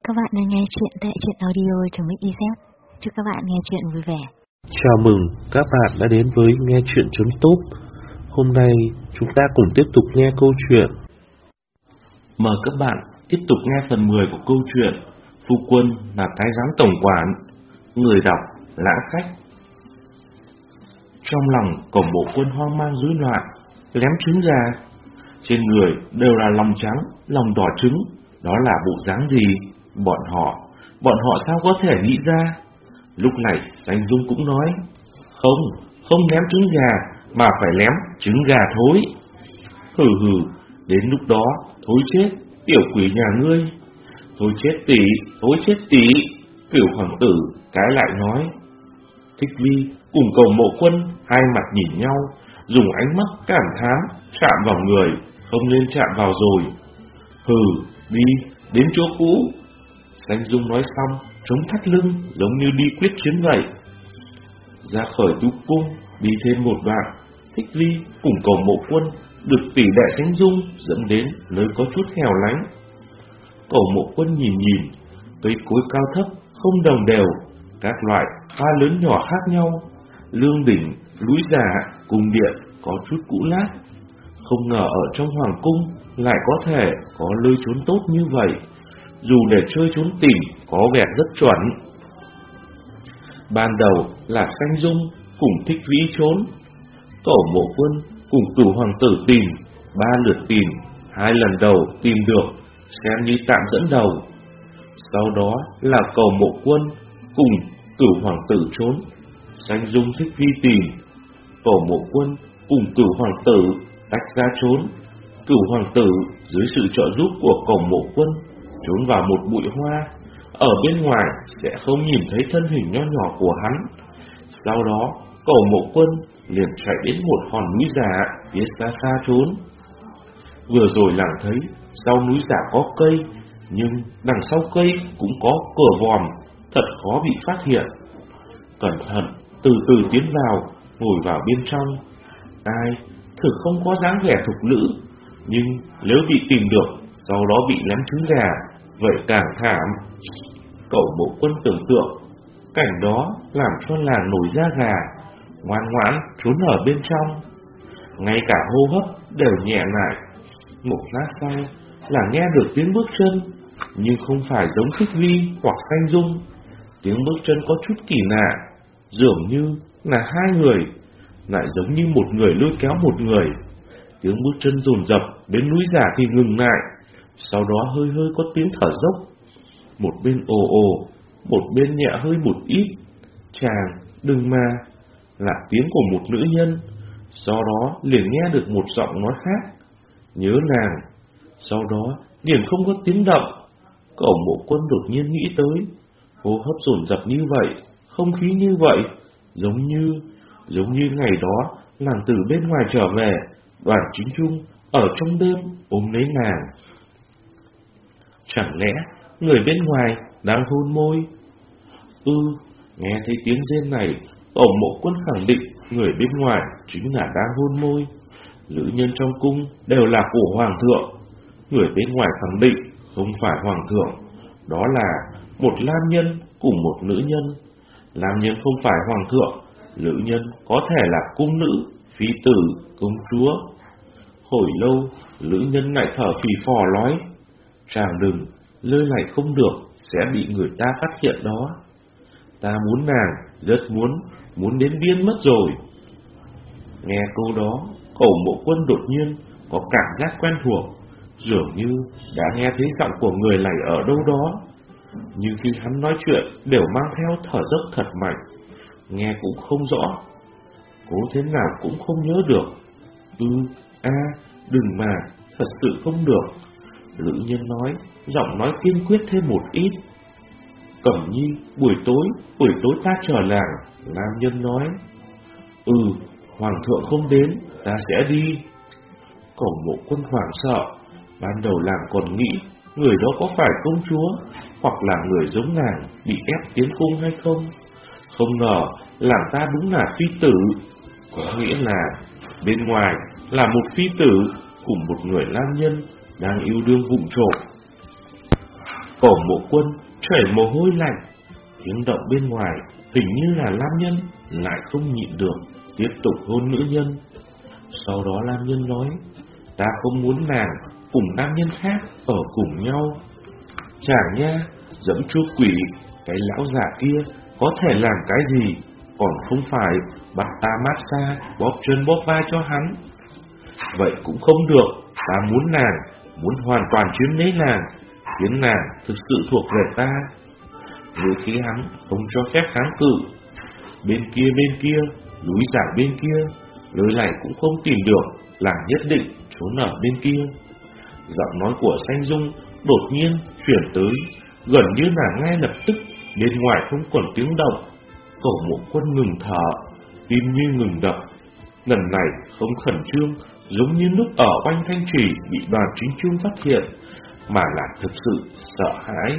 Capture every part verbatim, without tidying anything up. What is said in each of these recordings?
Các bạn đang nghe chuyện tại truyện audio.mixyz. Chúc các bạn nghe chuyện vui vẻ. Chào mừng các bạn đã đến với nghe chuyện.top. Hôm nay chúng ta cùng tiếp tục nghe câu chuyện. Mời các bạn tiếp tục nghe phần mười của câu chuyện Phu Quân là Thái giám tổng quản. Người đọc Lãng Khách. Trong lòng Cổng Bộ Quân hoang mang rối loạn, lém trứng gà. Trên người đều là lòng trắng, lòng đỏ trứng. Đó là bộ dáng gì? Bọn họ, bọn họ sao có thể nghĩ ra? Lúc này Anh Dung cũng nói: Không, không lém trứng gà, mà phải lém trứng gà thối. Hừ hừ, đến lúc đó, thối chết, tiểu quỷ nhà ngươi. Thối chết tỷ, thối chết tỷ. Cửu hoàng tử cái lại nói. Thích Vi cùng Cổng Bộ Quân hai mặt nhìn nhau, dùng ánh mắt cảm thán, chạm vào người, không nên chạm vào rồi. Hừ, đi, đến chỗ cũ. Anh Dung nói xong, chống thắt lưng, giống như đi quyết chiến vậy. Ra khỏi tú cung, đi thêm một đoạn, Thích Vi cùng Cổng Bộ Quân được tỷ đệ Sánh Dung dẫn đến nơi có chút hẻo lánh. Cổng Bộ Quân nhìn nhìn, cây cối cao thấp không đồng đều, các loại hoa lớn nhỏ khác nhau, lương đỉnh, núi giả, cung điện có chút cũ lát. Không ngờ ở trong hoàng cung lại có thể có nơi trốn tốt như vậy, dù để chơi trốn tìm có vẻ rất chuẩn. Ban đầu là Sánh Dung cùng Thích Vĩ trốn, Cổng Bộ Quân cùng Cửu hoàng tử tìm, ba lượt tìm, hai lần đầu tìm được, xem như tạm dẫn đầu. Sau đó là Cổng Bộ Quân cùng Cửu hoàng tử trốn, Sánh Dung Thích Vi tìm, Cổng Bộ Quân cùng Cửu hoàng tử tách ra trốn. Cửu hoàng tử dưới sự trợ giúp của Cổng Bộ Quân trốn vào một bụi hoa, ở bên ngoài sẽ không nhìn thấy thân hình nho nhỏ của hắn. Sau đó Cổng Bộ Quân liền chạy đến một hòn núi giả phía xa xa trốn. Vừa rồi làng thấy sau núi giả có cây, nhưng đằng sau cây cũng có cửa vòm, thật khó bị phát hiện. Cẩn thận từ từ tiến vào, ngồi vào bên trong. Ai thử không có dáng vẻ thục nữ, nhưng nếu bị tìm được, sau đó bị lém trứng gà, vậy càng thảm. Cổng Bộ Quân tưởng tượng cảnh đó làm cho làng nổi da gà, ngoan ngoãn trốn ở bên trong. Ngay cả hô hấp đều nhẹ lại. Một lát sau là nghe được tiếng bước chân, nhưng không phải giống Thích Vi hoặc Sánh Dung. Tiếng bước chân có chút kỳ lạ, dường như là hai người, lại giống như một người lôi kéo một người. Tiếng bước chân dồn dập đến núi giả thì ngừng lại, sau đó hơi hơi có tiếng thở dốc. Một bên ồ ồ, một bên nhẹ hơi một ít. Chàng, đừng mà, là tiếng của một nữ nhân. Sau đó liền nghe được một giọng nói khác, nhớ nàng. Sau đó liền không có tiếng động. Cổng Bộ Quân đột nhiên nghĩ tới, hô hấp dồn dập như vậy, không khí như vậy, giống như Giống như ngày đó nàng từ bên ngoài trở về, Đoàn Chính Trung ở trong đêm ôm lấy nàng. Chẳng lẽ người bên ngoài đang hôn môi? Ừ, nghe thấy tiếng rên này, Cổng Bộ Quân khẳng định người bên ngoài chính là đang hôn môi. Nữ nhân trong cung đều là của hoàng thượng, người bên ngoài khẳng định không phải hoàng thượng, đó là một nam nhân cùng một nữ nhân. Nam nhân không phải hoàng thượng, nữ nhân có thể là cung nữ, phi tử, công chúa. Hồi lâu, nữ nhân lại thở phì phò nói: Chàng đừng, lơi này không được, sẽ bị người ta phát hiện đó. Ta muốn nàng, rất muốn, muốn đến điên mất rồi. Nghe câu đó, Cổng Bộ Quân đột nhiên có cảm giác quen thuộc, dường như đã nghe thấy giọng của người này ở đâu đó. Nhưng khi hắn nói chuyện đều mang theo thở dốc thật mạnh, nghe cũng không rõ, cố thế nào cũng không nhớ được. Ừ, a, à, đừng mà, thật sự không được. Nữ nhân nói, giọng nói kiên quyết thêm một ít. Cẩm Nhi, buổi tối, buổi tối ta trở làng. Nam nhân nói. Ừ, hoàng thượng không đến, ta sẽ đi. Cổng Bộ Quân hoảng sợ, ban đầu làng còn nghĩ người đó có phải công chúa, hoặc là người giống nàng bị ép tiến cung hay không. Không ngờ làm ta đúng là phi tử, có nghĩa là bên ngoài là một phi tử cùng một người nam nhân đang yêu đương vụng trộm. Cổ Mộ Quân chảy mồ hôi lạnh. Tiếng động bên ngoài hình như là Lam Nhân lại không nhịn được, tiếp tục hôn nữ nhân. Sau đó Lam Nhân nói, ta không muốn nàng cùng nam nhân khác ở cùng nhau. Chàng nha, dẫm chuốc quỷ, cái lão già kia có thể làm cái gì, còn không phải bắt ta massage, bóp chân bóp vai cho hắn. Vậy cũng không được, ta muốn nàng, muốn hoàn toàn chiếm lấy nàng, khiến nàng thực sự thuộc về ta. Với khi hắn không cho phép kháng cự, bên kia bên kia, núi giả bên kia, lối này cũng không tìm được, làng nhất định trốn ở bên kia. Giọng nói của Xanh Dung đột nhiên chuyển tới, gần như là ngay lập tức, bên ngoài không còn tiếng động. Cổ Mộ Quân ngừng thở, tim như ngừng đập. Lần này không khẩn trương giống như lúc ở Oanh Thanh Trì bị đoàn chính trung phát hiện, mà là thực sự sợ hãi.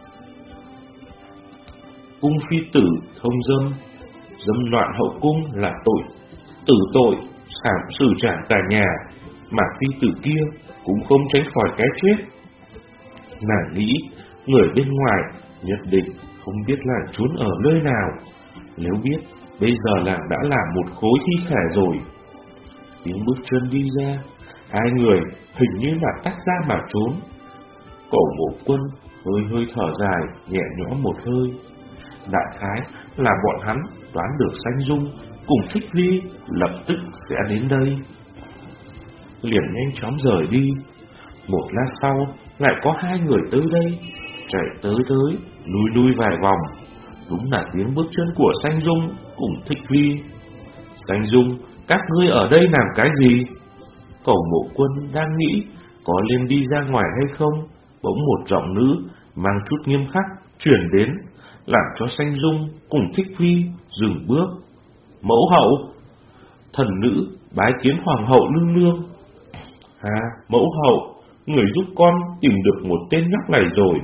Cung phi tử thông dâm, dâm loạn hậu cung là tội, tử tội, sảm xử trả cả nhà, mà phi tử kia cũng không tránh khỏi cái chết. Nàng nghĩ người bên ngoài nhất định không biết nàng trốn ở nơi nào, nếu biết bây giờ nàng đã là một khối thi thể rồi. Tiếng bước chân đi ra, hai người hình như là tách ra mà trốn. Cổ Mộ Quân hơi hơi thở dài, nhẹ nhõm một hơi. Đại khái là bọn hắn đoán được Xanh Dung cùng Thích Vi lập tức sẽ đến đây, liền nhanh chóng rời đi. Một lát sau lại có hai người tới đây, chạy tới tới, lui lui vài vòng. Đúng là tiếng bước chân của Xanh Dung cùng Thích Vi. Xanh Dung, các ngươi ở đây làm cái gì? Cổ Mộ Quân đang nghĩ có lên đi ra ngoài hay không, bỗng một giọng nữ mang chút nghiêm khắc chuyển đến, làm cho Xanh Dung cùng Thích Vi dừng bước. Mẫu hậu, thần nữ bái kiến hoàng hậu nương nương. À, mẫu hậu, người giúp con tìm được một tên nhóc này rồi.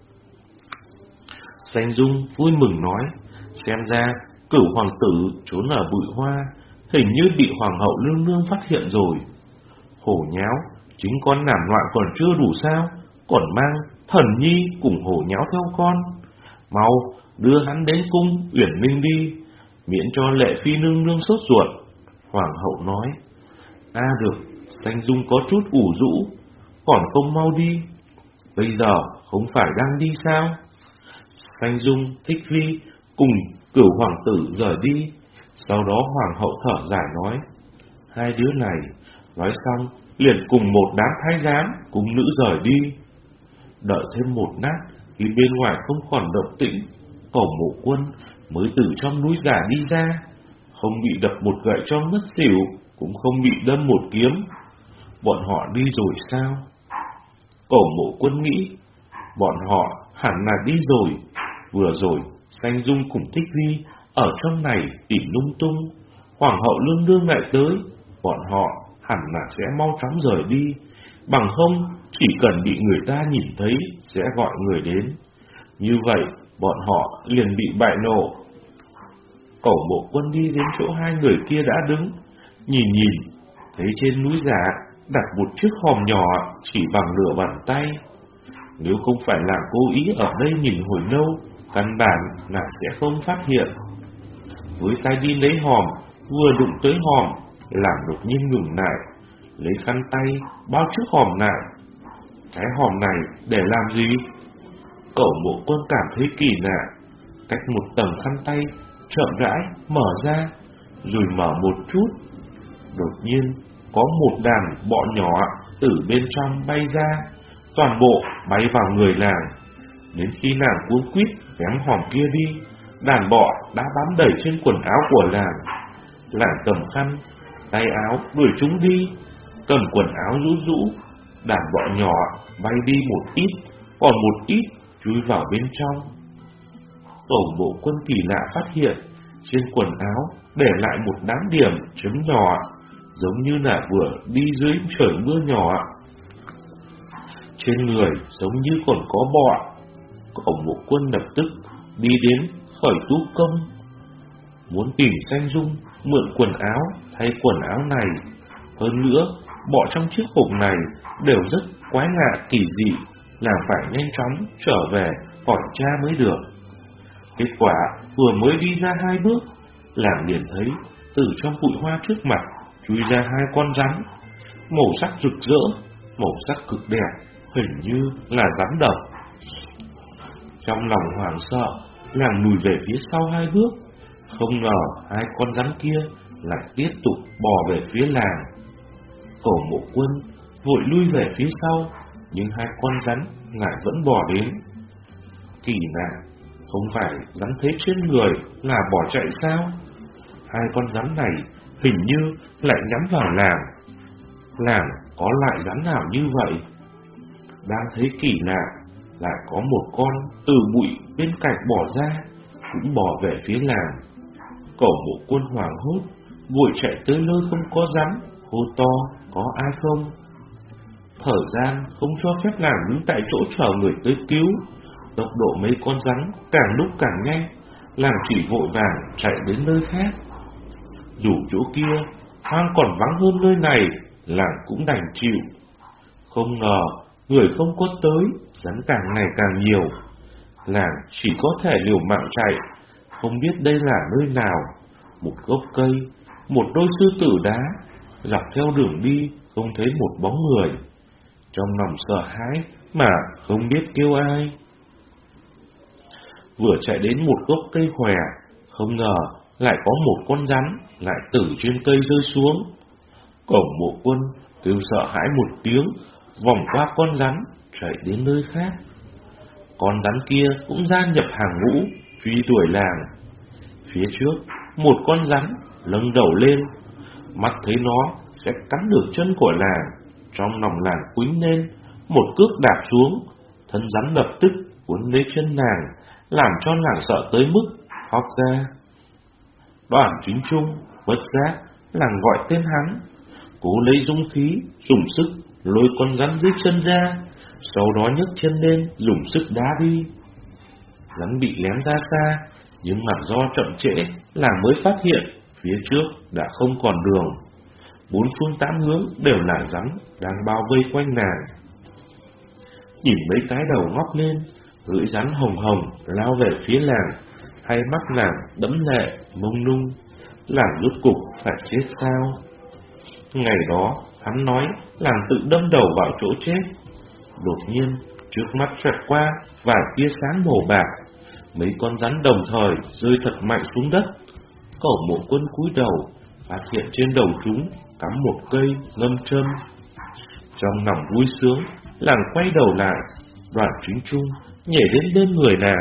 Xanh Dung vui mừng nói, xem ra Cửu hoàng tử trốn ở bụi hoa, hình như bị hoàng hậu nương nương phát hiện rồi. Hổ nháo, chính con làm loạn còn chưa đủ sao, còn mang thần nhi cùng hổ nháo theo con. Mau đưa hắn đến cung Uyển Ninh đi, miễn cho Lệ phi nương nương sốt ruột. Hoàng hậu nói. A à được, Xanh Dung có chút ủ rũ, còn không mau đi. Bây giờ không phải đang đi sao? Xanh Dung, Thích Vi cùng Cửu hoàng tử rời đi. Sau đó hoàng hậu thở dài nói, hai đứa này. Nói xong liền cùng một đám thái giám cùng nữ rời đi. Đợi thêm một lát, khi bên ngoài không còn động tĩnh, Cổ Mộ Quân mới từ trong núi giả đi ra, không bị đập một gậy cho ngất xỉu, cũng không bị đâm một kiếm. Bọn họ đi rồi sao? Cổ Mộ Quân nghĩ, bọn họ hẳn là đi rồi. Vừa rồi Xanh Dung cùng Thích Vi ở trong này tìm lung tung, hoàng hậu lương đương lại tới, bọn họ hẳn là sẽ mau chóng rời đi, bằng không chỉ cần bị người ta nhìn thấy sẽ gọi người đến. Như vậy bọn họ liền bị bại nộ. Cổ Mộ Quân đi đến chỗ hai người kia đã đứng, nhìn nhìn, thấy trên núi giả đặt một chiếc hòm nhỏ chỉ bằng nửa bàn tay. Nếu không phải là cố ý ở đây nhìn hồi lâu, căn bản là sẽ không phát hiện. Với tay đi lấy hòm, vừa đụng tới hòm, làm đột nhiên ngừng lại, lấy khăn tay bao chiếc hòm lại. Cái hòm này để làm gì? Cổ Mộ Quân cảm thấy kỳ lạ, cách một tầng khăn tay chậm rãi mở ra, rồi mở một chút. Đột nhiên có một đàn bọ nhỏ từ bên trong bay ra, toàn bộ bay vào người nàng. Đến khi nàng cuống quýt vén hòm kia đi, đàn bọ đã bám đầy trên quần áo của nàng. Nàng cầm khăn, tay áo đuổi chúng đi, cầm quần áo rũ rũ. Đàn bọ nhỏ bay đi một ít, còn một ít chui vào bên trong. Cổ Mộ Quân kỳ lạ phát hiện trên quần áo để lại một đám điểm chấm nhỏ, giống như là vừa đi dưới trời mưa nhỏ. Trên người giống như còn có bọ. Cổ Mộ Quân lập tức đi đến khởi tú công, muốn tìm Xanh Dung mượn quần áo thay quần áo này. Hơn nữa, bọ trong chiếc hộp này đều rất quái lạ kỳ dị, làng phải nhanh chóng trở về hỏi cha mới được. Kết quả vừa mới đi ra hai bước, làng liền thấy từ trong bụi hoa trước mặt chui ra hai con rắn, màu sắc rực rỡ, màu sắc cực đẹp, hình như là rắn độc. Trong lòng hoảng sợ, làng lùi về phía sau hai bước, không ngờ hai con rắn kia lại tiếp tục bò về phía làng. Cổ Mộ Quân vội lui về phía sau, nhưng hai con rắn lại vẫn bò đến. Kỳ lạ, không phải rắn thế trên người là bỏ chạy sao? Hai con rắn này hình như lại nhắm vào làng. Làng có loại rắn nào như vậy? Đang thấy kỳ lạ, lại có một con từ bụi bên cạnh bỏ ra, cũng bò về phía làng. Cổ Mộ Quân hoảng hốt, vội chạy tới nơi không có rắn, hô to, có ai không? Thời gian không cho phép làng đứng tại chỗ chờ người tới cứu. Tốc độ mấy con rắn càng lúc càng nhanh, làng chỉ vội vàng chạy đến nơi khác. Dù chỗ kia hoang còn vắng hơn nơi này, làng cũng đành chịu. Không ngờ người không có tới, rắn càng ngày càng nhiều. Làng chỉ có thể liều mạng chạy, không biết đây là nơi nào. Một gốc cây, một đôi sư tử đá, dọc theo đường đi không thấy một bóng người. Trong lòng sợ hãi mà không biết kêu ai. Vừa chạy đến một gốc cây hòe, không ngờ lại có một con rắn lại từ trên cây rơi xuống. Cổ Mộ Quân kêu sợ hãi một tiếng, vòng qua con rắn chạy đến nơi khác. Con rắn kia cũng gia nhập hàng ngũ truy đuổi làng. Phía trước một con rắn nâng đầu lên, mắt thấy nó sẽ cắn được chân của làng. Trong lòng làng quýnh lên, một cước đạp xuống, thân rắn lập tức cuốn lấy chân nàng, làm cho nàng sợ tới mức khóc ra. Đoàn Chính Trung bất giác làng gọi tên hắn, cố lấy dũng khí, dùng sức lôi con rắn dưới chân ra, sau đó nhấc chân lên dùng sức đá đi. Rắn bị ném ra xa, nhưng mà do chậm trễ, làng mới phát hiện phía trước đã không còn đường. Bốn phương tám hướng đều là rắn đang bao vây quanh nàng. Nhìn mấy cái đầu ngóc lên, lưỡi rắn hồng hồng lao về phía làng, hai mắt nàng đẫm lệ mông lung. Làng rốt cục phải chết sao? Ngày đó hắn nói làng tự đâm đầu vào chỗ chết. Đột nhiên trước mắt xoẹt qua vài tia sáng màu bạc, mấy con rắn đồng thời rơi thật mạnh xuống đất. Cổ Mộ Quân cúi đầu, phát hiện trên đầu chúng cắm một cây ngâm châm. Trong lòng vui sướng, làng quay đầu lại, Đoàn Chính Trung nhảy đến bên người nàng.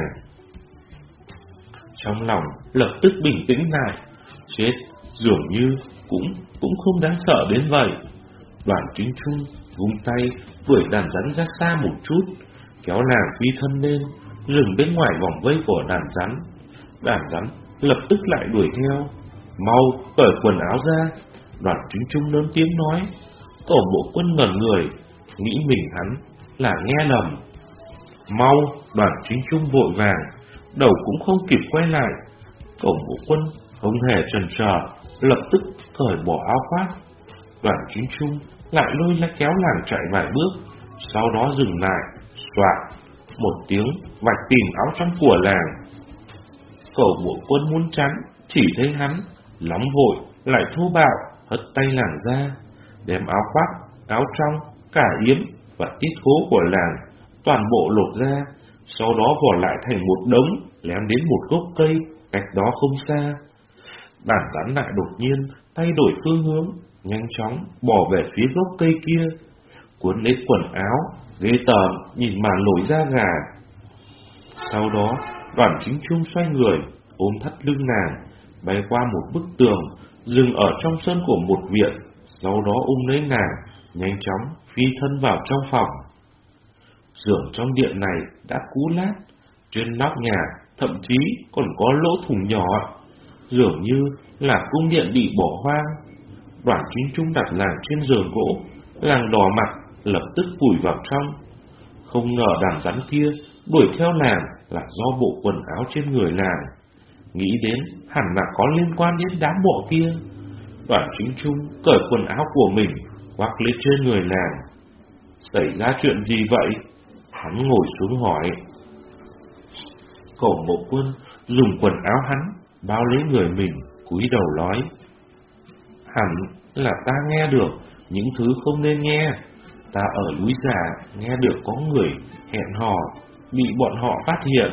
Trong lòng lập tức bình tĩnh lại, chết dường như cũng cũng không đáng sợ đến vậy. Đoàn Chính Trung vung tay đuổi đàn rắn ra xa một chút, kéo nàng phi thân lên, dừng bên ngoài vòng vây của đàn rắn. Đàn rắn lập tức lại đuổi theo. Mau cởi quần áo ra, Đoàn Chính Trung lớn tiếng nói. Cổ Mộ Quân ngẩn người, nghĩ mình hắn là nghe lầm. Mau, Đoàn Chính Trung vội vàng, đầu cũng không kịp quay lại. Cổ Mộ Quân không hề chần chờ, lập tức cởi bỏ áo khoác. Đoàn Chính Trung lại lôi lại kéo làng chạy vài bước, sau đó dừng lại, xoạc một tiếng vạch tìm áo trong của làng. Cổ Mộ Quân muốn tránh, chỉ thấy hắn nóng vội lại thô bạo hất tay làng ra, đem áo khoác, áo trong, cả yếm và tiết khố của làng toàn bộ lột ra, sau đó vỏ lại thành một đống, ném đến một gốc cây cách đó không xa. Đàn rắn lại đột nhiên thay đổi phương hướng, nhanh chóng bỏ về phía gốc cây kia, cuốn lấy quần áo, ghê tởm nhìn mà nổi da gà. Sau đó Đoàn Chính Trung xoay người, ôm thắt lưng nàng, bay qua một bức tường, dừng ở trong sân của một viện, sau đó ôm lấy nàng, nhanh chóng phi thân vào trong phòng. Giường trong điện này đã cũ nát, trên nóc nhà thậm chí còn có lỗ thủng nhỏ, dường như là cung điện bị bỏ hoang. Đoàn Chính Trung đặt làng trên giường gỗ, làng đỏ mặt lập tức vùi vào trong. Không ngờ đàn rắn kia đuổi theo nàng là do bộ quần áo trên người nàng, nghĩ đến hẳn là có liên quan đến đám bọ kia. Đoàn Chính Trung cởi quần áo của mình khoác lên trên người nàng. Xảy ra chuyện gì vậy? Hắn ngồi xuống hỏi. Cổ Mộ Quân dùng quần áo hắn bao lấy người mình, cúi đầu nói: Hẳn là ta nghe được những thứ không nên nghe. Ta ở núi Giả nghe được có người hẹn hò, bị bọn họ phát hiện.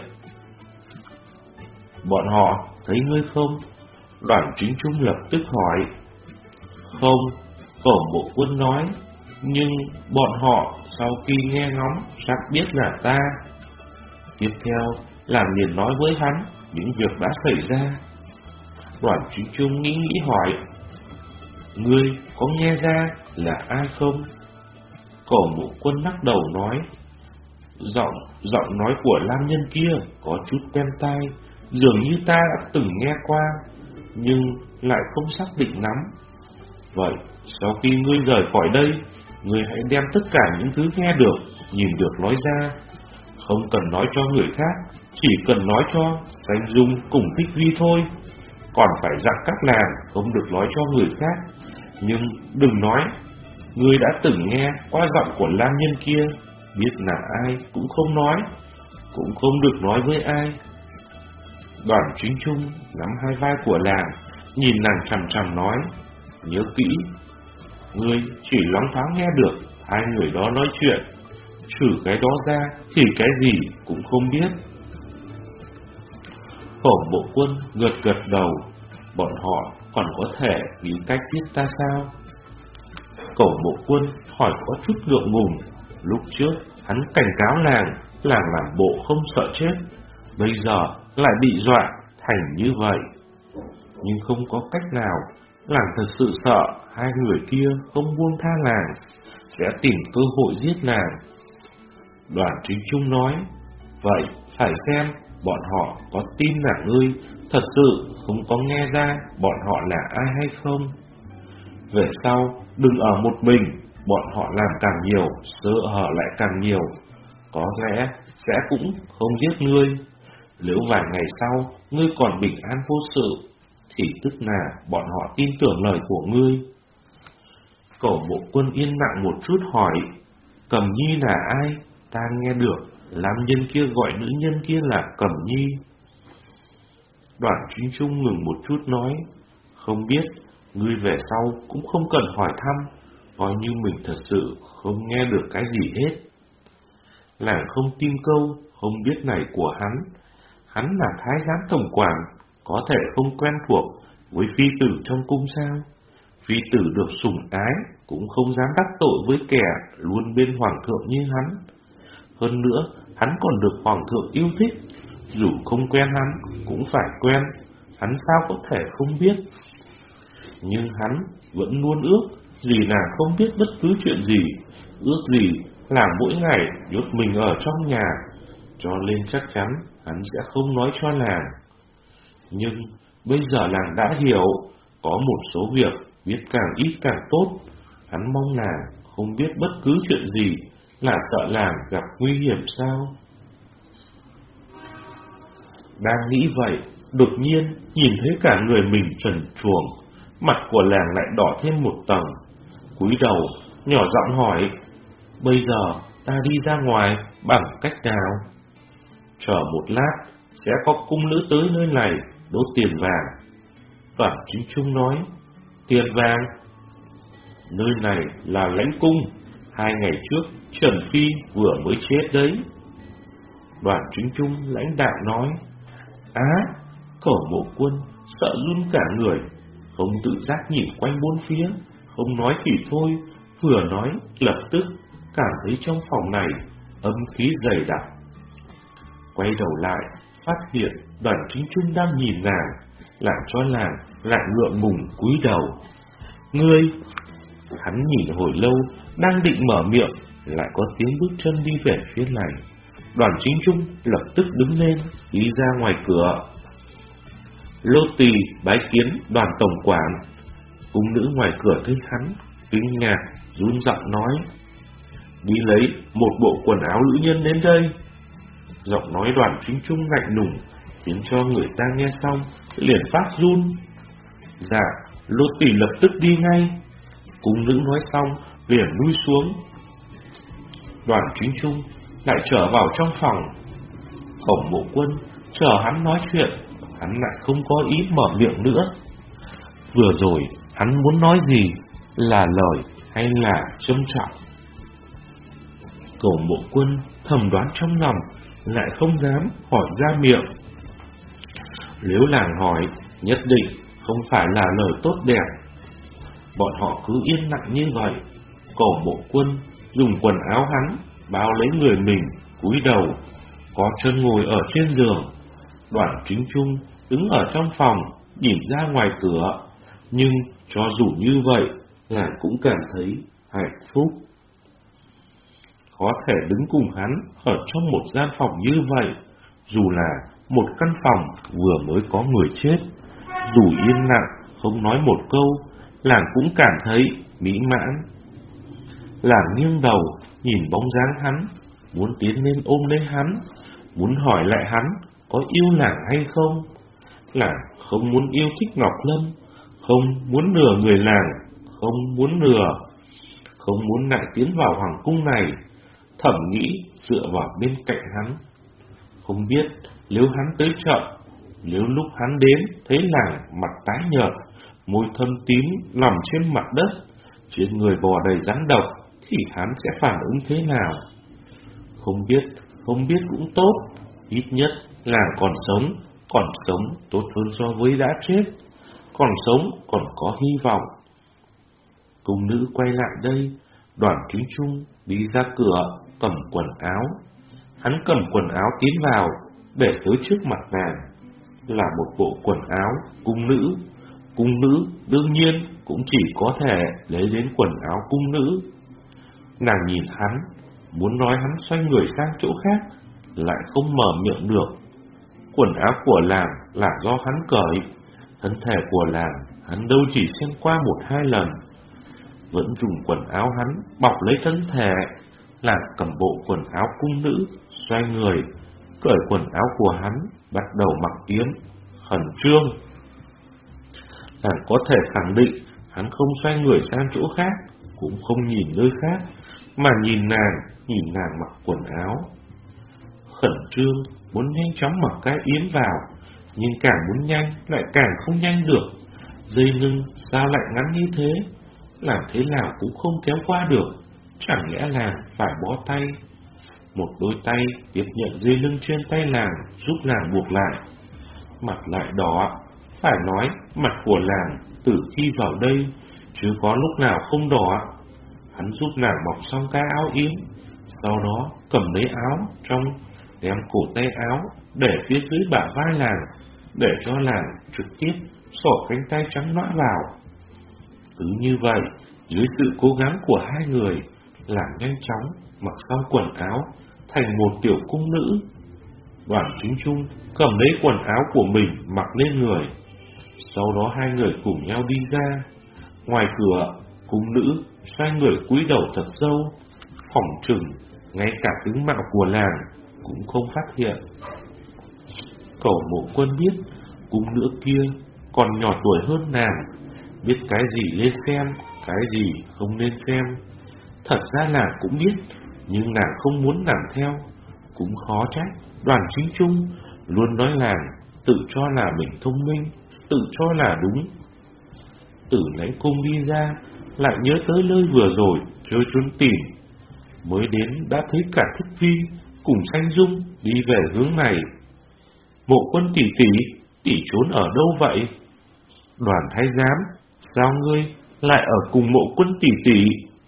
Bọn họ thấy ngươi không? Đoàn Chính Trung lập tức hỏi. Không, Cổ Mộ Quân nói, nhưng bọn họ sau khi nghe ngóng chắc biết là ta. Tiếp theo là liền nói với hắn những việc đã xảy ra. Đoàn Chính Trung nghĩ nghĩ hỏi: Ngươi có nghe ra là ai không? Cổ Mộ Quân lắc đầu nói: Giọng, giọng nói của nam nhân kia có chút quen tai, dường như ta đã từng nghe qua, nhưng lại không xác định lắm. Vậy, sau khi ngươi rời khỏi đây, ngươi hãy đem tất cả những thứ nghe được, nhìn được nói ra. Không cần nói cho người khác, chỉ cần nói cho Sanh Dung cùng Thích Vi thôi. Còn phải dặn các nàng không được nói cho người khác. Nhưng đừng nói, ngươi đã từng nghe qua giọng của nam nhân kia, biết là ai cũng không nói, cũng không được nói với ai. Đoàn Chính Trung nắm hai vai của nàng, nhìn nàng chằm chằm nói: Nhớ kỹ, ngươi chỉ loáng thoáng nghe được hai người đó nói chuyện, trừ cái đó ra thì cái gì cũng không biết. Cổ Mộ Quân gật gật đầu. Bọn họ còn có thể nghĩ cách giết ta sao? Cổ Mộ Quân hỏi có chút ngượng ngùng. Lúc trước hắn cảnh cáo nàng, nàng làm bộ không sợ chết, bây giờ lại bị dọa thành như vậy. Nhưng không có cách nào, nàng thật sự sợ hai người kia không buông tha nàng, sẽ tìm cơ hội giết nàng. Đoàn Chính Trung nói: Vậy phải xem bọn họ có tin là ngươi thật sự không có nghe ra bọn họ là ai hay không. Về sau đừng ở một mình, bọn họ làm càng nhiều, sợ hở lại càng nhiều, có lẽ sẽ cũng không giết ngươi. Nếu vài ngày sau ngươi còn bình an vô sự, thì tức là bọn họ tin tưởng lời của ngươi. Cổ Mộ Quân yên lặng một chút hỏi: Cẩm Nhi là ai? Ta nghe được nam nhân kia gọi nữ nhân kia là Cẩm Nhi. Đoàn Chính Trung ngừng một chút nói: Không biết, ngươi về sau cũng không cần hỏi thăm, coi như mình thật sự không nghe được cái gì hết. Nàng không tin câu không biết này của hắn. Hắn là thái giám tổng quản, có thể không quen thuộc với phi tử trong cung sao? Phi tử được sủng ái cũng không dám đắc tội với kẻ luôn bên hoàng thượng như hắn. Hơn nữa, hắn còn được hoàng thượng yêu thích, dù không quen hắn cũng phải quen, hắn sao có thể không biết. Nhưng hắn vẫn luôn ước gì nàng không biết bất cứ chuyện gì, ước gì là mỗi ngày nhốt mình ở trong nhà, cho nên chắc chắn hắn sẽ không nói cho nàng. Nhưng bây giờ nàng đã hiểu, có một số việc biết càng ít càng tốt. Hắn mong nàng không biết bất cứ chuyện gì, là sợ nàng gặp nguy hiểm sao? Đang nghĩ vậy, đột nhiên nhìn thấy cả người mình trần truồng, mặt của nàng lại đỏ thêm một tầng. Cúi đầu nhỏ giọng hỏi: Bây giờ ta đi ra ngoài bằng cách nào? Chờ một lát sẽ có cung nữ tới nơi này đốt tiền vàng. Đoàn Chính Trung nói: Tiền vàng? Nơi này là lãnh cung, hai ngày trước Trần Phi vừa mới chết đấy. Đoàn Chính Trung lãnh đạm nói: Á! Cổ Mộ Quân sợ run cả người, không tự giác nhìn quanh bốn phía, không nói thì thôi, vừa nói lập tức cảm thấy trong phòng này âm khí dày đặc. Quay đầu lại, phát hiện Đoàn Chính Trung đang nhìn nàng, làm cho nàng lại ngượng ngùng cúi đầu. Ngươi! Hắn nhìn hồi lâu, đang định mở miệng, lại có tiếng bước chân đi về phía này. Đoàn Chính Trung lập tức đứng lên, đi ra ngoài cửa. Lô Tỳ bái kiến Đoàn tổng quản. Cung nữ ngoài cửa thấy hắn, kinh ngạc, run giọng nói: Đi lấy một bộ quần áo nữ nhân đến đây. Giọng nói Đoàn Chính Trung lạnh lùng, khiến cho người ta nghe xong liền phát run. Dạ, Lô Tỳ lập tức đi ngay. Cung nữ nói xong liền lui xuống. Đoàn Chính Trung lại trở vào trong phòng. Cổng Mộ Quân chờ hắn nói chuyện, hắn lại không có ý mở miệng nữa. Vừa rồi hắn muốn nói gì, là lời hay là trâm trọng? Cổng Mộ Quân thầm đoán trong lòng, lại không dám hỏi ra miệng. Nếu làng hỏi, nhất định không phải là lời tốt đẹp. Bọn họ cứ yên lặng như vậy. Cổng Mộ Quân dùng quần áo hắn bao lấy người mình, cúi đầu, có chân ngồi ở trên giường. Đoàn Chính Trung đứng ở trong phòng, nhìn ra ngoài cửa, nhưng cho dù như vậy, nàng cũng cảm thấy hạnh phúc. Có thể đứng cùng hắn ở trong một gian phòng như vậy, dù là một căn phòng vừa mới có người chết, dù yên lặng không nói một câu, nàng cũng cảm thấy mỹ mãn. Nàng nghiêng đầu nhìn bóng dáng hắn, muốn tiến lên ôm lấy hắn, muốn hỏi lại hắn có yêu nàng hay không. Nàng không muốn yêu thích Ngọc Lâm, không muốn lừa người làng, không muốn lừa, không muốn lại tiến vào hoàng cung này. Thẩm nghĩ dựa vào bên cạnh hắn. Không biết nếu hắn tới chậm, nếu lúc hắn đến thấy nàng mặt tái nhợt, môi thâm tím nằm trên mặt đất, trên người bò đầy rắn độc, thì hắn sẽ phản ứng thế nào? Không biết, không biết cũng tốt, ít nhất là còn sống, còn sống tốt hơn so với đã chết, còn sống còn có hy vọng. Cung nữ quay lại đây, Đoàn Chính Trung đi ra cửa, cầm quần áo. Hắn cầm quần áo tiến vào, để tới trước mặt nàng, là một bộ quần áo cung nữ. Cung nữ đương nhiên cũng chỉ có thể lấy đến quần áo cung nữ. Nàng nhìn hắn, muốn nói hắn xoay người sang chỗ khác, lại không mở miệng được. Quần áo của làng là do hắn cởi, thân thể của làng hắn đâu chỉ xem qua một hai lần. Vẫn dùng quần áo hắn bọc lấy thân thể. Làng cầm bộ quần áo cung nữ, xoay người, cởi quần áo của hắn, bắt đầu mặc yếm, khẩn trương. Làng có thể khẳng định hắn không xoay người sang chỗ khác, cũng không nhìn nơi khác, mà nhìn nàng, nhìn nàng mặc quần áo. Khẩn trương, muốn nhanh chóng mặc cái yếm vào, nhưng càng muốn nhanh lại càng không nhanh được. Dây lưng sao lại ngắn như thế, làm thế nào cũng không kéo qua được. Chẳng lẽ là phải bó tay? Một đôi tay tiếp nhận dây lưng trên tay nàng, giúp nàng buộc lại. Mặt lại đỏ, phải nói mặt của nàng từ khi vào đây chứ có lúc nào không đỏ. Hắn giúp nàng bọc xong cái áo yếm, sau đó cầm lấy áo trong, đem cổ tay áo để phía dưới bả vai nàng, để cho nàng trực tiếp xỏ cánh tay trắng nõa vào. Cứ như vậy, dưới sự cố gắng của hai người, làm nhanh chóng mặc xong quần áo thành một tiểu cung nữ. Đoàn Chính Trung cầm lấy quần áo của mình mặc lên người, sau đó hai người cùng nhau đi ra. Ngoài cửa, cung nữ xoay người cúi đầu thật sâu, phỏng chừng ngay cả tướng mạo của làng cũng không phát hiện. Cẩu Mộ Quân biết cung nữ kia còn nhỏ tuổi hơn nàng, biết cái gì nên xem, cái gì không nên xem. Thật ra là cũng biết, nhưng nàng không muốn làm theo. Cũng khó trách Đoàn Chính Trung luôn nói làng tự cho là mình thông minh, tự cho là đúng. Từ lãnh cung đi ra, lại nhớ tới nơi vừa rồi chơi trốn tìm, mới đến đã thấy cả Thích Phi cùng Sanh Dung đi về hướng này. Mộ Quân tỷ tỷ, tỷ trốn ở đâu vậy? Đoàn thái giám, sao ngươi lại ở cùng Mộ Quân tỷ tỷ?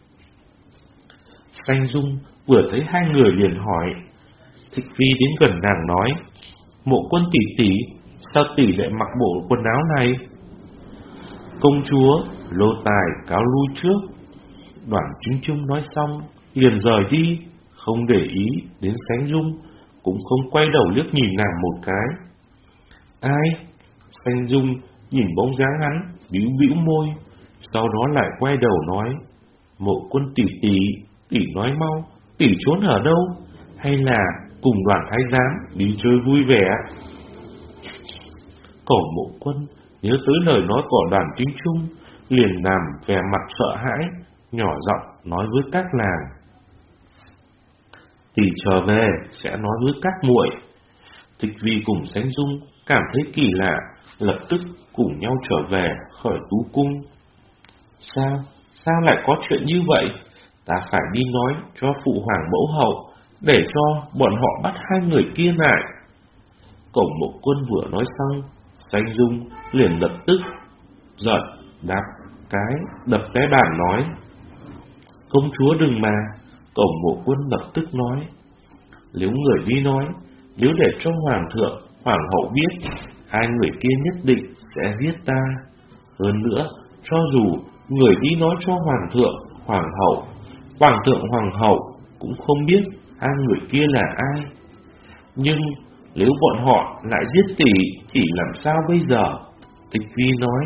Sanh Dung vừa thấy hai người liền hỏi. Thích Phi đến gần nàng nói, Mộ Quân tỷ tỷ, sao tỷ lại mặc bộ quần áo này? Công chúa, lô tài cáo lui trước. Đoàn Chính Trung nói xong liền rời đi, không để ý đến Sanh Dung, cũng không quay đầu liếc nhìn nàng một cái. Ai? Sanh Dung nhìn bóng dáng hắn, bĩu bĩu môi, sau đó lại quay đầu nói, Mộ Quân tỷ tỷ, tỷ nói mau, tỷ trốn ở đâu? Hay là cùng Đoàn thái giám đi chơi vui vẻ? Cẩu Mộ Quân nhớ tới lời nói của Đoàn Chính Trung, liền làm vẻ mặt sợ hãi, nhỏ giọng nói với các nàng. Tỷ trở về sẽ nói với các muội. Tịch Vi cùng Sánh Dung cảm thấy kỳ lạ, lập tức cùng nhau trở về khỏi tú cung. Sao? Sao lại có chuyện như vậy? Ta phải đi nói cho phụ hoàng mẫu hậu, để cho bọn họ bắt hai người kia lại. Cổng Mộ Quân vừa nói xong, Sánh Dung liền lập tức giận, đạp cái đập cái bàn nói: Công chúa đừng mà. Cổng Mộ Quân lập tức nói: Nếu người đi nói, nếu để cho hoàng thượng, hoàng hậu biết, hai người kia nhất định sẽ giết ta. Hơn nữa, cho dù người đi nói cho hoàng thượng, hoàng hậu, hoàng thượng, hoàng hậu cũng không biết hai người kia là ai. Nhưng nếu bọn họ lại giết tỷ thì làm sao bây giờ? Tịch Vi nói.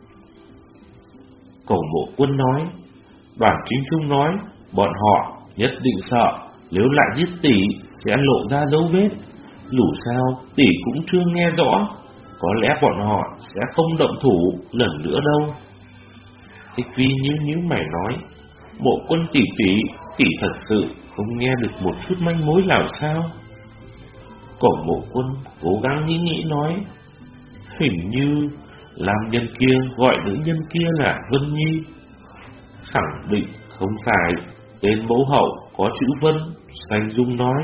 Cổng Mộ Quân nói: Đoàn Chính Trung nói bọn họ nhất định sợ nếu lại giết tỷ sẽ lộ ra dấu vết. Dù sao tỷ cũng chưa nghe rõ, có lẽ bọn họ sẽ không động thủ lần nữa đâu. Tịch Vi như nhíu mày nói: Mộ Quân tỷ tỷ, tỷ thật sự không nghe được một chút manh mối nào sao? Cổng Mộ Quân cố gắng nghĩ nghĩ nói: Hình như nam nhân kia gọi nữ nhân kia là Vân Nhi. Khẳng định không phải, tên mẫu hậu có chữ Vân. Sánh Dung nói.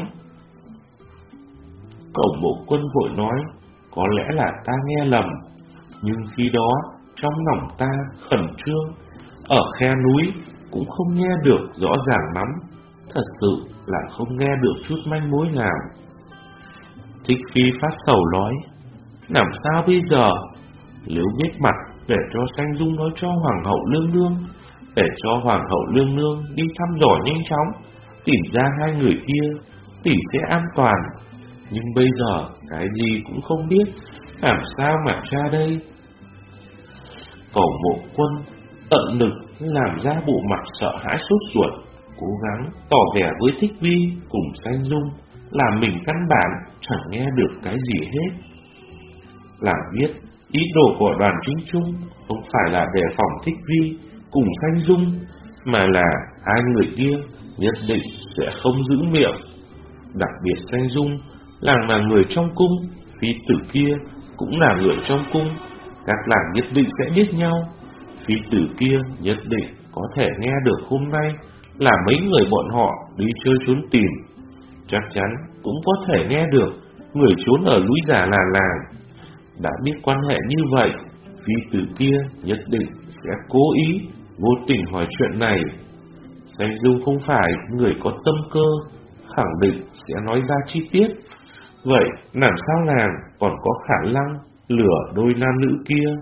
Cổng Mộ Quân vội nói: Có lẽ là ta nghe lầm, nhưng khi đó trong lòng ta khẩn trương, ở khe núi cũng không nghe được rõ ràng lắm, thật sự là không nghe được chút manh mối nào. Thích Phi phát sầu nói: Làm sao bây giờ? Nếu biết mặt để cho Sánh Dung nói cho Hoàng hậu Lương Nương, để cho Hoàng hậu Lương Nương đi thăm dò nhanh chóng, tìm ra hai người kia, tỷ sẽ an toàn. Nhưng bây giờ cái gì cũng không biết, làm sao mà tra đây? Cổng Mộ Quân tận lực làm ra bộ mặt sợ hãi sốt ruột, cố gắng tỏ vẻ với Thích Vi cùng Sánh Dung là mình căn bản chẳng nghe được cái gì hết. Là biết ý đồ của Đoàn Chính Trung không phải là đề phòng Thích Vi cùng Sánh Dung, mà là hai người kia nhất định sẽ không giữ miệng. Đặc biệt Sánh Dung là là người trong cung, phi tử kia cũng là người trong cung, các nàng nhất định sẽ biết nhau. Phi tử kia nhất định có thể nghe được hôm nay là mấy người bọn họ đi chơi trốn tìm, chắc chắn cũng có thể nghe được người trốn ở núi Già là làng. Đã biết quan hệ như vậy, phi tử kia nhất định sẽ cố ý vô tình hỏi chuyện này. Sánh Dung không phải người có tâm cơ, khẳng định sẽ nói ra chi tiết. Vậy làm sao nàng còn có khả năng lừa đôi nam nữ kia?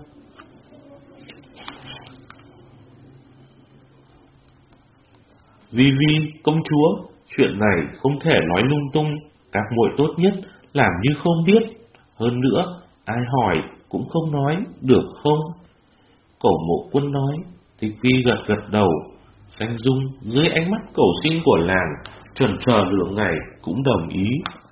Vi Vi, công chúa, chuyện này không thể nói lung tung, các muội tốt nhất làm như không biết. Hơn nữa, ai hỏi cũng không nói, được không? Cổng Mộ Quân nói. Thích Vi gật gật đầu. Sánh Dung dưới ánh mắt cầu xin của làng chần chờ nửa ngày cũng đồng ý.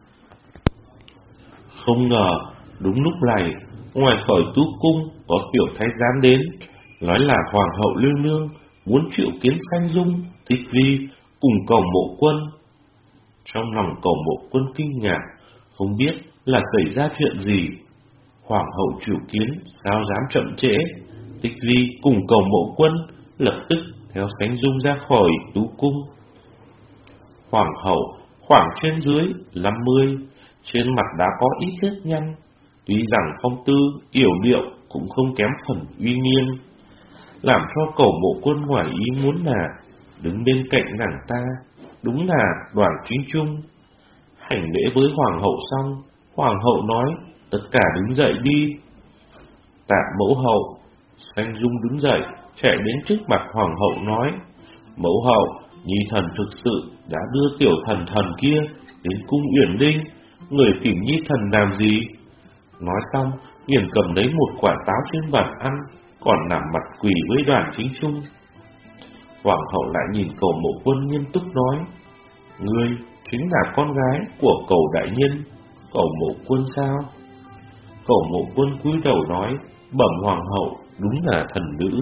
Không ngờ đúng lúc này, ngoài khỏi tú cung có tiểu thái giám đến, nói là Hoàng hậu Lương Nương muốn triệu kiến Sánh Dung, Thích Vi cùng Cổng Mộ Quân. Trong lòng Cổng Mộ Quân kinh ngạc, không biết là xảy ra chuyện gì. Hoàng hậu triệu kiến sao dám chậm trễ? Thích Vi cùng Cổng Mộ Quân lập tức theo Sánh Dung ra khỏi tú cung. Hoàng hậu khoảng trên dưới năm mươi, trên mặt đã có ít vết nhăn, tuy rằng phong tư yểu điệu cũng không kém phần uy nghiêm, làm cho Cổng Mộ Quân ngoài ý muốn là đứng bên cạnh nàng ta đúng là Đoàn Chính Trung. Hành lễ với hoàng hậu xong, hoàng hậu nói: Tất cả đứng dậy đi. Tạ mẫu hậu. Sánh Dung đứng dậy chạy đến trước mặt hoàng hậu nói: Mẫu hậu, nhi thần thực sự đã đưa tiểu thần thần kia đến cung Uyển Linh, người tìm nhi thần làm gì? Nói xong liền cầm lấy một quả táo trên bàn ăn, còn nằm mặt quỳ với Đoàn Chính Trung. Hoàng hậu lại nhìn Cổng Mộ Quân nghiêm túc nói: Ngươi chính là con gái của Cẩu đại nhân. Cẩu Mộ Quân sao? Cẩu Mộ Quân cúi đầu nói: Bẩm hoàng hậu, đúng là thần nữ.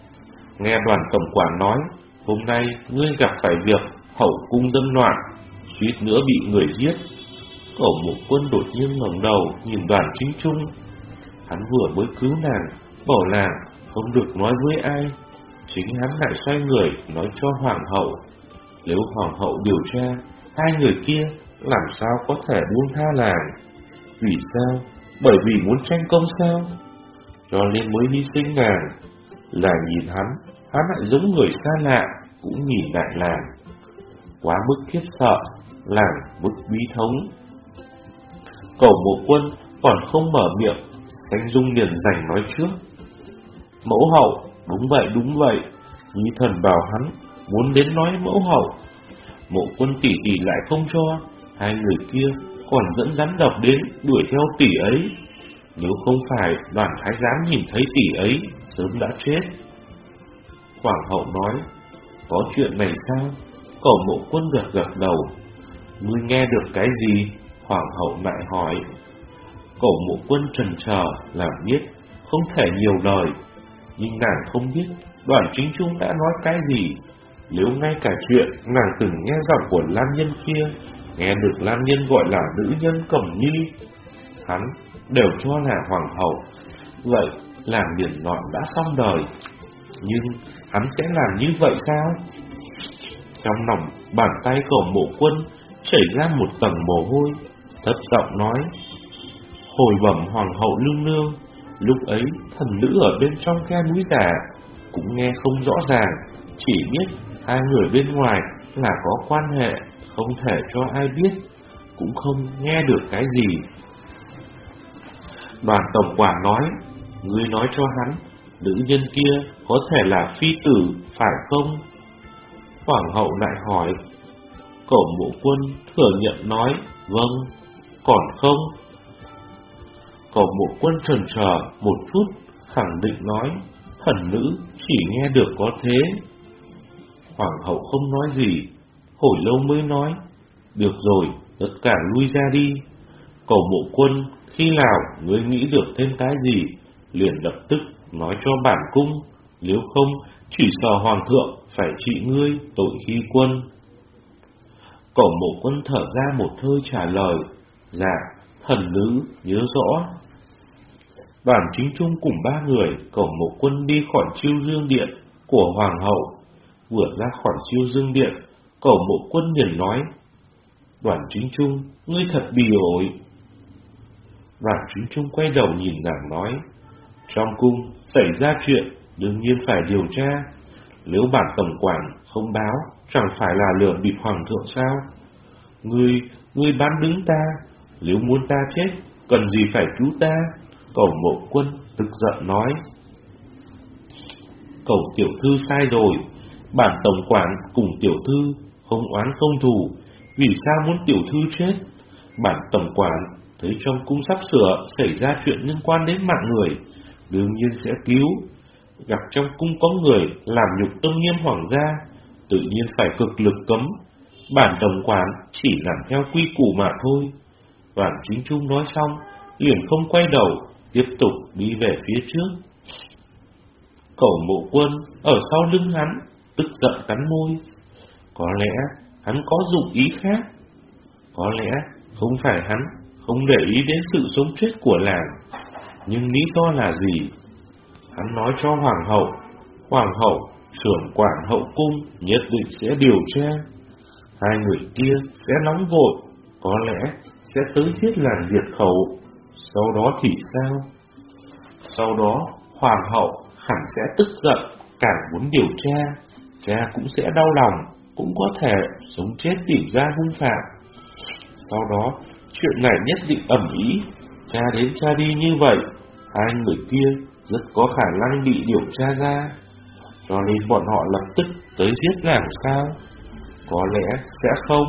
Nghe Đoàn tổng quản nói, hôm nay ngươi gặp phải việc hậu cung dâm loạn, suýt nữa bị người giết. Cổ Mộ Quân đột nhiên ngẩng đầu nhìn Đoàn Chính Trung. Hắn vừa mới cứu nàng, bỏ làng, không được nói với ai. Chính hắn lại xoay người nói cho Hoàng hậu. Nếu Hoàng hậu điều tra, hai người kia làm sao có thể buông tha làng? Vì sao? Bởi vì muốn tranh công sao? Cho nên mới hy sinh nàng. Làng nhìn hắn, hắn lại giống người xa lạ, cũng nhìn lại làng. Quá mức khiếp sợ, làng mức bí thống. Cổ Mộ Quân còn không mở miệng, Sánh Dung liền giành nói trước. Mẫu hậu, đúng vậy đúng vậy, Nhi thần bảo hắn muốn đến nói mẫu hậu. Mộ Quân tỷ tỷ lại không cho, hai người kia còn dẫn rắn độc đến đuổi theo tỷ ấy. Nếu không phải Đoàn thái giám nhìn thấy tỷ ấy, sớm đã chết. Hoàng hậu nói, có chuyện này sao? Cổ Mộ Quân gật gật đầu. Ngươi nghe được cái gì? Hoàng hậu lại hỏi. Cổ Mộ Quân trần chờ làm biết, không thể nhiều lời. Nhưng nàng không biết Đoàn Chính Trung đã nói cái gì. Nếu ngay cả chuyện nàng từng nghe giọng của nam nhân kia, nghe được nam nhân gọi là nữ nhân Cẩm Nhi, hắn đều cho là hoàng hậu, vậy làm điển loạn đã xong đời. Nhưng hắn sẽ làm như vậy sao? Trong lòng bàn tay Cổ Mộ Quân chảy ra một tầng mồ hôi, thấp giọng nói, hồi bẩm hoàng hậu nương nương, lúc ấy thần nữ ở bên trong khe núi giả cũng nghe không rõ ràng, chỉ biết hai người bên ngoài là có quan hệ, không thể cho ai biết, cũng không nghe được cái gì. Đoàn tổng quản nói, ngươi nói cho hắn, nữ nhân kia có thể là phi tử, phải không? Hoàng hậu lại hỏi. Cổ Mộ Quân thừa nhận nói, vâng. Còn không? Cổ Mộ Quân chần chờ một chút, khẳng định nói, thần nữ chỉ nghe được có thế. Hoàng hậu không nói gì, hồi lâu mới nói, được rồi, tất cả lui ra đi. Cổ Mộ Quân, khi nào ngươi nghĩ được thêm cái gì, liền lập tức nói cho bản cung, nếu không chỉ sợ hoàng thượng phải trị ngươi tội khi quân. Cổ Mộ Quân thở ra một hơi trả lời, dạ, thần nữ nhớ rõ. Đoàn Chính Trung cùng ba người Cổ Mộ Quân đi khỏi Chiêu Dương Điện của hoàng hậu. Vừa ra khỏi Chiêu Dương Điện, Cổ Mộ Quân liền nói, Đoàn Chính Trung, ngươi thật bỉ ổi. Đoàn Chính Trung quay đầu nhìn nàng nói, trong cung xảy ra chuyện, đương nhiên phải điều tra. Nếu bản tổng quản không báo, chẳng phải là lừa bịp hoàng thượng sao? Ngươi, ngươi bán đứng ta, nếu muốn ta chết, cần gì phải cứu ta? Cổ Mộ Quân tức giận nói. Cổ tiểu thư sai rồi, bản tổng quản cùng tiểu thư không oán không thù, vì sao muốn tiểu thư chết? Bản tổng quản thấy trong cung sắp sửa xảy ra chuyện liên quan đến mạng người, đương nhiên sẽ cứu. Gặp trong cung có người làm nhục tôn nghiêm hoàng gia, tự nhiên phải cực lực cấm. Bản tổng quản chỉ làm theo quy củ mà thôi. Đoàn Chính Trung nói xong, liền không quay đầu, tiếp tục đi về phía trước. Cổ Mộ Quân ở sau lưng hắn, tức giận cắn môi. Có lẽ hắn có dụng ý khác. Có lẽ không phải hắn không để ý đến sự sống chết của làng. Nhưng lý do là gì? Hắn nói cho hoàng hậu, hoàng hậu, trưởng quản hậu cung nhất định sẽ điều tra. Hai người kia sẽ nóng vội, có lẽ sẽ tới giết làng diệt khẩu. Sau đó thì sao? Sau đó hoàng hậu hẳn sẽ tức giận, càng muốn điều tra. Cha cũng sẽ đau lòng, cũng có thể sống chết tìm ra hung phạm. Sau đó chuyện này nhất định ầm ĩ, cha đến cha đi như vậy, hai người kia rất có khả năng bị điều tra ra. Cho nên bọn họ lập tức tới giết làm sao? Có lẽ sẽ không.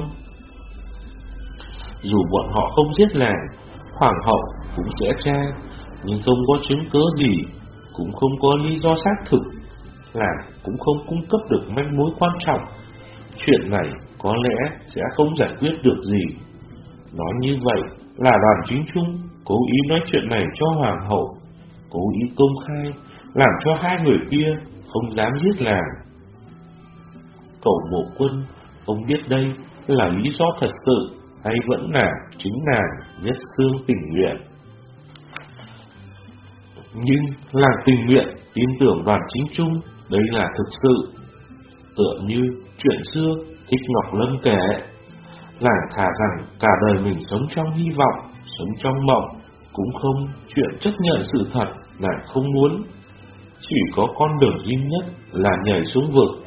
Dù bọn họ không giết làng, hoàng hậu cũng sẽ tra, nhưng không có chứng cứ gì, cũng không có lý do xác thực, làng cũng không cung cấp được manh mối quan trọng. Chuyện này có lẽ sẽ không giải quyết được gì. Nói như vậy là Đoàn Chính Trung cố ý nói chuyện này cho hoàng hậu, cố ý công khai, làm cho hai người kia không dám giết làng. Cổ Mộ Quân không biết đây là lý do thật sự, hay vẫn là chính nàng nhất xương tình nguyện? Nhưng làng tình nguyện tin tưởng Đoàn Chính Trung đây là thực sự. Tựa như chuyện xưa Thích Ngọc Lâm kể, làng thà rằng cả đời mình sống trong hy vọng, sống trong mộng, cũng không chuyện chấp nhận sự thật nàng không muốn. Chỉ có con đường duy nhất là nhảy xuống vực.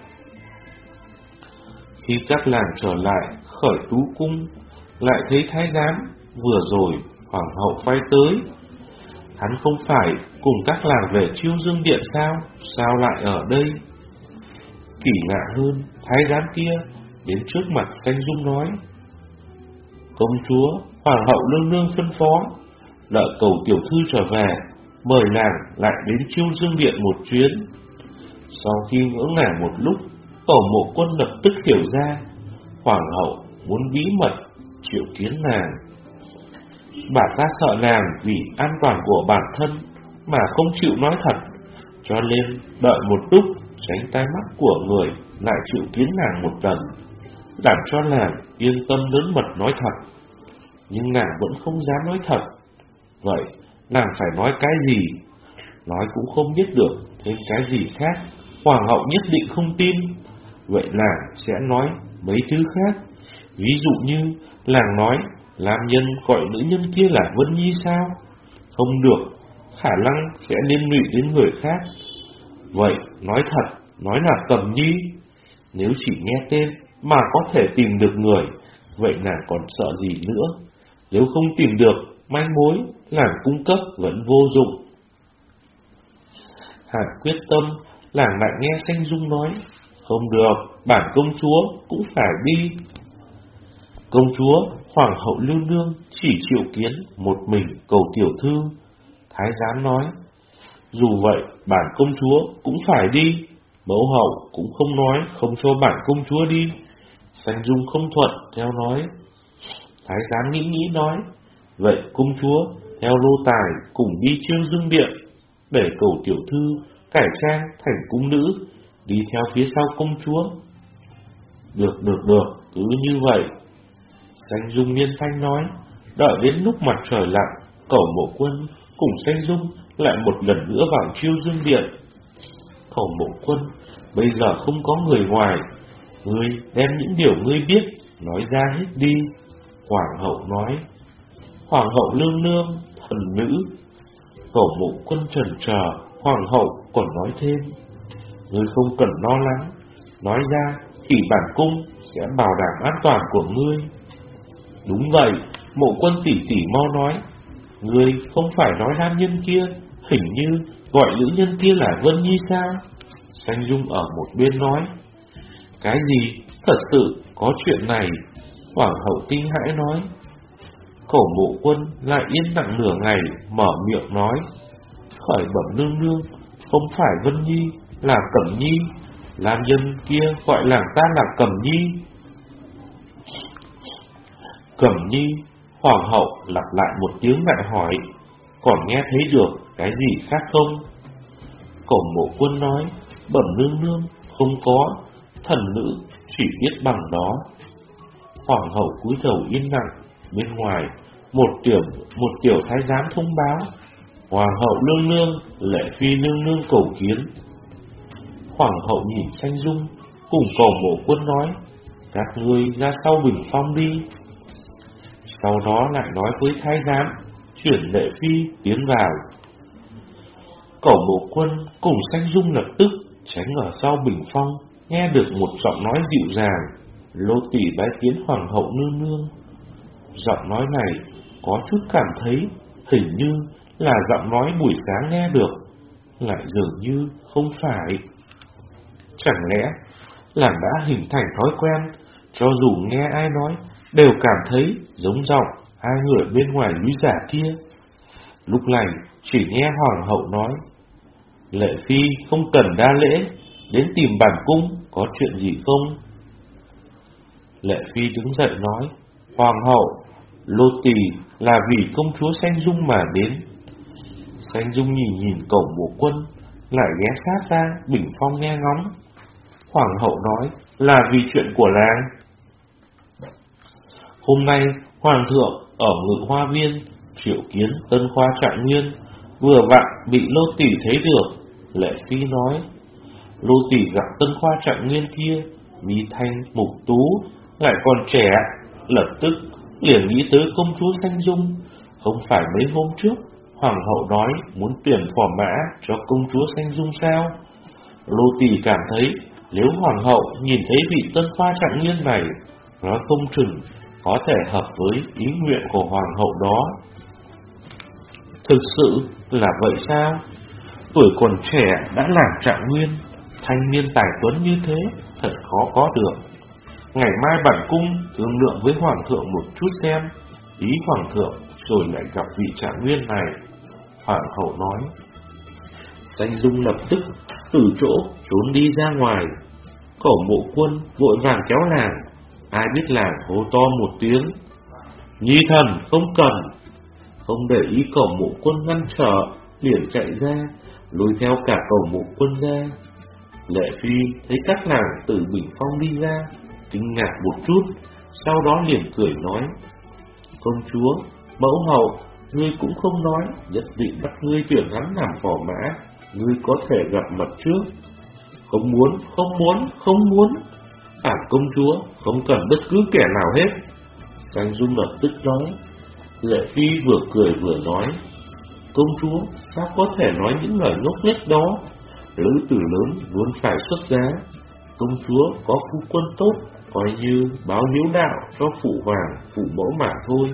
Khi các làng trở lại khởi tú cung, lại thấy thái giám vừa rồi hoàng hậu phái tới. Hắn không phải cùng các làng về Chiêu Dương Điện sao? Sao lại ở đây? Kỳ lạ hơn, thái giám kia đến trước mặt Sanh Dung nói: công chúa, hoàng hậu nương nương phân phó, đợi cầu tiểu thư trở về, mời nàng lại đến Chiêu Dương Điện một chuyến. Sau khi ngỡ ngàng một lúc, Tổ Mộ Quân lập tức hiểu ra, hoàng hậu muốn bí mật triệu kiến nàng. Bà ta sợ nàng vì an toàn của bản thân mà không chịu nói thật, cho nên đợi một lúc tránh tai mắt của người lại triệu kiến nàng một lần, làm cho nàng yên tâm lớn mật nói thật. Nhưng nàng vẫn không dám nói thật. Vậy nàng phải nói cái gì? Nói cũng không biết được thêm cái gì khác, hoàng hậu nhất định không tin. Vậy nàng sẽ nói mấy thứ khác. Ví dụ như nàng nói làm nhân gọi nữ nhân kia là Vân Nhi sao? Không được, khả năng sẽ liên lụy đến người khác. Vậy nói thật, nói là Cẩm Nhi. Nếu chỉ nghe tên mà có thể tìm được người, vậy nàng còn sợ gì nữa? Nếu không tìm được manh mối, nàng cung cấp vẫn vô dụng. Hàn quyết tâm, nàng lại nghe Sanh Dung nói: không được, bản công chúa cũng phải đi. Công chúa, hoàng hậu nương nương chỉ triệu kiến một mình cầu tiểu thư. Thái giám nói: dù vậy, bản công chúa cũng phải đi. Mẫu hậu cũng không nói không cho bản công chúa đi. Sanh Dung không thuận, theo nói. Thái giám nghĩ nghĩ nói: vậy công chúa theo Lô Tài cùng đi Chiêu Dương Điện, để cầu tiểu thư cải trang thành cung nữ, đi theo phía sau công chúa. Được, được, được, cứ như vậy. Sanh Dung Niên Thanh nói. Đợi đến lúc mặt trời lặn, Cẩu Mộ Quân cùng Sanh Dung lại một lần nữa vào Chiêu Dương Điện. Cẩu Mộ Quân, bây giờ không có người ngoài, ngươi đem những điều ngươi biết nói ra hết đi. Hoàng hậu nói. Hoàng hậu nương nương, thần nữ. Cẩu Mộ Quân chần chờ, hoàng hậu còn nói thêm: ngươi không cần lo lắng, nói ra thì bản cung sẽ bảo đảm an toàn của ngươi. Đúng vậy, Mộ Quân tỷ tỷ mau nói, ngươi không phải nói nam nhân kia hình như gọi nữ nhân kia là Vân Nhi sao? Sanh Dung ở một bên nói. Cái gì? Thật sự có chuyện này? Hoàng hậu kinh hãi nói. Cẩu Mộ Quân lại yên lặng nửa ngày, mở miệng nói: khởi bẩm nương nương, không phải Vân Nhi, là Cẩm Nhi. Nam nhân kia gọi làng ta là Cẩm Nhi. Cẩm Nhi. Hoàng hậu lặp lại một tiếng lại hỏi: còn nghe thấy được cái gì khác không? Cẩu Mộ Quân nói: bẩm nương nương, không có, thần nữ chỉ biết bằng đó. Hoàng hậu cúi đầu yên lặng. Bên ngoài một tiểu một tiểu thái giám thông báo: hoàng hậu nương nương, Lệ Phi nương nương cầu kiến. Hoàng hậu nhìn Sanh Dung cùng Cẩu Mộ Quân nói: các ngươi ra sau bình phong đi. Sau đó lại nói với thái giám chuyển Lệ Phi tiến vào. Cẩu Mộ Quân cùng Sanh Dung lập tức tránh ở sau bình phong, nghe được một giọng nói dịu dàng: Lô tỷ bái kiến hoàng hậu nương nương. Giọng nói này có chút cảm thấy hình như là giọng nói buổi sáng nghe được, lại dường như không phải. Chẳng lẽ là đã hình thành thói quen, cho dù nghe ai nói đều cảm thấy giống giọng hai người bên ngoài núi giả kia. Lúc này chỉ nghe hoàng hậu nói: Lệ Phi không cần đa lễ, đến tìm bản cung có chuyện gì không? Lệ Phi đứng dậy nói: hoàng hậu, Lô tỳ là vì công chúa Sanh Dung mà đến. Sanh Dung nhìn nhìn Cẩu Mộ Quân, lại ghé sát ra bình phong nghe ngóng. Hoàng hậu nói: là vì chuyện của làng. Hôm nay hoàng thượng ở Ngự Hoa Viên triệu kiến Tân Khoa Trạng Nguyên, vừa vặn bị Lô Tỷ thấy được. Lệ Phi nói: Lô Tỷ gặp Tân Khoa Trạng Nguyên kia, mi thanh mục tú, lại còn trẻ, lập tức liền nghĩ tới công chúa Xanh Dung. Không phải mấy hôm trước hoàng hậu nói muốn tuyển phò mã cho công chúa Xanh Dung sao? Lô Tỷ cảm thấy nếu hoàng hậu nhìn thấy vị Tân Khoa Trạng Nguyên này, nói không chừng có thể hợp với ý nguyện của hoàng hậu đó. Thực sự là vậy sao? Tuổi còn trẻ đã làm trạng nguyên, thanh niên tài tuấn như thế thật khó có được. Ngày mai bản cung thương lượng với hoàng thượng một chút xem ý hoàng thượng, rồi lại gặp vị trạng nguyên này. Hoàng hậu nói. Xanh Dung lập tức từ chỗ trốn đi ra ngoài. Cổ Mộ Quân vội vàng kéo làng. Ai biết làng hô to một tiếng: Nhi thần không cần. Không để ý Cổ Mộ Quân ngăn trở, liền chạy ra, lôi theo cả Cổ Mộ Quân ra. Lệ Phi thấy các nàng từ bình phong đi ra, kinh ngạc một chút, sau đó liền cười nói: Công chúa, mẫu hậu, ngươi cũng không nói, nhất định bắt ngươi tuyển hắn làm phò mã, ngươi có thể gặp mặt trước. Không muốn, không muốn, không muốn. Bản công chúa không cần bất cứ kẻ nào hết. Xanh Dung lập tức nói. Lệ Phi vừa cười vừa nói: Công chúa sao có thể nói những lời ngốc nghếch đó? Lữ tử lớn vốn phải xuất giá, công chúa có phu quân tốt, coi như báo hiếu đạo cho phụ hoàng, phụ mẫu mà thôi.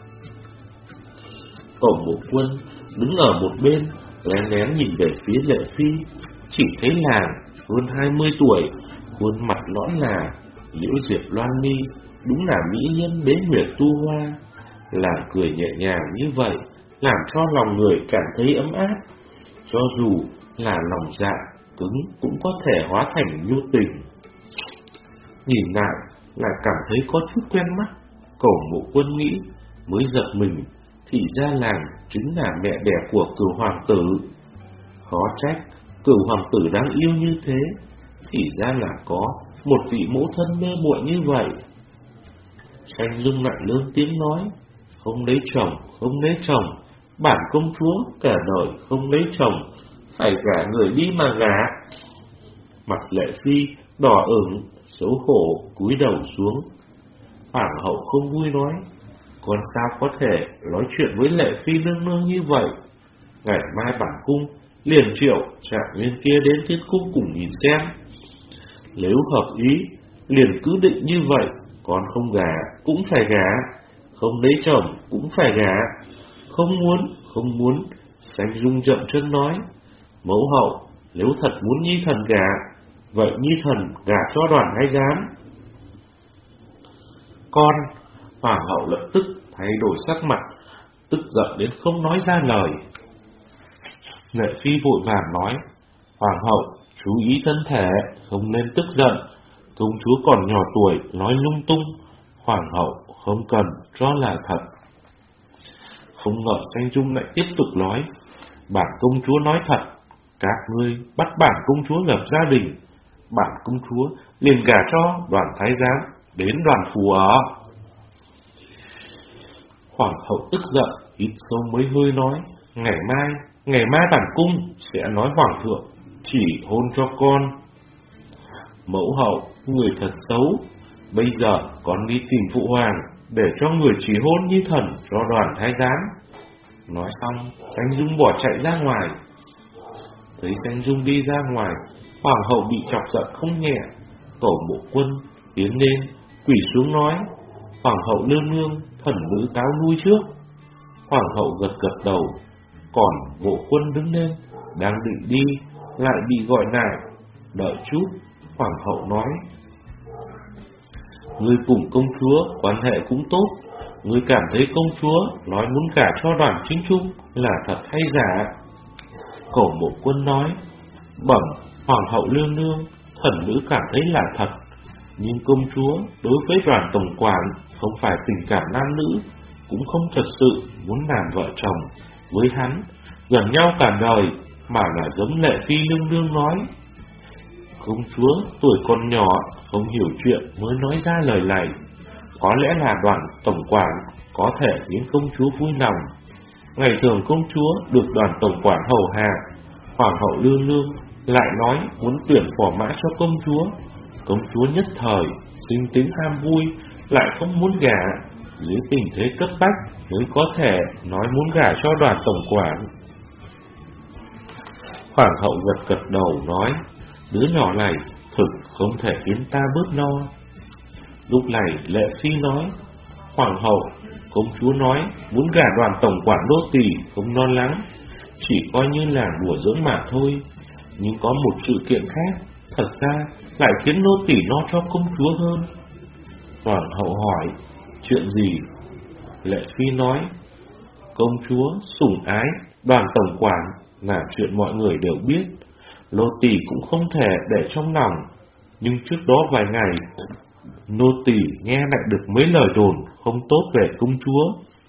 Cổ Mộ Quân đứng ở một bên, lén lén nhìn về phía Lệ Phi, chỉ thấy làng hơn hai mươi tuổi, khuôn mặt nõn nà, Liễu Diệp Loan Ni đúng là mỹ nhân bế nguyệt tu hoa. Làng cười nhẹ nhàng như vậy, làm cho lòng người cảm thấy ấm áp. Cho dù là lòng dạ cứng cũng có thể hóa thành nhu tình. Nhìn lại là cảm thấy có chút quen mắt. Cổ Mộ Quân nghĩ, mới giật mình, thì ra làng chính là mẹ đẻ của Cửu hoàng tử. Khó trách Cửu hoàng tử đáng yêu như thế, thì ra là có một vị mẫu thân mê muội như vậy. Xanh Dung lại lớn tiếng nói: Không lấy chồng, không lấy chồng, bản công chúa cả đời không lấy chồng, phải gả người đi mà gả. Mặt Lệ Phi đỏ ửng, xấu hổ cúi đầu xuống. Hoàng hậu không vui nói: Con sao có thể nói chuyện với Lệ Phi nương nương như vậy? Ngày mai bản cung liền triệu trạng nguyên kia đến Thiên Cung cùng nhìn xem. Nếu hợp ý liền cứ định như vậy, con không gả cũng phải gả, không lấy chồng cũng phải gả. Không muốn, không muốn. Xanh Dung chậm chân nói: Mẫu hậu, nếu thật muốn Nhi thần gả, vậy Nhi thần gả cho Đoàn Thái Giám. Con. Hoàng hậu lập tức thay đổi sắc mặt, tức giận đến không nói ra lời. Lệ Phi vội vàng nói: Hoàng hậu, chú ý thân thể, không nên tức giận. Công chúa còn nhỏ tuổi, nói lung tung. Hoàng hậu không cần cho là thật. Không ngờ Xanh Dung lại tiếp tục nói: Bản công chúa nói thật, các ngươi bắt bản công chúa lập gia đình, bản công chúa liền gả cho Đoàn Thái Giám đến Đoàn Phủ ở. Hoàng hậu tức giận, hít sâu mấy hơi nói: Ngày mai, ngày mai bản cung sẽ nói hoàng thượng chỉ hôn cho con. Mẫu hậu, người thật xấu, bây giờ con đi tìm phụ hoàng để cho người chỉ hôn Nhi thần cho Đoàn Thái Giám. Nói xong, Xanh Dung bỏ chạy ra ngoài. Thấy Xanh Dung đi ra ngoài, hoàng hậu bị chọc giận không nhẹ. Tổ Mộ Quân tiến lên, quỳ xuống nói: Hoàng hậu nương nương, thần nữ cáo lui trước. Hoàng hậu gật gật đầu, còn Mộ Quân đứng lên, đang định đi, lại bị gọi lại. Đợi chút, hoàng hậu nói: Ngươi cùng công chúa quan hệ cũng tốt, ngươi cảm thấy công chúa nói muốn gả cho Đoàn Chính Trung là thật hay giả? Cổ Mộ Quân nói: Bẩm hoàng hậu nương nương, thần nữ cảm thấy là thật, nhưng công chúa đối với Đoàn tổng quản không phải tình cảm nam nữ, cũng không thật sự muốn làm vợ chồng với hắn, gần nhau cả đời, mà là giống Lệ Phi nương nương nói. Công chúa tuổi còn nhỏ, không hiểu chuyện mới nói ra lời này. có lẽ là đoàn tổng quản có thể khiến công chúa vui lòng. Ngày thường công chúa được đoàn tổng quản hầu hạ, hoàng hậu Lương Nương lại nói muốn tuyển phò mã cho công chúa. Công chúa nhất thời sinh tính ham vui, lại không muốn gả. Dưới tình thế cấp bách mới có thể nói muốn gả cho đoàn tổng quản. Hoàng hậu gật gật đầu nói, đứa nhỏ này thực không thể khiến ta bớt lo. Lúc này Lệ Phi nói, hoàng hậu, công chúa nói muốn gả đoàn tổng quản đô tỳ không lo lắng, chỉ coi như là đùa giỡn mà thôi. Nhưng có một sự kiện khác, thật ra lại khiến nô tỳ lo cho công chúa hơn. Hoàng hậu hỏi, chuyện gì? Lệ Phi nói, công chúa sủng ái đoàn tổng quản là chuyện mọi người đều biết, nô tỳ cũng không thể để trong lòng. Nhưng trước đó vài ngày, nô tỳ nghe lại được mấy lời đồn không tốt về công chúa.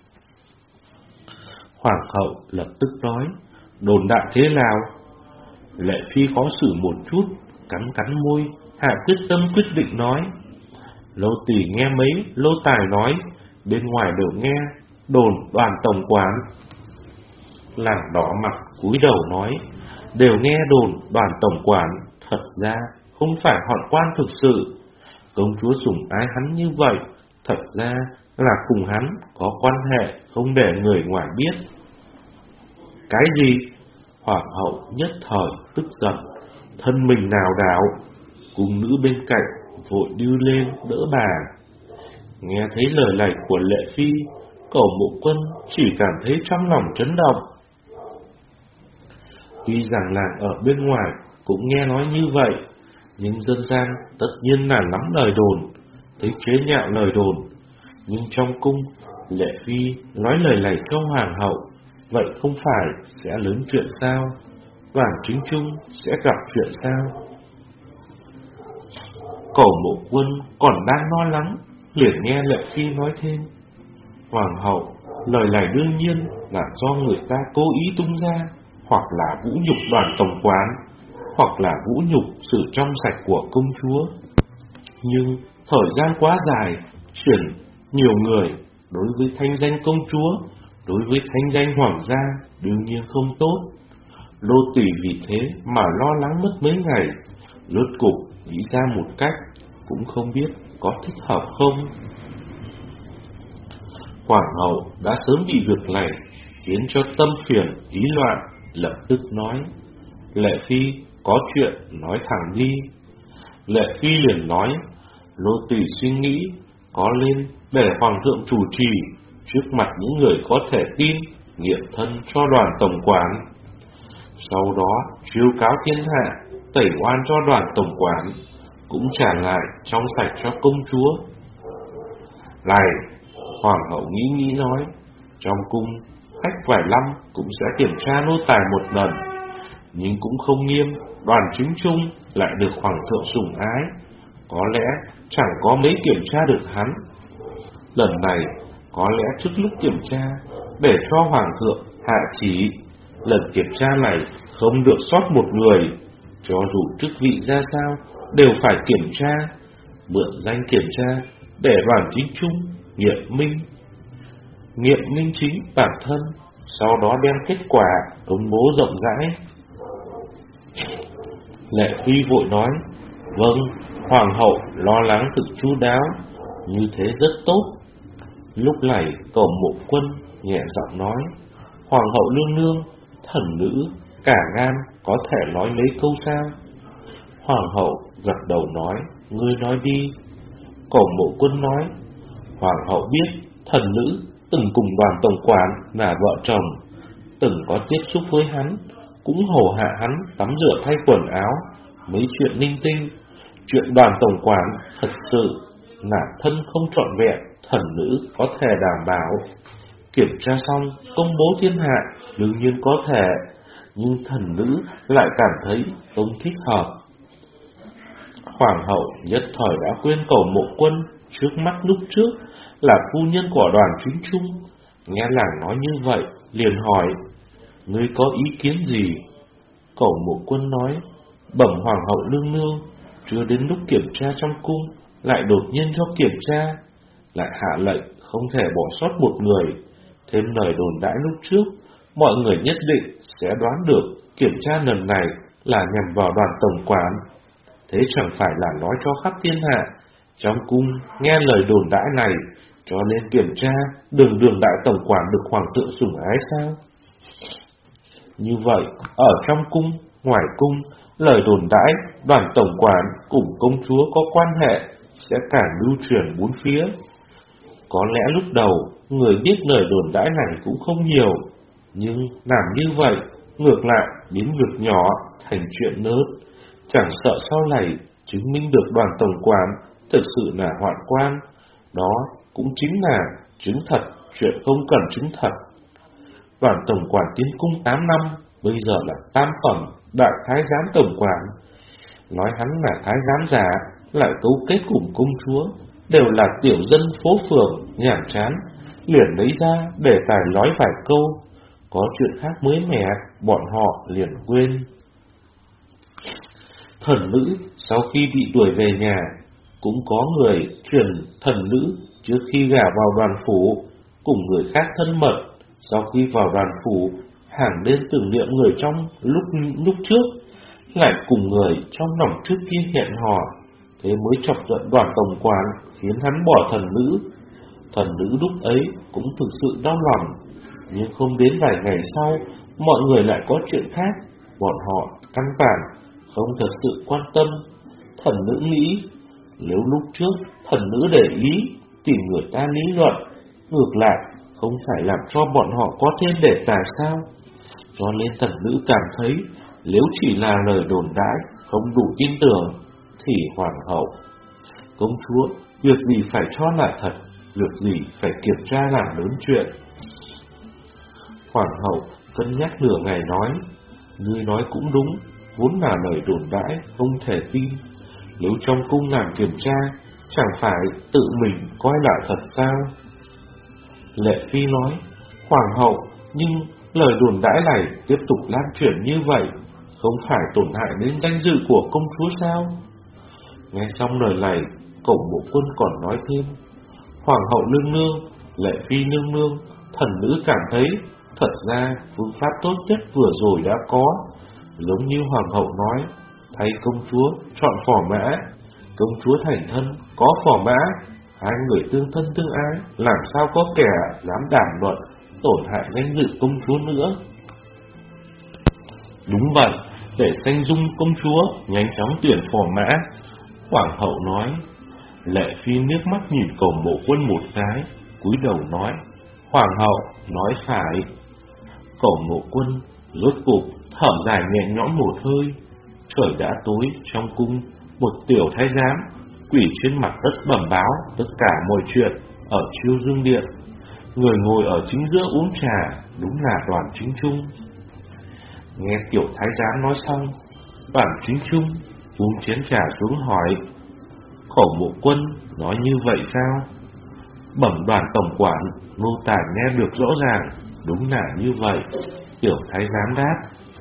Hoàng hậu lập tức nói, đồn đại thế nào? Lệ Phi khó xử một chút, cắn cắn môi, hạ quyết tâm quyết định nói, nô tỳ nghe mấy lô tài nói, bên ngoài đều nghe đồn đoàn tổng quản. Làng đỏ mặt cúi đầu nói, đều nghe đồn đoàn tổng quản, thật ra không phải họ quan thực sự. Công chúa sủng ái hắn như vậy, thật ra là cùng hắn có quan hệ không để người ngoài biết. Cái gì? Hoàng hậu nhất thời tức giận, thân mình nào đảo, cung nữ bên cạnh vội đưa lên đỡ bà. Nghe thấy lời này của Lệ Phi, Cẩu Mộ Quân chỉ cảm thấy trong lòng chấn động. Tuy rằng làng ở bên ngoài cũng nghe nói như vậy, nhưng dân gian tất nhiên là lắm lời đồn, thấy chế nhạo lời đồn. Nhưng trong cung, Lệ Phi nói lời này cho hoàng hậu, vậy không phải sẽ lớn chuyện sao? Đoàn Chính Trung sẽ gặp chuyện sao? Cẩu Mộ Quân còn đang lo lắng, liền nghe Lệ Phi nói thêm, hoàng hậu, lời này đương nhiên là do người ta cố ý tung ra, hoặc là vũ nhục đoàn tổng quản, hoặc là vũ nhục sự trong sạch của công chúa. Nhưng thời gian quá dài, chuyển nhiều người, đối với thanh danh công chúa, đối với thanh danh hoàng gia đương nhiên không tốt. Lô tỳ vì thế mà lo lắng mất mấy ngày, rốt cục nghĩ ra một cách, cũng không biết có thích hợp không. Hoàng hậu đã sớm bị việc này khiến cho tâm phiền ý loạn, lập tức nói, Lệ Phi có chuyện nói thẳng đi. Lệ Phi liền nói, nô tỳ suy nghĩ có lên để hoàng thượng chủ trì trước mặt những người có thể tin, nghiệm thân cho đoàn tổng quản, sau đó chiếu cáo thiên hạ, tẩy oan cho đoàn tổng quản, cũng trả lại trong sạch cho công chúa. Này, hoàng hậu nghĩ nghĩ nói, trong cung cách vài năm cũng sẽ kiểm tra nô tài một lần, nhưng cũng không nghiêm. Đoàn Chính Trung lại được hoàng thượng sủng ái, có lẽ chẳng có mấy kiểm tra được hắn. Lần này có lẽ trước lúc kiểm tra để cho hoàng thượng hạ chỉ, lần kiểm tra này không được sót một người, cho dù chức vị ra sao đều phải kiểm tra, mượn danh kiểm tra để Đoàn Chính Trung nghiệm minh nghiệm minh chính bản thân, sau đó đem kết quả công bố rộng rãi. Lệ Phi vội nói, vâng, hoàng hậu lo lắng thực chu đáo, như thế rất tốt. Lúc này Cẩu Mộ Quân nhẹ giọng nói, hoàng hậu nương nương, thần nữ cả gan có thể nói mấy câu sao? Hoàng hậu gật đầu nói, ngươi nói đi. Cẩu Mộ Quân nói, hoàng hậu biết thần nữ từng cùng đoàn tổng quản là vợ chồng, từng có tiếp xúc với hắn, cũng hầu hạ hắn tắm rửa thay quần áo, mấy chuyện linh tinh. Chuyện đoàn tổng quản thật sự là thân không trọn vẹn, thần nữ có thể đảm bảo. Kiểm tra xong công bố thiên hạ đương nhiên có thể, nhưng thần nữ lại cảm thấy không thích hợp. Hoàng hậu nhất thời đã quên Cẩu Mộ Quân trước mắt lúc trước là phu nhân của Đoàn Chính Trung, nghe làng nói như vậy liền hỏi, ngươi có ý kiến gì? Cẩu Mộ Quân nói, bẩm hoàng hậu nương nương, chưa đến lúc kiểm tra trong cung lại đột nhiên cho kiểm tra, lại hạ lệnh không thể bỏ sót một người. Thêm lời đồn đãi lúc trước, mọi người nhất định sẽ đoán được kiểm tra lần này là nhằm vào Đoàn tổng quản. Thế chẳng phải là nói cho khắp thiên hạ, trong cung nghe lời đồn đãi này, cho nên kiểm tra đường đường đại tổng quản được hoàng thượng sủng ái sao? Như vậy, ở trong cung, ngoài cung, lời đồn đãi Đoàn tổng quản cùng công chúa có quan hệ sẽ càng lưu truyền bốn phía. Có lẽ lúc đầu, người biết lời đồn đãi này cũng không nhiều, nhưng làm như vậy, ngược lại biến việc nhỏ thành chuyện lớn, chẳng sợ sau này chứng minh được Đoàn tổng quản thực sự là hoạn quan. Đó cũng chính là chứng thật chuyện không cần chứng thật. Đoàn tổng quản tiến cung tám năm, bây giờ là tam phẩm đại thái giám tổng quản. Nói hắn là thái giám giả, lại cấu kết cùng công chúa, đều là tiểu dân phố phường nhàm chán, liền lấy ra để tài nói vài câu. Có chuyện khác mới mẻ, bọn họ liền quên. Thần nữ sau khi bị đuổi về nhà, cũng có người truyền thần nữ trước khi gả vào Đoàn phủ, cùng người khác thân mật. Sau khi vào Đoàn phủ, hàng đêm tưởng niệm người trong lúc lúc trước, lại cùng người trong lòng trước kia hẹn hò, thế mới chọc giận Đoàn tổng quản, khiến hắn bỏ thần nữ. Thần nữ lúc ấy cũng thực sự đau lòng, nhưng không đến vài ngày sau, mọi người lại có chuyện khác, bọn họ căn bản không thật sự quan tâm. Thần nữ nghĩ, nếu lúc trước thần nữ để ý tìm người ta lý luận, ngược lại không phải làm cho bọn họ có thêm đề tài sao? Cho nên thần nữ cảm thấy, nếu chỉ là lời đồn đãi không đủ tin tưởng, thì hoàng hậu, công chúa, việc gì phải cho là thật, việc gì phải kiểm tra làm lớn chuyện. Hoàng hậu cân nhắc nửa ngày nói, ngươi nói cũng đúng, vốn là lời đồn đãi không thể tin. Nếu trong cung làm kiểm tra, chẳng phải tự mình coi là thật sao? Lệ Phi nói, hoàng hậu, nhưng lời đồn đãi này tiếp tục lan truyền như vậy, không phải tổn hại đến danh dự của công chúa sao? Nghe xong lời này, Cổng Bộ Quân còn nói thêm, hoàng hậu nương nương, Lệ Phi nương nương, thần nữ cảm thấy, thật ra phương pháp tốt nhất vừa rồi đã có. Giống như hoàng hậu nói, thay công chúa chọn phò mã, công chúa thành thân có phò mã, hai người tương thân tương ái, làm sao có kẻ dám đàm luận tổn hại danh dự công chúa nữa. Đúng vậy, để danh dung công chúa nhanh chóng tuyển phò mã. Hoàng hậu nói. Lệ Phi nước mắt nhìn Cổng Bộ Quân một cái, cúi đầu nói, hoàng hậu nói phải. Cổng Bộ Quân rốt cục thở dài nhẹ nhõm một hơi. Trời đã tối, trong cung một tiểu thái giám quỳ trên mặt đất bẩm báo tất cả mọi chuyện ở Chiêu Dương Điện. Người ngồi ở chính giữa uống trà đúng là Đoàn Chính Trung. Nghe tiểu thái giám nói xong, Đoàn Chính Trung uống chén trà xuống hỏi, Cổng Bộ Quân nói như vậy sao? Bẩm Đoàn tổng quản, nô tài nghe được rõ ràng, đúng là như vậy. Tiểu thái giám đáp.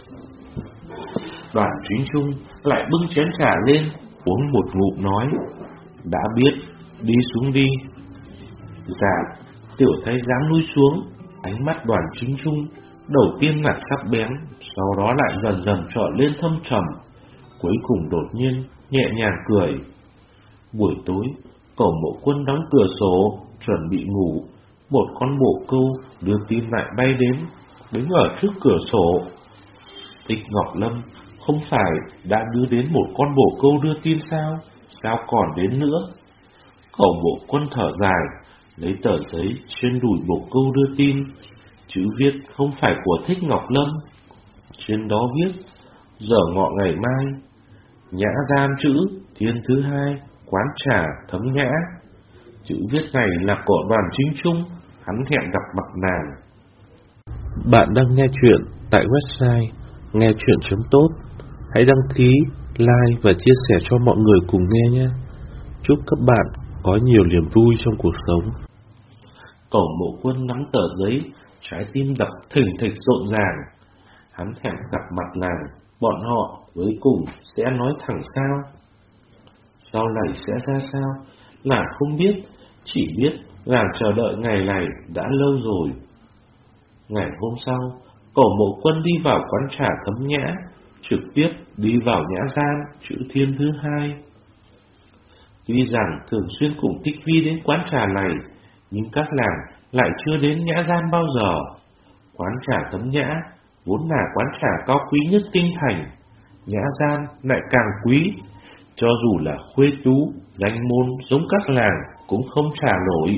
Đoàn Chính Trung lại bưng chén trà lên, uống một ngụm nói, đã biết, đi xuống đi. Dạ. Tiểu thái giám lui xuống, ánh mắt Đoàn Chính Trung đầu tiên là sắc bén, sau đó lại dần dần trọn lên thâm trầm, cuối cùng đột nhiên nhẹ nhàng cười. Buổi tối, Cổng Bộ Quân đóng cửa sổ, chuẩn bị ngủ. Một con bồ câu đưa tin lại bay đến, đứng ở trước cửa sổ. Tịch Ngọc Lâm không phải đã đưa đến một con bồ câu đưa tin sao? Sao còn đến nữa? Cổng Bộ Quân thở dài, lấy tờ giấy trên đùi bồ câu đưa tin, chữ viết không phải của Thích Ngọc Lâm. Trên đó viết, giờ ngọ ngày mai, nhã gian chữ, thiên thứ hai, quán trà Thấm Nhã. Chữ viết này là của Đoàn Chính Trung, hắn hẹn gặp mặt nàng. Bạn đang nghe chuyện tại website nghe chuyện chấm tốt. Hãy đăng ký, like và chia sẻ cho mọi người cùng nghe nhé. Chúc các bạn có nhiều niềm vui trong cuộc sống. Cổng Bộ Quân nắm tờ giấy, trái tim đập thình thịch rộn ràng. Hắn hẹn gặp mặt nàng, bọn họ cuối cùng sẽ nói thẳng sao? Sau này sẽ ra sao là không biết, chỉ biết làng chờ đợi ngày này đã lâu rồi. Ngày hôm sau, Cổ Mộ Quân đi vào quán trà Thấm Nhã, trực tiếp đi vào nhã gian chữ thiên thứ hai. Tuy rằng thường xuyên cùng Thích Vi đến quán trà này, nhưng các làng lại chưa đến nhã gian bao giờ. Quán trà Thấm Nhã vốn là quán trà cao quý nhất kinh thành, nhã gian lại càng quý, cho dù là khuê tú, danh môn giống các làng cũng không trả nổi.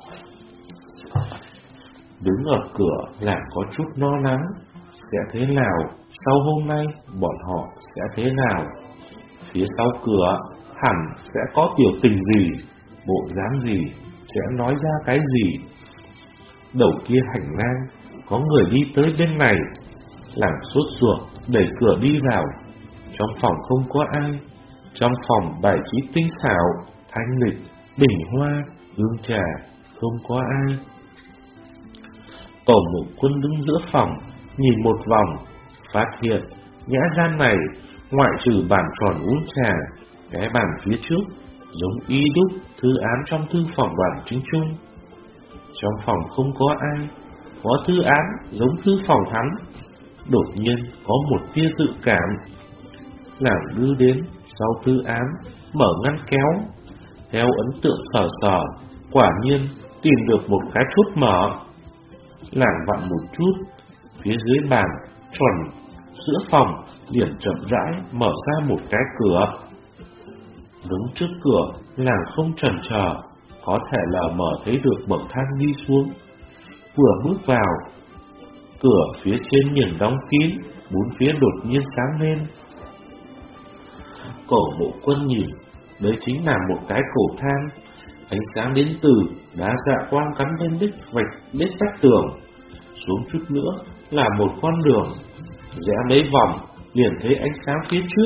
Đứng ở cửa làng có chút lo lắng, sẽ thế nào, sau hôm nay bọn họ sẽ thế nào? Phía sau cửa hẳn sẽ có biểu tình gì, bộ dáng gì, sẽ nói ra cái gì? Đầu kia hành lang có người đi tới bên này, làng sốt ruột đẩy cửa đi vào. Trong phòng không có ai, trong phòng bài trí tinh xảo, thanh lịch, bình hoa, hương trà, không có ai. Cổ Mộ Quân đứng giữa phòng, nhìn một vòng, phát hiện nhã gian này ngoại trừ bàn tròn uống trà, cái bàn phía trước giống y đúc thư án trong thư phòng Đoàn Chính Trung. Trong phòng không có ai, có thư án giống thư phòng hắn. Đột nhiên có một tia dự cảm. Làng đưa đến sau thư án, mở ngăn kéo, theo ấn tượng sờ sờ, quả nhiên tìm được một cái chốt mở. Làng vặn một chút, phía dưới bàn tròn giữa phòng liền chậm rãi mở ra một cái cửa. Đứng trước cửa, làng không chần chờ, có thể là mở thấy được bậc thang đi xuống. Vừa bước vào, cửa phía trên nhìn đóng kín, bốn phía đột nhiên sáng lên. Cổ Mộ Quân nhìn, đấy chính là một cái cổ thang, ánh sáng đến từ đá dạ quang cắm lên đích vạch đích vách tường. Xuống chút nữa là một con đường, rẽ mấy vòng liền thấy ánh sáng phía trước.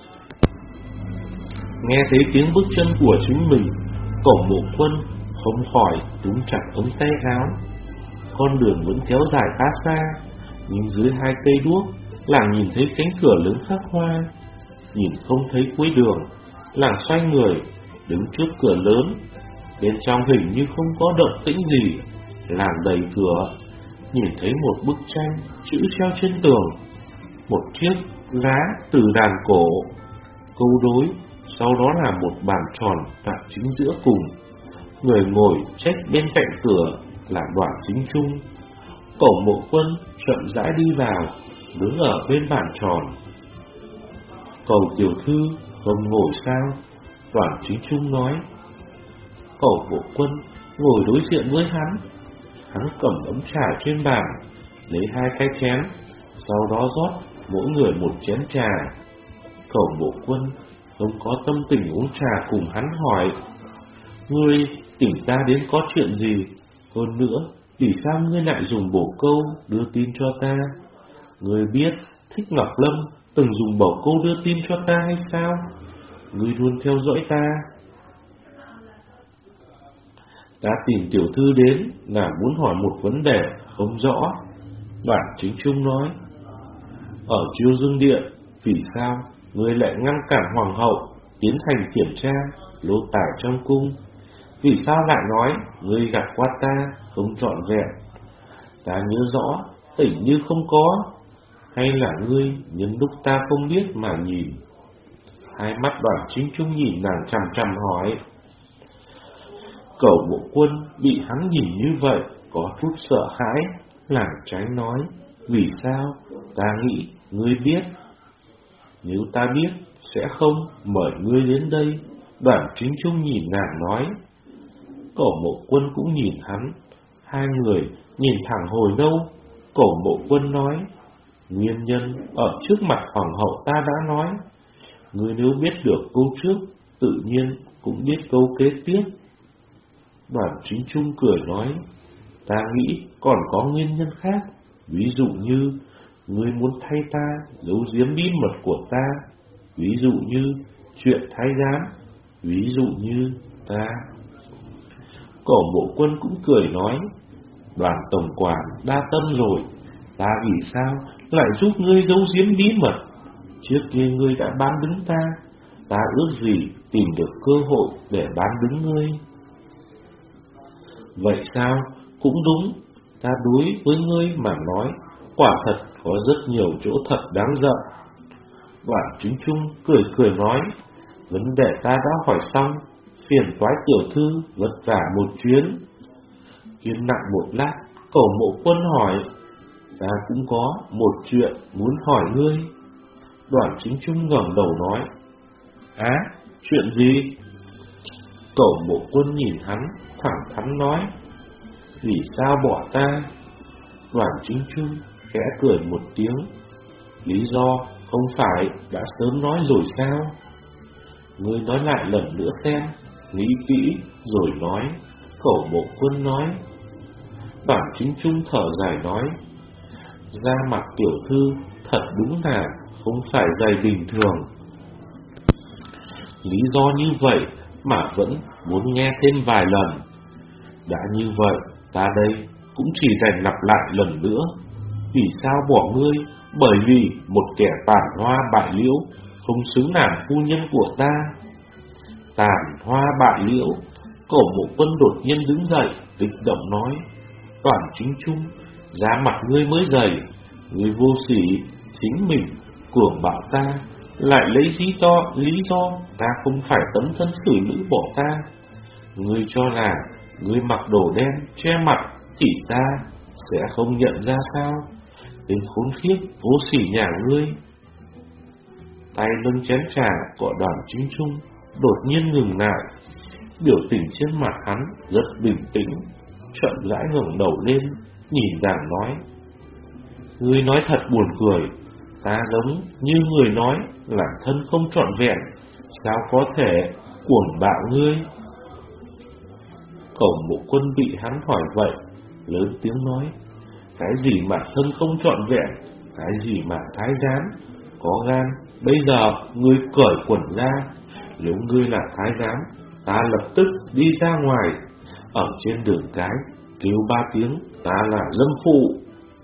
Nghe thấy tiếng bước chân của chính mình, Cổ Mộ Quân không khỏi túm chặt ống tay áo. Con đường vẫn kéo dài khá xa, nhưng dưới hai cây đuốc, làng nhìn thấy cánh cửa lớn khắc hoa. Nhìn không thấy cuối đường, làng xoay người, đứng trước cửa lớn. Bên trong hình như không có động tĩnh gì, làng đẩy cửa, nhìn thấy một bức tranh, chữ treo trên tường, một chiếc giá từ đàn cổ, câu đối, sau đó là một bàn tròn đặt chính giữa cùng. Người ngồi trách bên cạnh cửa là Đoàn Chính Trung. Cổ Mộ Quân chậm rãi đi vào, đứng ở bên bàn tròn. Cầu tiểu thư không ngồi sao? Đoàn Chính Trung nói. Cổ Mộ Quân ngồi đối diện với hắn. Hắn cầm ấm trà trên bàn, lấy hai cái chén, sau đó rót mỗi người một chén trà. Cổ Mộ Quân không có tâm tình uống trà cùng hắn hỏi: Ngươi tỉnh ta đến có chuyện gì? Hơn nữa, vì sao ngươi lại dùng bổ câu đưa tin cho ta? Ngươi biết Thích Ngọc Lâm từng dùng bổ câu đưa tin cho ta hay sao? Ngươi luôn theo dõi ta. Ta tìm tiểu thư đến là muốn hỏi một vấn đề không rõ. Đoàn Chính Trung nói. Ở Chiêu Dương Điện, vì sao ngươi lại ngăn cản hoàng hậu tiến hành kiểm tra lô tài trong cung? Vì sao lại nói ngươi gạt qua ta không trọn vẹn? Ta nhớ rõ, hình như không có. Hay là ngươi nhân lúc ta không biết mà nhìn? Hai mắt Đoàn Chính Trung nhìn nàng chằm chằm hỏi. Cổ Mộ Quân bị hắn nhìn như vậy, có chút sợ hãi, lảng tránh nói. Vì sao? Ta nghĩ ngươi biết. Nếu ta biết, sẽ không mời ngươi đến đây. Đoàn Chính Trung nhìn nàng nói. Cổ Mộ Quân cũng nhìn hắn. Hai người nhìn thẳng hồi lâu. Cổ Mộ Quân nói. Nguyên nhân ở trước mặt hoàng hậu ta đã nói. Ngươi nếu biết được câu trước, tự nhiên cũng biết câu kế tiếp. Đoàn Chính Trung cười nói. Ta nghĩ còn có nguyên nhân khác. Ví dụ như ngươi muốn thay ta giấu giếm bí mật của ta. Ví dụ như chuyện thái giám. Ví dụ như ta. Cổ Mộ Quân cũng cười nói. Đoàn tổng quản đa tâm rồi. Ta vì sao lại giúp ngươi giấu giếm bí mật? Trước kia ngươi đã bán đứng ta. Ta ước gì tìm được cơ hội để bán đứng ngươi. Vậy sao? Cũng đúng, ta đối với ngươi mà nói, quả thật có rất nhiều chỗ thật đáng giận. Đoạn Chính Trung cười cười nói, vấn đề ta đã hỏi xong, phiền toái tiểu thư vất vả một chuyến. Yên lặng một lát, Cẩu Mộ Quân hỏi, ta cũng có một chuyện muốn hỏi ngươi. Đoạn Chính Trung ngẩng đầu nói, á, chuyện gì? Cẩu Mộ Quân nhìn hắn, thẳng thắn nói, vì sao bỏ ta? Đoạn Chính Trung khẽ cười một tiếng, lý do không phải đã sớm nói rồi sao? Ngươi nói lại lần nữa xem, nghĩ kỹ rồi nói. Cẩu Mộ Quân nói. Đoạn Chính Trung thở dài nói, da mặt tiểu thư thật đúng là không phải dày bình thường. Lý do như vậy mà vẫn muốn nghe thêm vài lần. Đã như vậy, ta đây cũng chỉ đành lặp lại lần nữa. Vì sao bỏ ngươi? Bởi vì một kẻ tàn hoa bại liễu không xứng làm phu nhân của ta. Tàn hoa bại liễu. Cẩu Mộ Quân đột nhiên đứng dậy, kích động nói, Đoạn Chính Trung, giá mặt ngươi mới dày, ngươi vô sỉ, chính mình cuồng bạo ta, lại lấy lý do lý do ta không phải tấm thân xử nữ bỏ ta. Ngươi cho là ngươi mặc đồ đen che mặt thì ta sẽ không nhận ra sao? Tên khốn khiếp vô sỉ nhà ngươi. Tay nâng chén trà của Đoạn Chính Trung đột nhiên ngừng lại, biểu tình trên mặt hắn rất bình tĩnh, chậm rãi ngẩng đầu lên, nhìn nàng nói, ngươi nói thật buồn cười, ta giống như người nói là thân không trọn vẹn, sao có thể cuồng bạo ngươi? Cẩu Mộ Quân bị hắn hỏi vậy, lớn tiếng nói, cái gì mà thân không trọn vẹn, cái gì mà thái giám, có gan, bây giờ ngươi cởi quần ra, nếu ngươi là thái giám, ta lập tức đi ra ngoài, ở trên đường cái, kêu ba tiếng, ta là dâm phụ.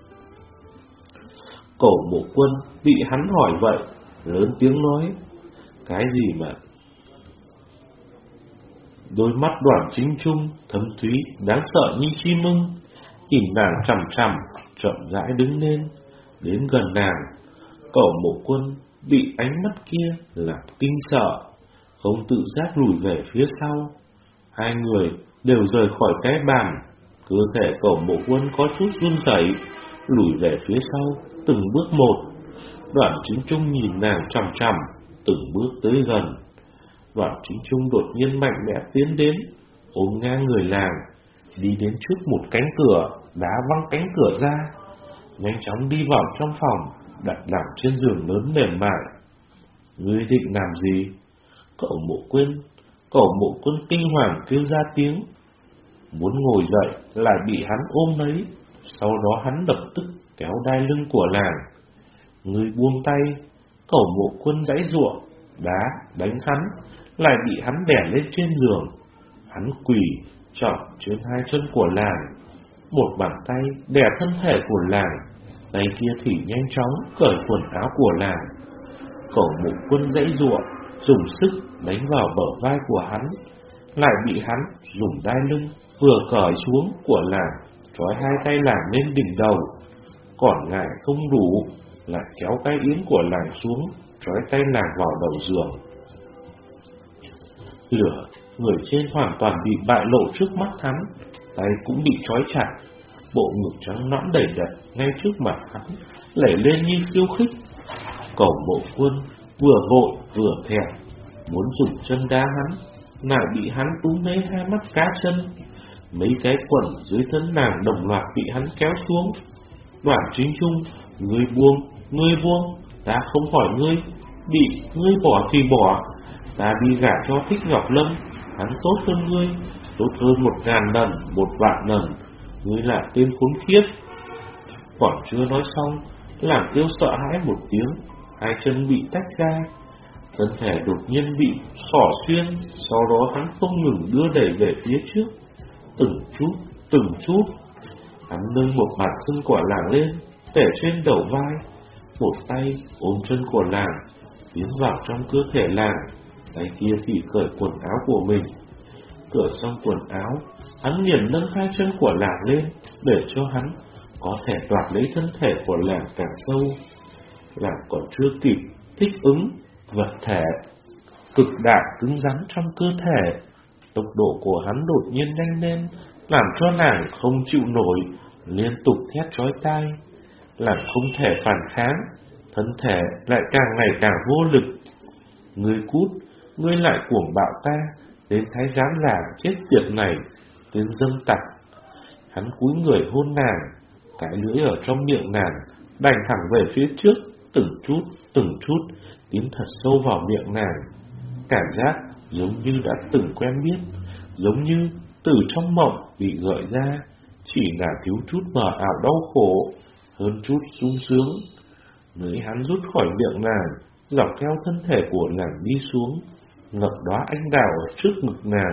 Cẩu Mộ Quân bị hắn hỏi vậy, lớn tiếng nói, cái gì mà? Đôi mắt Đoạn Chính Trung thâm thúy đáng sợ như chim ưng, nhìn nàng chằm chằm, chậm rãi đứng lên, đến gần nàng. Cẩu Mộ Quân bị ánh mắt kia làm kinh sợ, không tự giác lùi về phía sau. Hai người đều rời khỏi cái bàn, cơ thể Cẩu Mộ Quân có chút run rẩy, lùi về phía sau từng bước một. Đoạn Chính Trung nhìn nàng chằm chằm, từng bước tới gần. Đoạn Chính Trung đột nhiên mạnh mẽ tiến đến, ôm ngang người nàng, đi đến trước một cánh cửa, đá văng cánh cửa ra, nhanh chóng đi vào trong phòng, đặt nàng trên giường lớn mềm mại. Ngươi định làm gì? Cẩu Mộ Quân, Cẩu Mộ Quân kinh hoàng kêu ra tiếng, muốn ngồi dậy lại bị hắn ôm lấy, sau đó hắn lập tức kéo đai lưng của nàng. Ngươi buông tay. Cẩu Mộ Quân giãy giụa, đá đánh hắn, lại bị hắn đè lên trên giường. Hắn quỳ chọc trên hai chân của nàng, một bàn tay đè thân thể của nàng, tay kia thì nhanh chóng cởi quần áo của nàng. Cẩu Mộ Quân giãy giụa, dùng sức đánh vào bờ vai của hắn, lại bị hắn dùng đai lưng vừa cởi xuống của nàng, trói hai tay nàng lên đỉnh đầu. Còn ngại không đủ, lại kéo cái yếm của nàng xuống, trói tay nàng vào đầu giường. Lửa người trên hoàn toàn bị bại lộ trước mắt hắn, tay cũng bị trói chặt, bộ ngực trắng nõn đầy đặn ngay trước mặt hắn lẩy lên như khiêu khích. Cẩu Mộ Quân vừa vội vừa thẹn, muốn dùng chân đá hắn, lại bị hắn túm lấy hai mắt cá chân. Mấy cái quần dưới thân nàng đồng loạt bị hắn kéo xuống. Đoạn Chính Trung, ngươi buông, ngươi buông, ta không hỏi ngươi, bị ngươi bỏ thì bỏ, ta đi gả cho Thích Ngọc Lâm, hắn tốt hơn ngươi, tốt hơn một ngàn lần, một vạn lần, ngươi là tên khốn khiếp. Còn chưa nói xong, làm kêu sợ hãi một tiếng, hai chân bị tách ra, thân thể đột nhiên bị xỏ xuyên, sau đó hắn không ngừng đưa đẩy về phía trước, từng chút, từng chút. Hắn nâng một bàn chân của nàng lên, để trên đầu vai, một tay ôm chân của nàng, tiến vào trong cơ thể nàng, tay kia thì cởi quần áo của mình. Cởi xong quần áo, Hắn liền nâng hai chân của làng lên để cho hắn có thể đoạt lấy thân thể của làng càng sâu. Làng còn chưa kịp thích ứng vật thể cực đại cứng rắn trong cơ thể, tốc độ của hắn đột nhiên nhanh lên, làm cho nàng không chịu nổi, liên tục thét chói tai. Làng không thể phản kháng, thân thể lại càng ngày càng vô lực. Ngươi cút, ngươi lại cuồng bạo ta, đến thái giám già chết tiệt này, tên dâm tặc. Hắn cúi người hôn nàng, cái lưỡi ở trong miệng nàng đành thẳng về phía trước, từng chút, từng chút, tiến thật sâu vào miệng nàng. Cảm giác giống như đã từng quen biết, giống như từ trong mộng bị gợi ra, chỉ là thiếu chút mờ ảo đau khổ, hơn chút sung sướng. Lưỡi hắn rút khỏi miệng nàng, dọc theo thân thể của nàng đi xuống, ngậm đóa anh đào ở trước ngực nàng.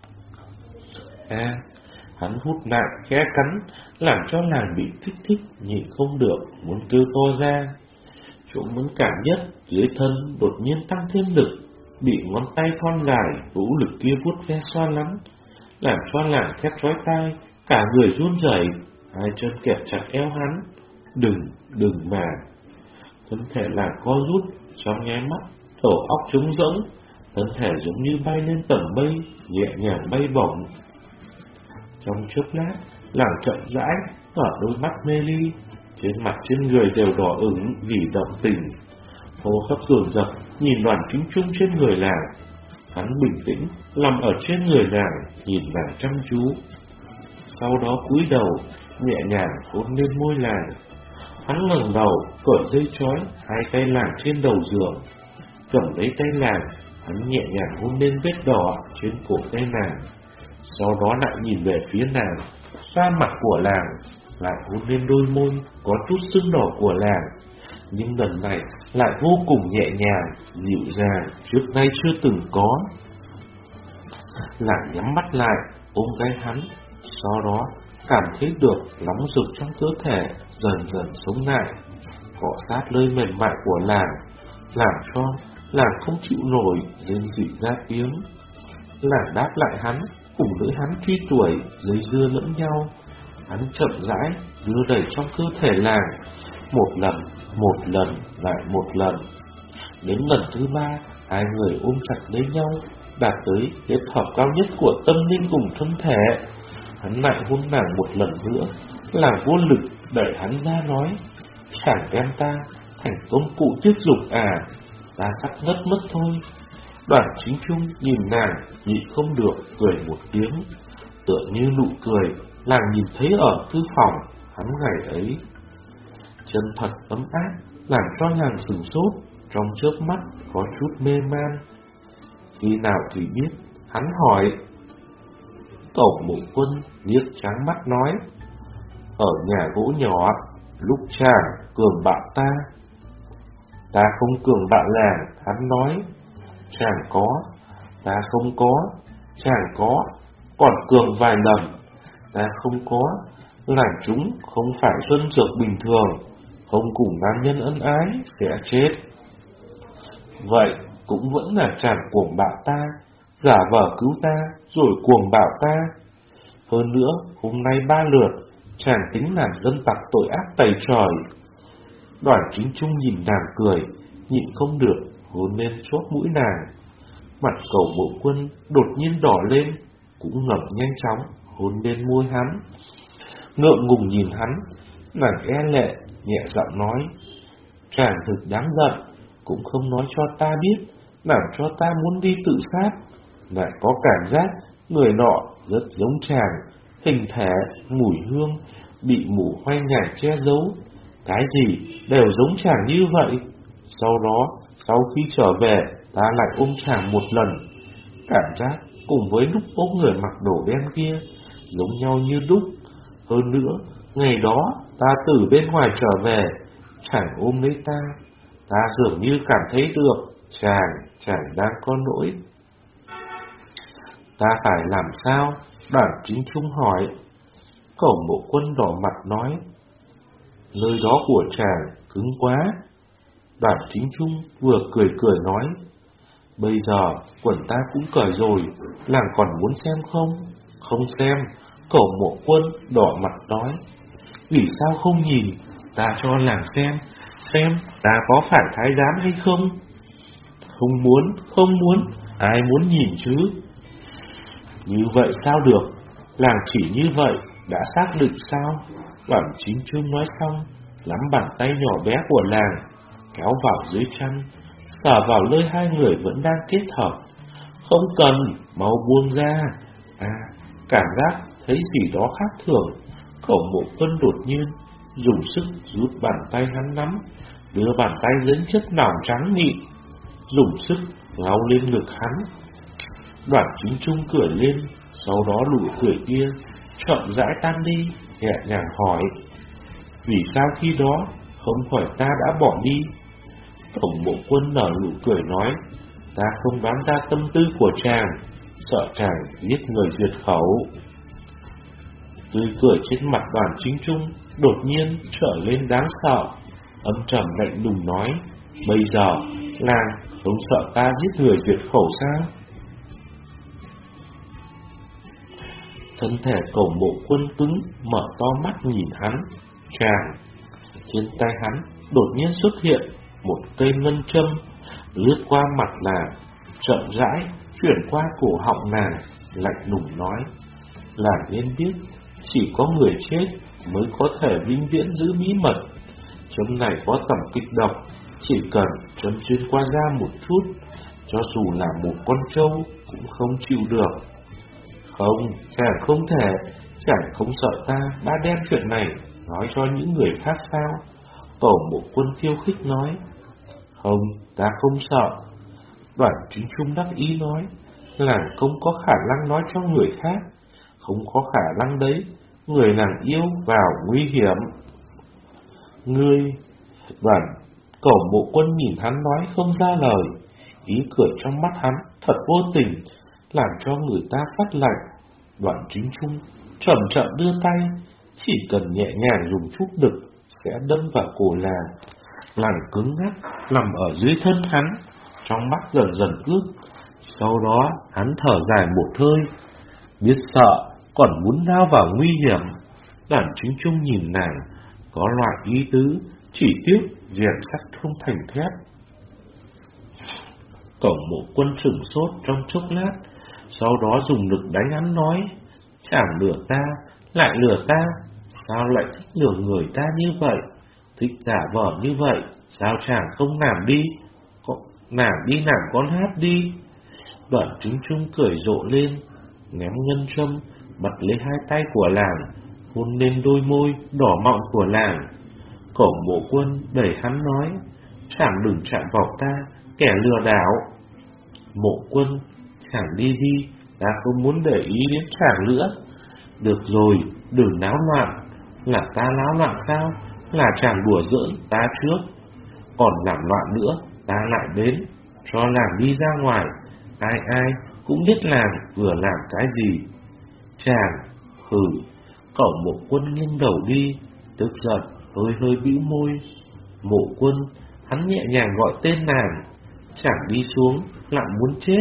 A, à, hắn hút nặng khẽ cắn, làm cho nàng bị kích thích, nhịn không được, muốn kêu to ra. Chỗ mẫn cảm nhất dưới thân đột nhiên tăng thêm lực, bị ngón tay thon dài, vũ lực kia vuốt ve xoa lắm, làm cho nàng thét chói tai, cả người run rẩy, hai chân kẹp chặt eo hắn. Đừng, đừng mà. Thân thể nàng co rút, trong nháy mắt, thở óc trống rỗng, thân thể giống như bay lên tầng mây, nhẹ nhàng bay bổng. Trong chốc lát, nàng chậm rãi, ở đôi mắt mê ly, trên mặt trên người đều đỏ ửng vì động tình. Hô hấp dồn dập, nhìn Đoàn Kính Trung trên người nàng. Hắn bình tĩnh, nằm ở trên người nàng, nhìn nàng chăm chú. Sau đó cúi đầu, nhẹ nhàng hôn lên môi nàng. Hắn ngẩng đầu, cởi dây trói, hai tay nàng trên đầu giường. Cầm lấy tay nàng, hắn nhẹ nhàng hôn lên vết đỏ trên cổ tay nàng. Sau đó lại nhìn về phía nàng, xoa mặt của nàng, lại hôn lên đôi môi có chút sưng đỏ của nàng. Nhưng lần này lại vô cùng nhẹ nhàng, dịu dàng, trước nay chưa từng có. Nàng nhắm mắt lại, ôm gáy hắn, sau đó cảm thấy được nóng rực trong cơ thể dần dần sống lại, cọ sát nơi mềm mại của nàng, làm cho nàng không chịu nổi, rên rỉ ra tiếng. Nàng đáp lại hắn, cùng lưỡi hắn truy đuổi, dây dưa lẫn nhau. Hắn chậm rãi đưa đẩy trong cơ thể nàng, một lần, một lần, lại một lần. Đến lần thứ ba, hai người ôm chặt lấy nhau, đạt tới kết hợp cao nhất của tâm linh cùng thân thể. Hắn lại hôn nàng một lần nữa, làm vô lực đẩy hắn ra nói: chẳng đem ta thành công cụ tiết dục à, ta sắp ngất mất thôi. Đoàn Chính Trung nhìn nàng, nhịn không được cười một tiếng, tựa như nụ cười nàng nhìn thấy ở thư phòng hắn ngày ấy. Chân thật ấm áp, làm cho nàng sửng sốt, trong chớp mắt có chút mê man. Khi nào thì biết, hắn hỏi. Cẩu Mộ Quân liếc trắng mắt nói: ở nhà gỗ nhỏ, lúc chàng cường bạo ta. Ta không cường bạo làng, hắn nói. Chàng có, ta không có, chàng có, còn cường vài lần. Ta không có, làng chúng không phải xuân dược bình thường, không cùng nam nhân ân ái sẽ chết. Vậy cũng vẫn là chàng cuồng bạo ta, giả vờ cứu ta rồi cuồng bạo ta. Hơn nữa, hôm nay ba lượt, chàng tính là dân tặc tội ác tày trời. Đoàn Chính Trung nhìn nàng cười, nhịn không được hôn lên chóp mũi nàng. Mặt Cẩu Mộ Quân đột nhiên đỏ lên, cũng ngập nhanh chóng hôn lên môi hắn. Ngượng ngùng nhìn hắn, nàng e lệ nhẹ giọng nói: chàng thực đáng giận, cũng không nói cho ta biết, làm cho ta muốn đi tự sát. Lại có cảm giác người nọ rất giống chàng, hình thể, mùi hương bị mũ hoay nhải che giấu, cái gì đều giống chàng như vậy. Sau đó, sau khi trở về, ta lại ôm chàng một lần, cảm giác cùng với lúc ôm người mặc đồ đen kia giống nhau như đúc. Hơn nữa, ngày đó ta từ bên ngoài trở về, chàng ôm lấy ta, ta dường như cảm thấy được chàng, chàng đang có nỗi. Ta phải làm sao? Đoàn Chính Trung hỏi. Cẩu Mộ Quân đỏ mặt nói: nơi đó của chàng cứng quá. Đoàn Chính Trung vừa cười cười nói: bây giờ quần ta cũng cởi rồi, làng còn muốn xem không? Không xem, Cẩu Mộ Quân đỏ mặt nói. Vì sao không nhìn, ta cho làng xem, xem ta có phải thái giám hay không? Không muốn, không muốn, ai muốn nhìn chứ? Như vậy sao được, làng chỉ như vậy, đã xác định sao? Đoàn Chính Trung nói xong, nắm bàn tay nhỏ bé của làng, kéo vào dưới chăn, sờ vào nơi hai người vẫn đang kết hợp. Không cần, mau buông ra. À, cảm giác thấy gì đó khác thường. Cẩu Mộ Quân đột nhiên dùng sức rút bàn tay hắn nắm, đưa bàn tay dính chất lỏng trắng mịn, dùng sức lau lên ngực hắn. Đoàn Chính Trung cười lên, sau đó nụ cười kia chậm rãi tan đi, nhẹ nhàng hỏi: vì sao khi đó không hỏi ta đã bỏ đi? Cẩu Mộ Quân nở nụ cười nói: ta không đoán ra tâm tư của chàng, sợ chàng giết người diệt khẩu. Tươi cười trên mặt Đoàn Chính Trung đột nhiên trở lên đáng sợ, âm trầm lạnh lùng nói: bây giờ làng không sợ ta giết người diệt khẩu sao? Thân thể Cẩu Mộ Quân cứng, mở to mắt nhìn hắn. Chàng. Trên tay hắn đột nhiên xuất hiện một cây ngân châm, lướt qua mặt nàng, chậm rãi chuyển qua cổ họng nàng, lạnh lùng nói: làng nên biết, chỉ có người chết mới có thể vĩnh viễn giữ bí mật. Châm này có tầm kịch độc, chỉ cần châm xuyên qua da một chút, cho dù là một con trâu cũng không chịu được. Không, chàng không thể, chàng không sợ ta đã đem chuyện này nói cho những người khác sao? Cẩu Mộ Quân khiêu khích nói. Không, ta không sợ. Đoàn Chính Trung đắc ý nói. Làng không có khả năng nói cho người khác, không có khả năng đấy, người nàng yêu vào nguy hiểm. Ngươi... Đoàn Cẩu Mộ Quân nhìn hắn nói không ra lời, ý cười trong mắt hắn thật vô tình, làm cho người ta phát lạnh. Đoàn Chính Trung chậm chậm đưa tay, chỉ cần nhẹ nhàng dùng chút lực sẽ đâm vào cổ làng. Làng cứng ngắc nằm ở dưới thân hắn, trong mắt dần dần ướt. Sau đó hắn thở dài một hơi, biết sợ còn muốn lao vào nguy hiểm. Đoàn Chính Trung nhìn nàng, có loại ý tứ, chỉ tiếc rèn sắt không thành thép. Cẩu Mộ Quân sửng sốt trong chốc lát, sau đó dùng lực đánh hắn nói: chàng lừa ta, lại lừa ta, sao lại thích lừa người ta như vậy, thích giả vờ như vậy, sao chàng không làm đi, có, làm đi làm con hát đi. Đoàn Chính Trung cười rộ lên, ném ngân châm, bật lấy hai tay của làng, hôn lên đôi môi đỏ mọng của làng. Cẩu Mộ Quân đẩy hắn nói: chàng đừng chạm vào ta, kẻ lừa đảo. Mộ Quân, chàng đi đi, ta không muốn để ý đến chàng nữa. Được rồi, đừng náo loạn. Là ta náo loạn sao? Là chàng đùa giỡn ta trước, còn làm loạn nữa ta lại đến, cho làng đi ra ngoài, ai ai cũng biết làng vừa làm cái gì. Chàng, hừ. Cẩu Mộ Quân nghiêng đầu đi, tức giận hơi hơi bĩu môi. Mộ Quân, hắn nhẹ nhàng gọi tên nàng. Chàng đi xuống lại muốn chết.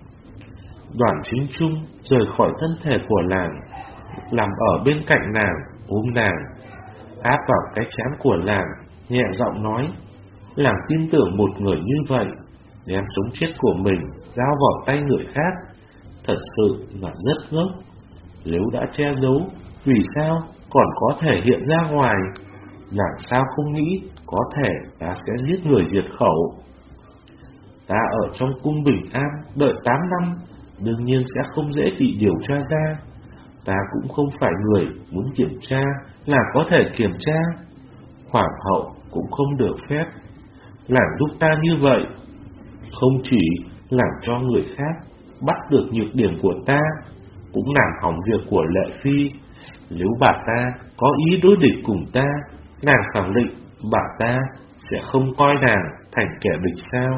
Đoàn Chính Trung rời khỏi thân thể của làng, nằm ở bên cạnh nàng, ôm nàng, áp vào cái trán của làng, nhẹ giọng nói: làng tin tưởng một người như vậy, đem sống chết của mình giao vào tay người khác, thật sự là rất ngốc. Nếu đã che giấu, vì sao còn có thể hiện ra ngoài? Làm sao không nghĩ có thể ta sẽ giết người diệt khẩu? Ta ở trong cung bình an đợi tám năm, đương nhiên sẽ không dễ bị điều tra ra. Ta cũng không phải người muốn kiểm tra là có thể kiểm tra. Hoàng hậu cũng không được phép làm giúp ta như vậy, không chỉ làm cho người khác bắt được nhược điểm của ta, cũng làm hỏng việc của Lệ Phi. Nếu bà ta có ý đối địch cùng ta, nàng khẳng định bà ta sẽ không coi nàng thành kẻ địch sao?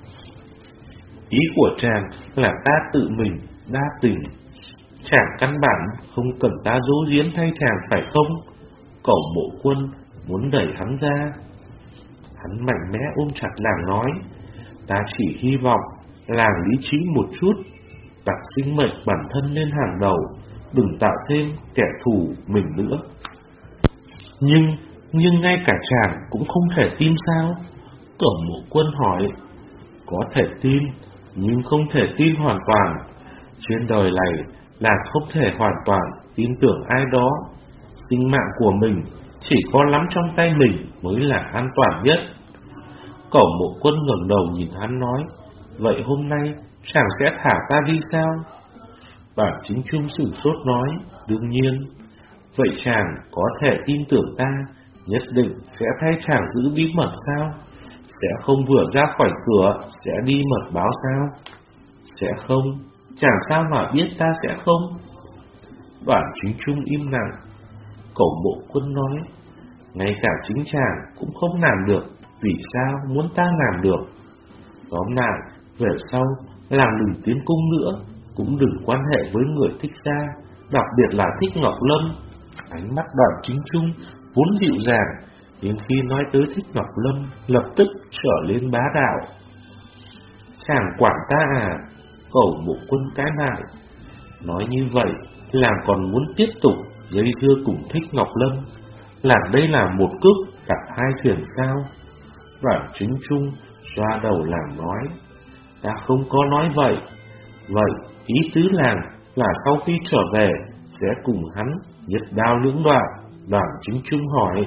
Ý của chàng là ta tự mình đa tình, chàng căn bản không cần ta giấu giếm thay chàng phải không? Cẩu Mộ Quân muốn đẩy hắn ra. Hắn mạnh mẽ ôm chặt làng nói: ta chỉ hy vọng làng lý trí một chút, đặt sinh mệnh bản thân lên hàng đầu, đừng tạo thêm kẻ thù mình nữa. Nhưng, nhưng ngay cả chàng cũng không thể tin sao? Cẩu Mộ Quân hỏi. Có thể tin, nhưng không thể tin hoàn toàn. Trên đời này là không thể hoàn toàn tin tưởng ai đó. Sinh mạng của mình chỉ có nắm trong tay mình mới là an toàn nhất. Cẩu Mộ Quân ngẩng đầu nhìn hắn nói, vậy hôm nay chàng sẽ thả ta đi sao? Bản Chính Trung sửng sốt nói, đương nhiên. Vậy chàng có thể tin tưởng ta, nhất định sẽ thay chàng giữ bí mật sao? Sẽ không vừa ra khỏi cửa sẽ đi mật báo sao? Sẽ không, chàng sao mà biết ta sẽ không? Bản Chính Trung im lặng. Cẩu Mộ Quân nói, ngay cả chính chàng cũng không làm được, vì sao muốn ta làm được? Tóm lại, về sau làm đừng tiến cung nữa, cũng đừng quan hệ với người thích gia, đặc biệt là thích Ngọc Lâm. Ánh mắt Đoàn Chính Trung vốn dịu dàng, nhưng khi nói tới thích Ngọc Lâm, lập tức trở lên bá đạo. Chàng quản ta à? Cẩu Mộ Quân cái lại. Nói như vậy, làng còn muốn tiếp tục dây dưa cùng thích Ngọc Lâm, làng đây là một cước đặt hai thuyền sao? Đoàn Chính Trung xoa đầu làng nói, ta không có nói vậy. Vậy ý tứ làng là sau khi trở về sẽ cùng hắn nhất đao lưỡng đoạn? Đoàn Chính Trung hỏi.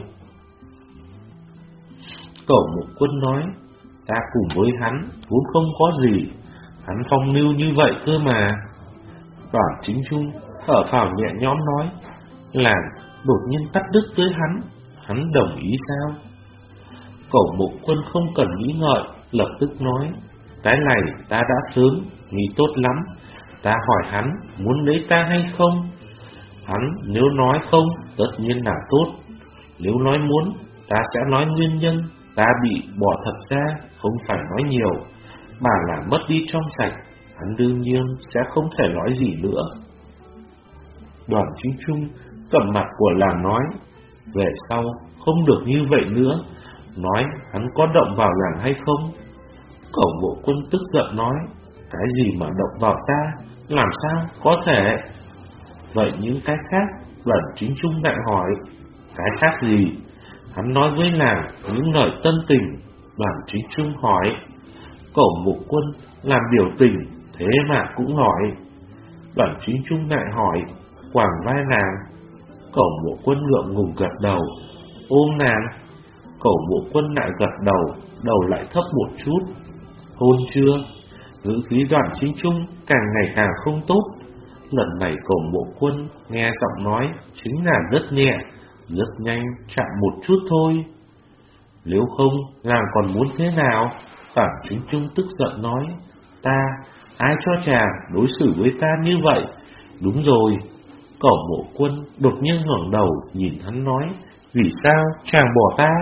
Cẩu Mộ Quân nói, ta cùng với hắn vốn không có gì, hắn phong lưu như vậy cơ mà. Đoàn Chính Trung thở phào nhẹ nhõm nói, làng đột nhiên cắt đứt với hắn, hắn đồng ý sao? Cẩu Mộ Quân không cần nghĩ ngợi, lập tức nói, cái này ta đã sớm nghĩ tốt lắm. Ta hỏi hắn muốn lấy ta hay không? Hắn nếu nói không, tất nhiên là tốt. Nếu nói muốn, ta sẽ nói nguyên nhân ta bị bỏ thật ra, không phải nói nhiều, mà là mất đi trong sạch. Hắn đương nhiên sẽ không thể nói gì nữa. Đoàn Chính Trung cầm mặt của làng nói, về sau không được như vậy nữa. Nói hắn có động vào làng hay không? Cẩu Mộ Quân tức giận nói, cái gì mà động vào ta, làm sao có thể? Vậy những cái khác? Đoàn Chính Trung lại hỏi. Cái khác gì? Hắn nói với làng những lời tân tình. Đoàn Chính Trung hỏi. Cẩu Mộ Quân làm biểu tình, thế mà cũng hỏi. Đoàn Chính Trung lại hỏi, quàng vai nàng. Cẩu Mộ Quân ngượng ngùng gật đầu. Ôm nàng. Cẩu Mộ Quân lại gật đầu, đầu lại thấp một chút. Hôn chưa? Ngữ khí Đoàn Chính Trung càng ngày càng không tốt. Lần này Cẩu Mộ Quân nghe giọng nói chính là rất nhẹ, rất nhanh, chạm một chút thôi. Nếu không, làng còn muốn thế nào? Đoàn Chính Trung tức giận nói, ta, ai cho chàng đối xử với ta như vậy? Đúng rồi. Cẩu Mộ Quân đột nhiên ngẩng đầu nhìn hắn nói, vì sao chàng bỏ ta?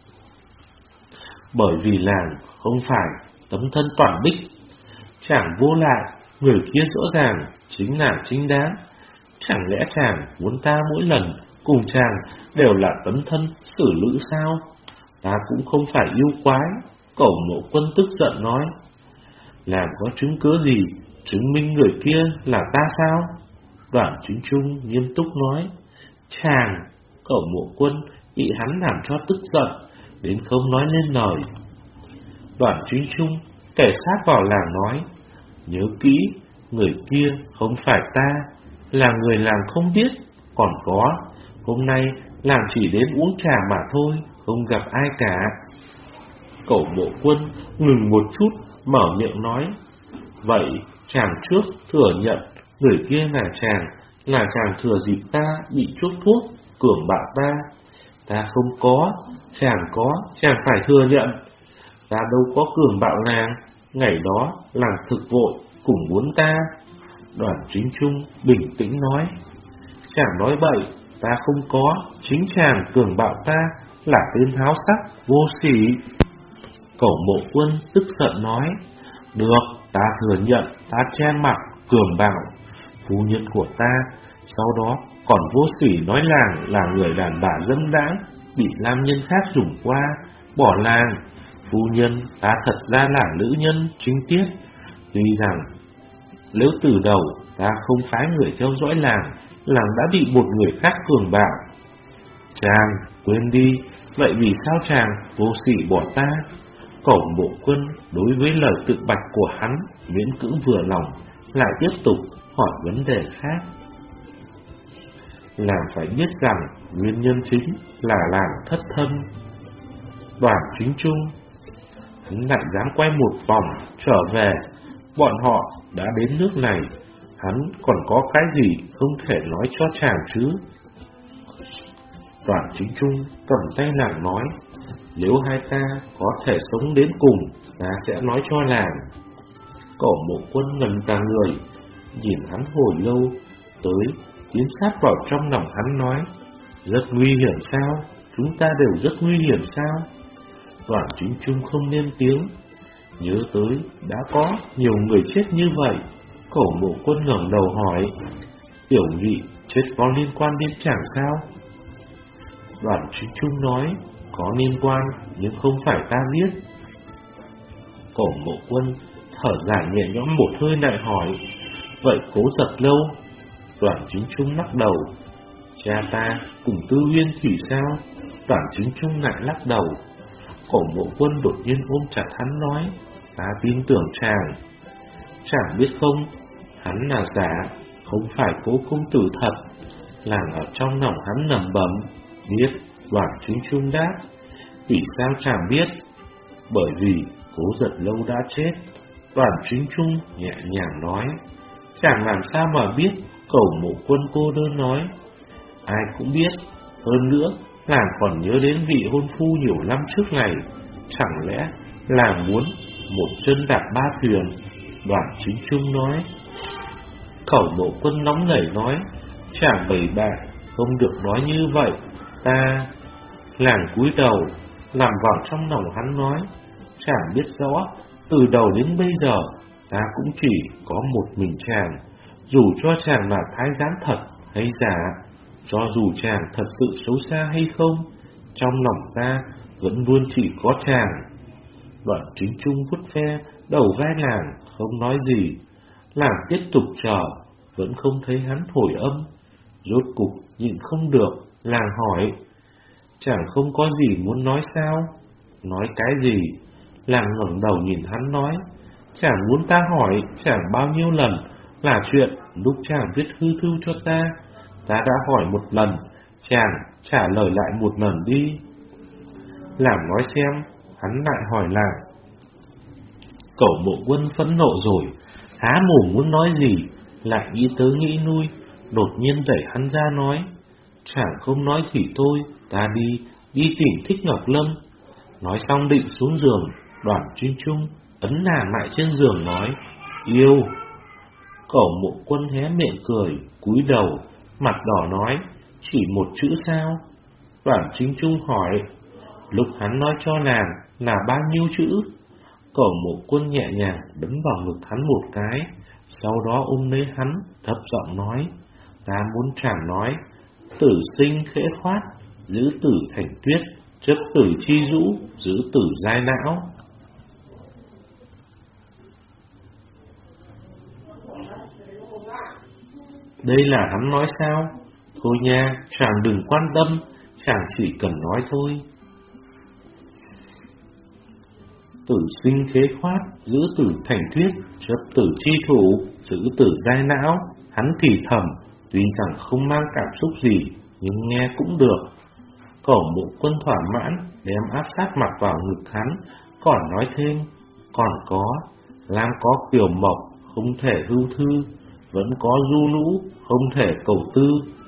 Bởi vì làng không phải tấm thân toàn bích. Chàng vô lại, người kia rõ ràng chính là chính đáng. Chẳng lẽ chàng muốn ta mỗi lần cùng chàng đều là tấm thân xử nữ sao? Ta cũng không phải yêu quái. Cẩu Mộ Quân tức giận nói, làm có chứng cứ gì chứng minh người kia là ta sao? Đoàn Chính Trung nghiêm túc nói. Chàng. Cẩu Mộ Quân bị hắn làm cho tức giận đến không nói lên lời. Đoàn Chính Trung kể sát vào làng nói, nhớ kỹ, người kia không phải ta, là người làng không biết. Còn có, hôm nay làng chỉ đến uống trà mà thôi, không gặp ai cả. Cẩu Mộ Quân ngừng một chút, mở miệng nói, vậy chàng trước thừa nhận người kia là chàng, là chàng thừa dịp ta bị chuốc thuốc cường bạo ta. Ta không có, chàng có, chàng phải thừa nhận. Ta đâu có cường bạo nàng, ngày đó làng thực vội cùng muốn ta. Đoàn Chính Trung bình tĩnh nói, chàng nói bậy, ta không có, chính chàng cường bạo ta, là tên háo sắc, vô sỉ. Cẩu Mộ Quân tức giận nói, được, ta thừa nhận, ta che mặt, cường bạo. Phu nhân của ta, sau đó còn vô sỉ nói làng là người đàn bà dâm đãng, bị nam nhân khác dùng qua, bỏ làng. Phu nhân, ta thật ra là nữ nhân chính tiết. Tuy rằng nếu từ đầu ta không phái người theo dõi làng, làng đã bị một người khác cường bạo. Chàng, quên đi, vậy vì sao chàng vô sỉ bỏ ta? Cẩu Mộ Quân đối với lời tự bạch của hắn miễn cưỡng vừa lòng, lại tiếp tục hỏi vấn đề khác. Làng phải biết rằng nguyên nhân chính là làng thất thân. Đoàn Chính Trung, hắn lại dám quay một vòng trở về. Bọn họ đã đến nước này, hắn còn có cái gì không thể nói cho chàng chứ? Đoàn Chính Trung cầm tay làng nói, nếu hai ta có thể sống đến cùng, ta sẽ nói cho làng. Cẩu Mộ Quân ngần cả người, nhìn hắn hồi lâu, tới tiến sát vào trong lòng hắn nói, rất nguy hiểm sao? Chúng ta đều rất nguy hiểm sao? Đoàn Chính Trung không lên tiếng, nhớ tới đã có nhiều người chết như vậy. Cẩu Mộ Quân ngẩng đầu hỏi, Tiểu Nhị chết có liên quan đến chàng sao? Đoàn Chính Trung nói, có liên quan nhưng không phải ta giết. Cẩu Mộ Quân thở dài nhẹ nhõm một hơi lại hỏi, vậy Cố Giật Lâu? Đoàn Chính Trung lắc đầu, cha ta cùng Tư Uyên thì sao? Đoàn Chính Trung lại lắc đầu. Cẩu Mộ Quân đột nhiên ôm chặt hắn nói, ta tin tưởng chàng. Chàng biết không, hắn là giả, không phải Cố công tử thật. Làng ở trong lòng hắn lẩm bẩm, biết. Đoàn Chính Trung đáp, vì sao chàng biết? Bởi vì Cố Giật Lâu đã chết. Đoàn Chính Trung nhẹ nhàng nói, chàng làm sao mà biết? Cẩu Mộ Quân cô đơn nói, ai cũng biết. Hơn nữa, làng còn nhớ đến vị hôn phu nhiều năm trước này. Chẳng lẽ làng muốn một chân đạp ba thuyền? Đoàn Chính Trung nói. Cẩu Mộ Quân nóng nảy nói, chàng bậy bạ, không được nói như vậy. Ta... Làng cúi đầu, làm vào trong lòng hắn nói, chàng biết rõ, từ đầu đến bây giờ, ta cũng chỉ có một mình chàng. Dù cho chàng là thái giám thật hay giả, cho dù chàng thật sự xấu xa hay không, trong lòng ta vẫn luôn chỉ có chàng. Đoàn Chính Trung vuốt ve đầu vai làng, không nói gì. Làng tiếp tục chờ, vẫn không thấy hắn hồi âm. Rốt cục nhịn không được, làng hỏi, chàng không có gì muốn nói sao? Nói cái gì? Làng ngẩng đầu nhìn hắn nói, chàng muốn ta hỏi chàng bao nhiêu lần là chuyện lúc chàng viết hư thư cho ta. Ta đã hỏi một lần, chàng trả lời lại một lần đi. Làng nói xem. Hắn lại hỏi làng. Cẩu Mộ Quân phẫn nộ rồi, há mồm muốn nói gì, lại nghĩ tới nghĩ lui, đột nhiên đẩy hắn ra nói, chàng không nói thì thôi, ta đi, đi tìm Thích Ngọc Lâm. Nói xong định xuống giường, Đoàn Chính Trung ấn nàng lại trên giường nói, yêu. Cẩu Mộ Quân hé miệng cười, cúi đầu, mặt đỏ nói, chỉ một chữ sao? Đoàn Chính Trung hỏi, lúc hắn nói cho nàng là bao nhiêu chữ? Cẩu Mộ Quân nhẹ nhàng đấm vào ngực hắn một cái, sau đó ôm lấy hắn, thấp giọng nói, ta muốn chàng nói, tử sinh khẽ khoát, giữ tử thành tuyết, chấp tử chi dũ, giữ tử giai não. Đây là hắn nói sao? Thôi nha, chàng đừng quan tâm, chàng chỉ cần nói thôi. Tử sinh khế khoát, giữ tử thành thuyết, chấp tử chi thủ, giữ tử giai não. Hắn thì thầm, tuy rằng không mang cảm xúc gì, nhưng nghe cũng được. Cẩu Mộ Quân thỏa mãn, đem áp sát mặt vào ngực hắn, còn nói thêm, còn có, Lam có kiều mộc, không thể hưu thư, vẫn có du lũ, không thể cầu tư.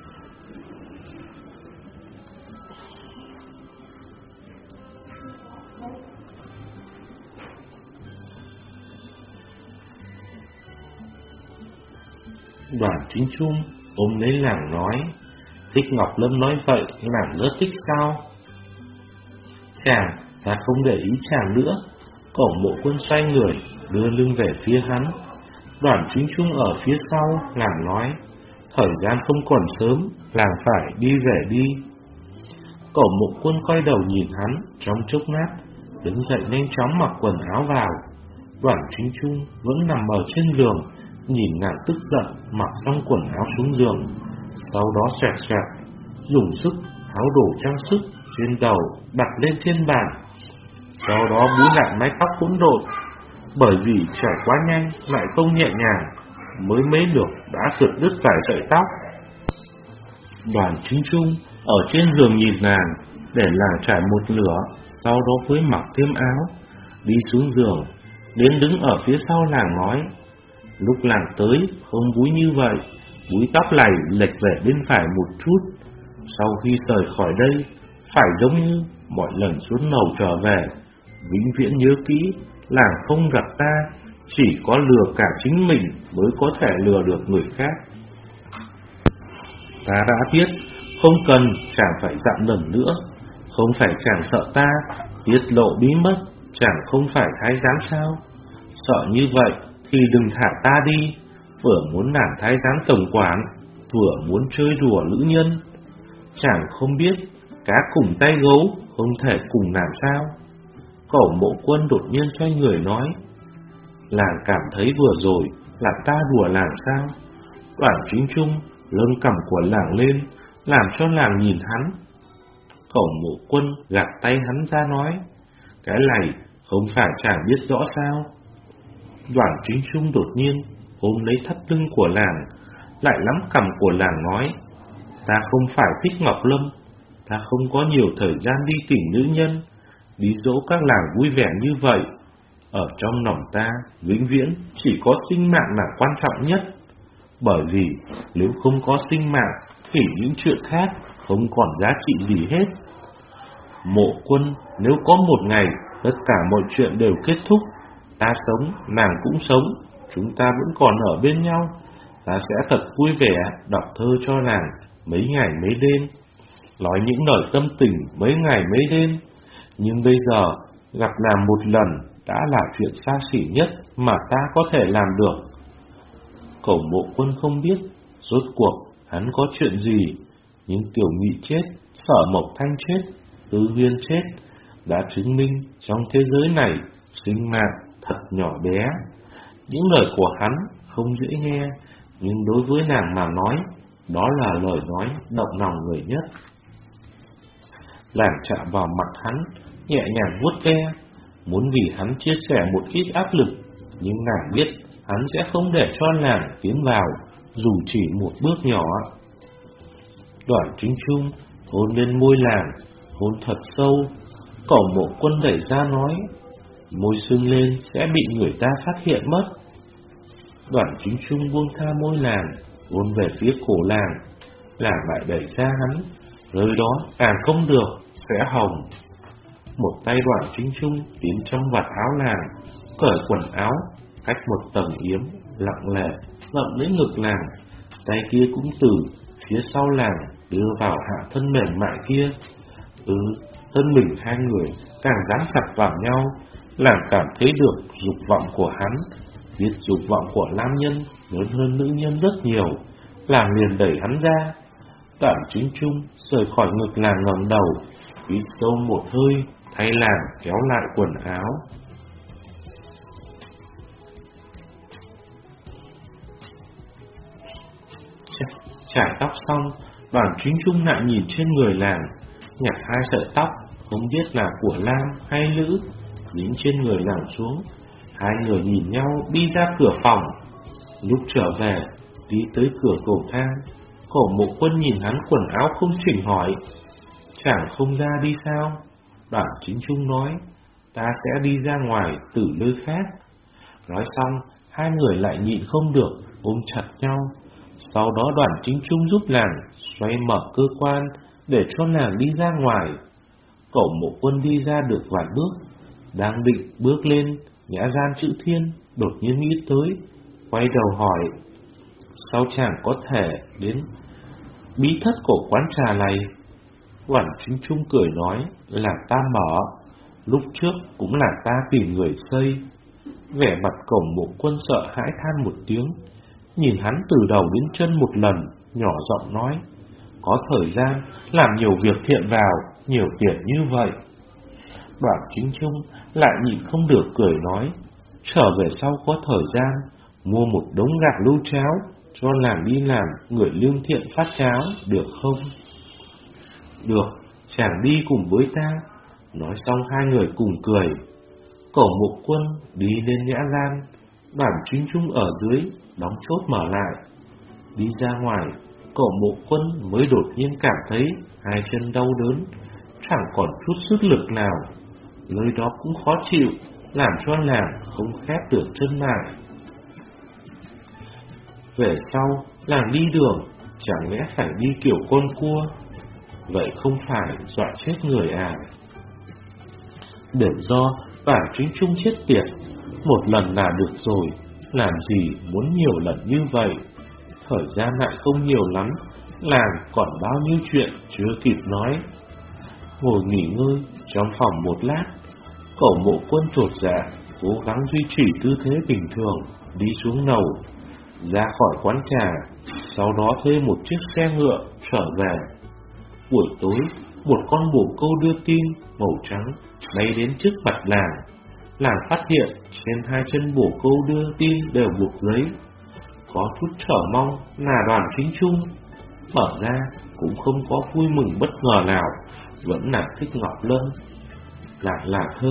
Đoàn Chính Trung ôm lấy làng nói, Thích Ngọc Lâm nói vậy, làng rất thích sao? Chàng, ta không để ý chàng nữa. Cẩu Mộ Quân xoay người, đưa lưng về phía hắn. Đoàn Chính Trung ở phía sau, làng nói, thời gian không còn sớm, làng phải đi về đi. Cẩu Mộ Quân quay đầu nhìn hắn, trong chốc lát, đứng dậy nhanh chóng mặc quần áo vào. Đoàn Chính Trung vẫn nằm ở trên giường, nhìn nàng tức giận, mặc xong quần áo xuống giường. sau đó xoẹt xoẹt, dùng sức tháo đồ trang sức trên đầu đặt lên trên bàn, sau đó búi lại mái tóc hỗn độn. Bởi vì trải quá nhanh lại không nhẹ nhàng, mới mấy lượt đã sượt đứt vài sợi tóc. Đoàn Chính Trung ở trên giường nhìn nàng, để làng trải một lửa, sau đó mới mặc thêm áo, đi xuống giường, đến đứng ở phía sau làng nói: lúc làng tới không búi như vậy, búi tóc này lệch về bên phải một chút. Sau khi rời khỏi đây, phải giống như mọi lần xuống lầu trở về, vĩnh viễn nhớ kỹ, làng không gặp ta, chỉ có lừa cả chính mình mới có thể lừa được người khác. Ta đã biết, không cần chàng phải dặn lần nữa. Không phải chàng sợ ta tiết lộ bí mật, chàng không phải thái giám sao? Sợ như vậy thì đừng thả ta đi, vừa muốn làm thái giám tổng quản, vừa muốn chơi đùa nữ nhân. Chàng không biết, cá cùng tay gấu không thể cùng làm sao? Cẩu Mộ Quân đột nhiên xoay người nói: làng cảm thấy vừa rồi là ta đùa làng sao? Đoàn Chính Trung lưng cằm của làng lên, làm cho làng nhìn hắn. Cẩu Mộ Quân gạt tay hắn ra nói: cái này không phải chàng biết rõ sao? Đoàn Chính Trung đột nhiên ôm lấy thắt lưng của làng, lại nắm cằm của làng nói: ta không phải thích Ngọc Lâm, ta không có nhiều thời gian đi tìm nữ nhân, đi dỗ các làng vui vẻ như vậy. Ở trong lòng ta, vĩnh viễn chỉ có sinh mạng là quan trọng nhất. Bởi vì nếu không có sinh mạng thì những chuyện khác không còn giá trị gì hết. Mộ Quân, nếu có một ngày tất cả mọi chuyện đều kết thúc, ta sống, nàng cũng sống, chúng ta vẫn còn ở bên nhau, ta sẽ thật vui vẻ đọc thơ cho nàng mấy ngày mấy đêm, nói những lời tâm tình mấy ngày mấy đêm. Nhưng bây giờ gặp nàng một lần đã là chuyện xa xỉ nhất mà ta có thể làm được. Cẩu Mộ Quân không biết rốt cuộc hắn có chuyện gì, nhưng Tiểu Nghị chết, Sở Mộc Thanh chết, Tư Huyên chết đã chứng minh trong thế giới này sinh mạng thật nhỏ bé. Những lời của hắn không dễ nghe, nhưng đối với nàng mà nói, đó là lời nói động lòng người nhất. Làng chạm vào mặt hắn, nhẹ nhàng vuốt ve, muốn vì hắn chia sẻ một ít áp lực, nhưng nàng biết hắn sẽ không để cho nàng tiến vào, dù chỉ một bước nhỏ. Đoàn Chính Trung hôn lên môi làng, hôn thật sâu. Cẩu Mộ Quân đẩy ra nói: môi sưng lên sẽ bị người ta phát hiện mất. Đoàn Chính Trung buông tha môi làng, hôn về phía cổ làng. Làng lại đẩy ra hắn, nơi đó càng không được, sẽ hồng. Một tay Đoàn Chính Trung tiến trong vạt áo làng, cởi quần áo, cách một tầng yếm, lặng lẽ ngậm lấy ngực làng. Tay kia cũng từ phía sau làng đưa vào hạ thân mềm mại kia. Ừ, thân mình hai người càng dán chặt vào nhau, làng cảm thấy được dục vọng của hắn. Biết dục vọng của nam nhân lớn hơn nữ nhân rất nhiều, làng liền đẩy hắn ra. Đoàn Chính Trung rời khỏi ngực làng, ngẩng đầu, hít sâu một hơi, thay làng kéo lại quần áo. Chải tóc xong, Đoàn Chính Trung lại nhìn trên người làng, nhặt hai sợi tóc, không biết là của nam hay nữ, dính trên người làng xuống. Hai người nhìn nhau đi ra cửa phòng. Lúc trở về, đi tới cửa cầu thang, Cẩu Mộ Quân nhìn hắn quần áo không chỉnh hỏi: chàng không ra đi sao? Đoàn Chính Trung nói: ta sẽ đi ra ngoài từ nơi khác. Nói xong, hai người lại nhịn không được ôm chặt nhau. Sau đó Đoàn Chính Trung giúp làng xoay mở cơ quan để cho nàng đi ra ngoài. Cẩu Mộ Quân đi ra được vài bước, đang định bước lên nhã gian chữ thiên, đột nhiên nghĩ tới, quay đầu hỏi: sao chàng có thể đến bí thất của quán trà này? Đoàn Chính Trung cười nói: là ta mở, lúc trước cũng là ta tìm người xây. Vẻ mặt Cẩu Mộ Quân sợ hãi than một tiếng, nhìn hắn từ đầu đến chân một lần, nhỏ giọng nói: có thời gian làm nhiều việc thiện vào, nhiều tiền như vậy. Đoàn Chính Trung lại nhịn không được cười nói: trở về sau có thời gian mua một đống gạo lúa cháo, cho làng đi làm người lương thiện phát cháo, được không? Được, chàng đi cùng với ta. Nói xong hai người cùng cười. Cẩu Mộ Quân đi lên nhã gian, Đoàn Chính Trung ở dưới đóng chốt mở lại. Đi ra ngoài, Cẩu Mộ Quân mới đột nhiên cảm thấy hai chân đau đớn, chẳng còn chút sức lực nào. Nơi đó cũng khó chịu, làm cho làng không khép được chân lại. Về sau, làng đi đường, chẳng lẽ phải đi kiểu con cua? Vậy không phải dọa chết người à? Đều do Đoàn Chính Trung chết tiệt. Một lần là được rồi, làm gì muốn nhiều lần như vậy? Thời gian lại không nhiều lắm, làng còn bao nhiêu chuyện chưa kịp nói. Ngồi nghỉ ngơi trong phòng một lát, Cẩu Mộ Quân chột dạ, cố gắng duy trì tư thế bình thường, đi xuống lầu, ra khỏi quán trà, sau đó thuê một chiếc xe ngựa trở về. Buổi tối, một con bồ câu đưa tin màu trắng bay đến trước mặt làng. Làng phát hiện trên hai chân bồ câu đưa tin đều buộc giấy. Có chút chờ mong là Đoàn Chính Trung. Mở ra cũng không có vui mừng bất ngờ nào, vẫn là Thích Ngọc Lâm. Lại là thơ: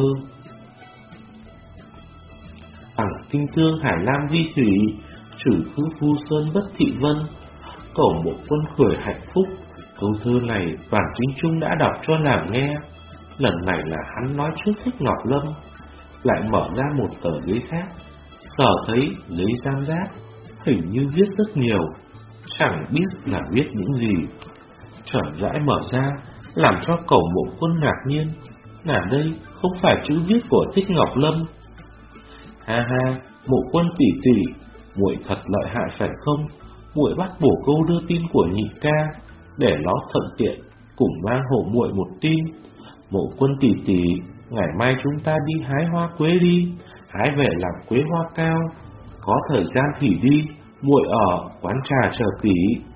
Tằng kinh tương hải lam vi thủy, trừ khứ phu sơn bất thị vân. Cẩu Mộ Quân cười hạnh phúc. Câu thơ này Đoàn Chính Trung đã đọc cho làng nghe. Lần này là hắn nói trước Thích Ngọc Lâm. Lại mở ra một tờ giấy khác, sở thấy giấy giam giáp, hình như viết rất nhiều, chẳng biết là viết những gì. Chậm rãi mở ra, làm cho Cẩu Mộ Quân ngạc nhiên, là đây không phải chữ viết của Thích Ngọc Lâm. Ha ha, Mộ Quân tỷ tỷ, muội thật lợi hại phải không? Muội bắt bổ câu đưa tin của nhị ca, để nó thuận tiện cùng mang hộ muội một tin. Mộ Quân tỷ tỷ, ngày mai chúng ta đi hái hoa quế đi, hái về làm quế hoa cao. Có thời gian thì đi, muội ở quán trà chờ tỷ.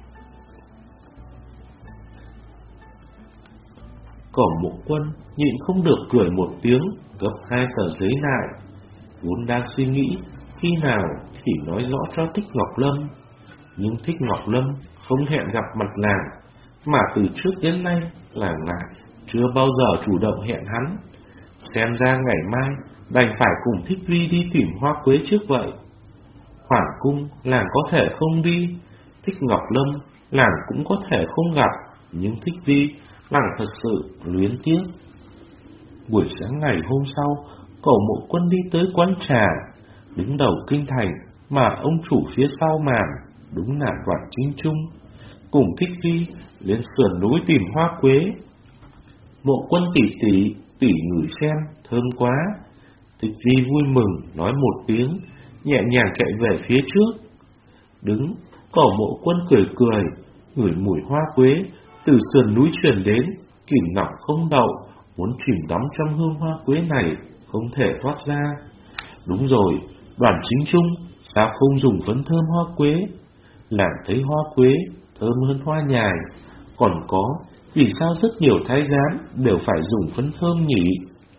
Cẩu Mộ Quân nhịn không được cười một tiếng, gấp hai tờ giấy lại. Vốn đang suy nghĩ khi nào thì nói rõ cho Thích Ngọc Lâm, nhưng Thích Ngọc Lâm không hẹn gặp mặt làng, mà từ trước đến nay làng lại chưa bao giờ chủ động hẹn hắn. Xem ra ngày mai đành phải cùng Thích Vi đi tìm hoa quế trước vậy. Hoàng cung làng có thể không đi, Thích Ngọc Lâm làng cũng có thể không gặp, nhưng Thích Vi làng thật sự luyến tiếc. Buổi sáng ngày hôm sau, Cẩu Mộ Quân đi tới quán trà, đứng đầu kinh thành mà ông chủ phía sau màn đúng là Đoàn Chính Trung. Cùng Thích Vi lên sườn núi tìm hoa quế. Mộ Quân tỷ tỷ, tỷ ngửi xem, thơm quá. Thích Vi vui mừng nói một tiếng, nhẹ nhàng chạy về phía trước. Đứng, Cẩu Mộ Quân cười cười, ngửi mùi hoa quế từ sườn núi truyền đến, kìm nọng không đậu, muốn chìm đắm trong hương hoa quế này, không thể thoát ra. Đúng rồi, Đoàn Chính Trung sao không dùng phấn thơm hoa quế? Làm thấy hoa quế thơm hơn hoa nhài. Còn có, vì sao rất nhiều thái giám đều phải dùng phấn thơm nhỉ?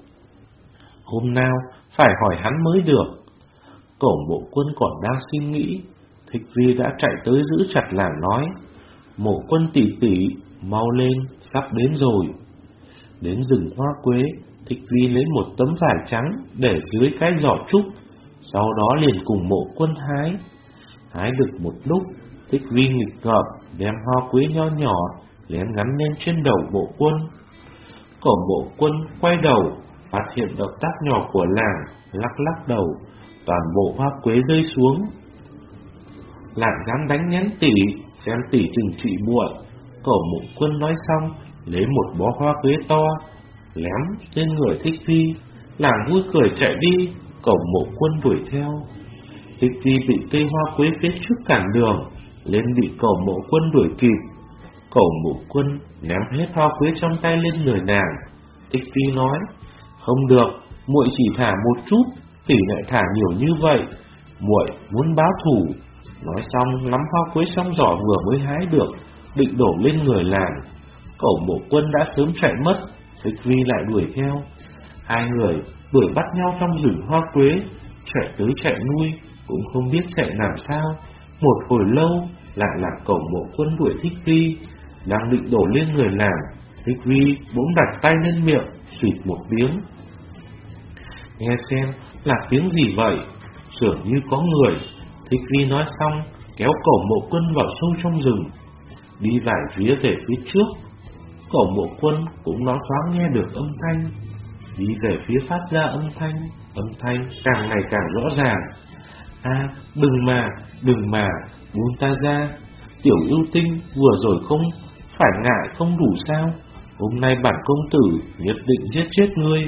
Hôm nào phải hỏi hắn mới được. Cẩu Mộ Quân còn đang suy nghĩ, Thích Vi đã chạy tới giữ chặt làng nói: Mộ Quân tỷ tỷ, mau lên, sắp đến rồi. Đến rừng hoa quế, Thích Vi lấy một tấm vải trắng để dưới cái giỏ trúc, sau đó liền cùng Mộ Quân hái. Hái được một lúc, Thích Vi nghịch ngợm đem hoa quế nho nhỏ lén gắn lên trên đầu Mộ Quân. Cẩu Mộ Quân quay đầu, phát hiện động tác nhỏ của làng, lắc lắc đầu, toàn bộ hoa quế rơi xuống. Làng dám đánh nhắn tỷ, xem tỷ trừng trị muội. Cẩu Mộ Quân nói xong, lấy một bó hoa quế to lém lên người Thích Vi. Làng vui cười chạy đi, Cẩu Mộ Quân đuổi theo. Thích Vi bị cây hoa quế phía trước cản đường, lên bị Cẩu Mộ Quân đuổi kịp. Cẩu Mộ Quân ném hết hoa quế trong tay lên người nàng. Thích Vi nói: Không được, muội chỉ thả một chút, tỷ lại thả nhiều như vậy, muội muốn báo thù. Nói xong nắm hoa quế trong giỏ vừa mới hái được, định đổ lên người làng. Cẩu Mộ Quân đã sớm chạy mất, Thích Vi lại đuổi theo. Hai người đuổi bắt nhau trong rừng hoa quế, chạy tới chạy lui, cũng không biết chạy làm sao, Một hồi lâu, lại là Cẩu Mộ Quân đuổi Thích Vi, đang định đổ lên người nàng. Thích Vi bỗng đặt tay lên miệng, xịt một tiếng. Nghe xem là tiếng gì vậy? Dường như có người. Thích Vi nói xong, kéo Cẩu Mộ Quân vào sâu trong rừng, đi vài phía về phía trước. Cẩu Mộ Quân cũng nói thoáng nghe được âm thanh, đi về phía phát ra âm thanh. Âm thanh càng ngày càng rõ ràng. À, đừng mà, đừng mà, buông ta ra. Tiểu yêu tinh vừa rồi không phải ngại không đủ sao? Hôm nay bản công tử nhất định giết chết ngươi.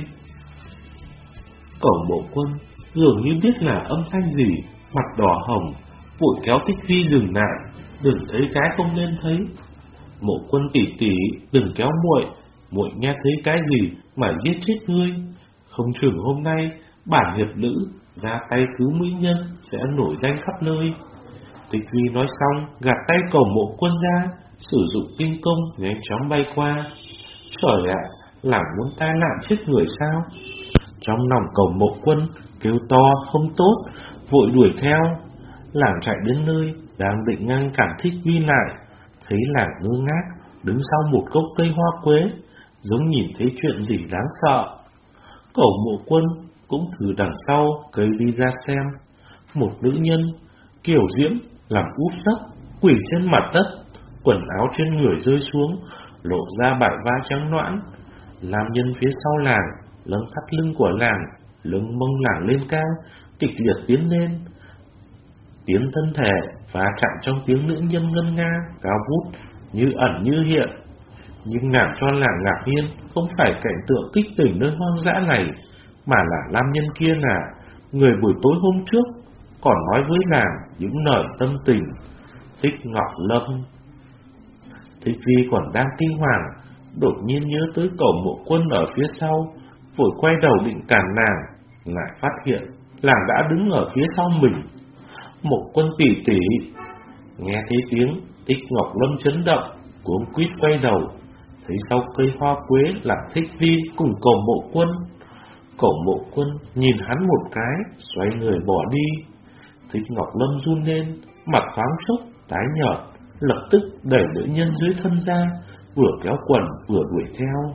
Cẩu Mộ Quân dường như biết là âm thanh gì, mặt đỏ hồng, vội kéo Thích Vi dừng lại. Đừng thấy cái không nên thấy. Mộ Quân tỷ tỷ, đừng kéo muội, muội nghe thấy cái gì mà giết chết ngươi. Không chừng hôm nay bản hiệp lữ ra tay cứu mỹ nhân sẽ nổi danh khắp nơi. Thích Vi nói xong, gạt tay Cẩu Mộ Quân ra, sử dụng kinh công nhanh chóng bay qua. Trời ạ, là muốn tai nạn chết người sao? Trong lòng Cẩu Mộ Quân kêu to không tốt, vội đuổi theo. Làng chạy đến nơi, đang định ngăn cản Thích Vi lại, thấy làng ngơ ngác, đứng sau một gốc cây hoa quế, giống nhìn thấy chuyện gì đáng sợ. Cẩu Mộ Quân cũng từ đằng sau cây đi ra xem. Một nữ nhân kiểu diễm làm úp sấp, quỳ trên mặt đất, quần áo trên người rơi xuống, lộ ra bả vai trắng nõn. Nam nhân phía sau làng lưng thắt lưng của làng, lưng mông làng lên cao, kịch liệt tiến lên. Tiếng thân thể và chạm trong tiếng nữ nhân ngân nga cao vút, như ẩn như hiện. Nhưng làm cho làng ngạc nhiên không phải cảnh tượng kích tỉnh nơi hoang dã này, mà là nam nhân kia là người buổi tối hôm trước còn nói với làng những lời tâm tình. Thích Ngọc Lâm. Thích Vi còn đang kinh hoàng, đột nhiên nhớ tới Cẩu Mộ Quân ở phía sau, vội quay đầu định cản nàng, lại phát hiện làng đã đứng ở phía sau mình. Mộ Quân tỷ tỷ. Nghe thấy tiếng, Thích Ngọc Lâm chấn động, cuống quýt quay đầu, thấy sau cây hoa quế là Thích Vi cùng Cẩu Mộ Quân. Cẩu Mộ Quân nhìn hắn một cái, xoay người bỏ đi. Thích Ngọc Lâm run lên, mặt thoáng chốc tái nhợt, lập tức đẩy nữ nhân dưới thân ra, vừa kéo quần vừa đuổi theo.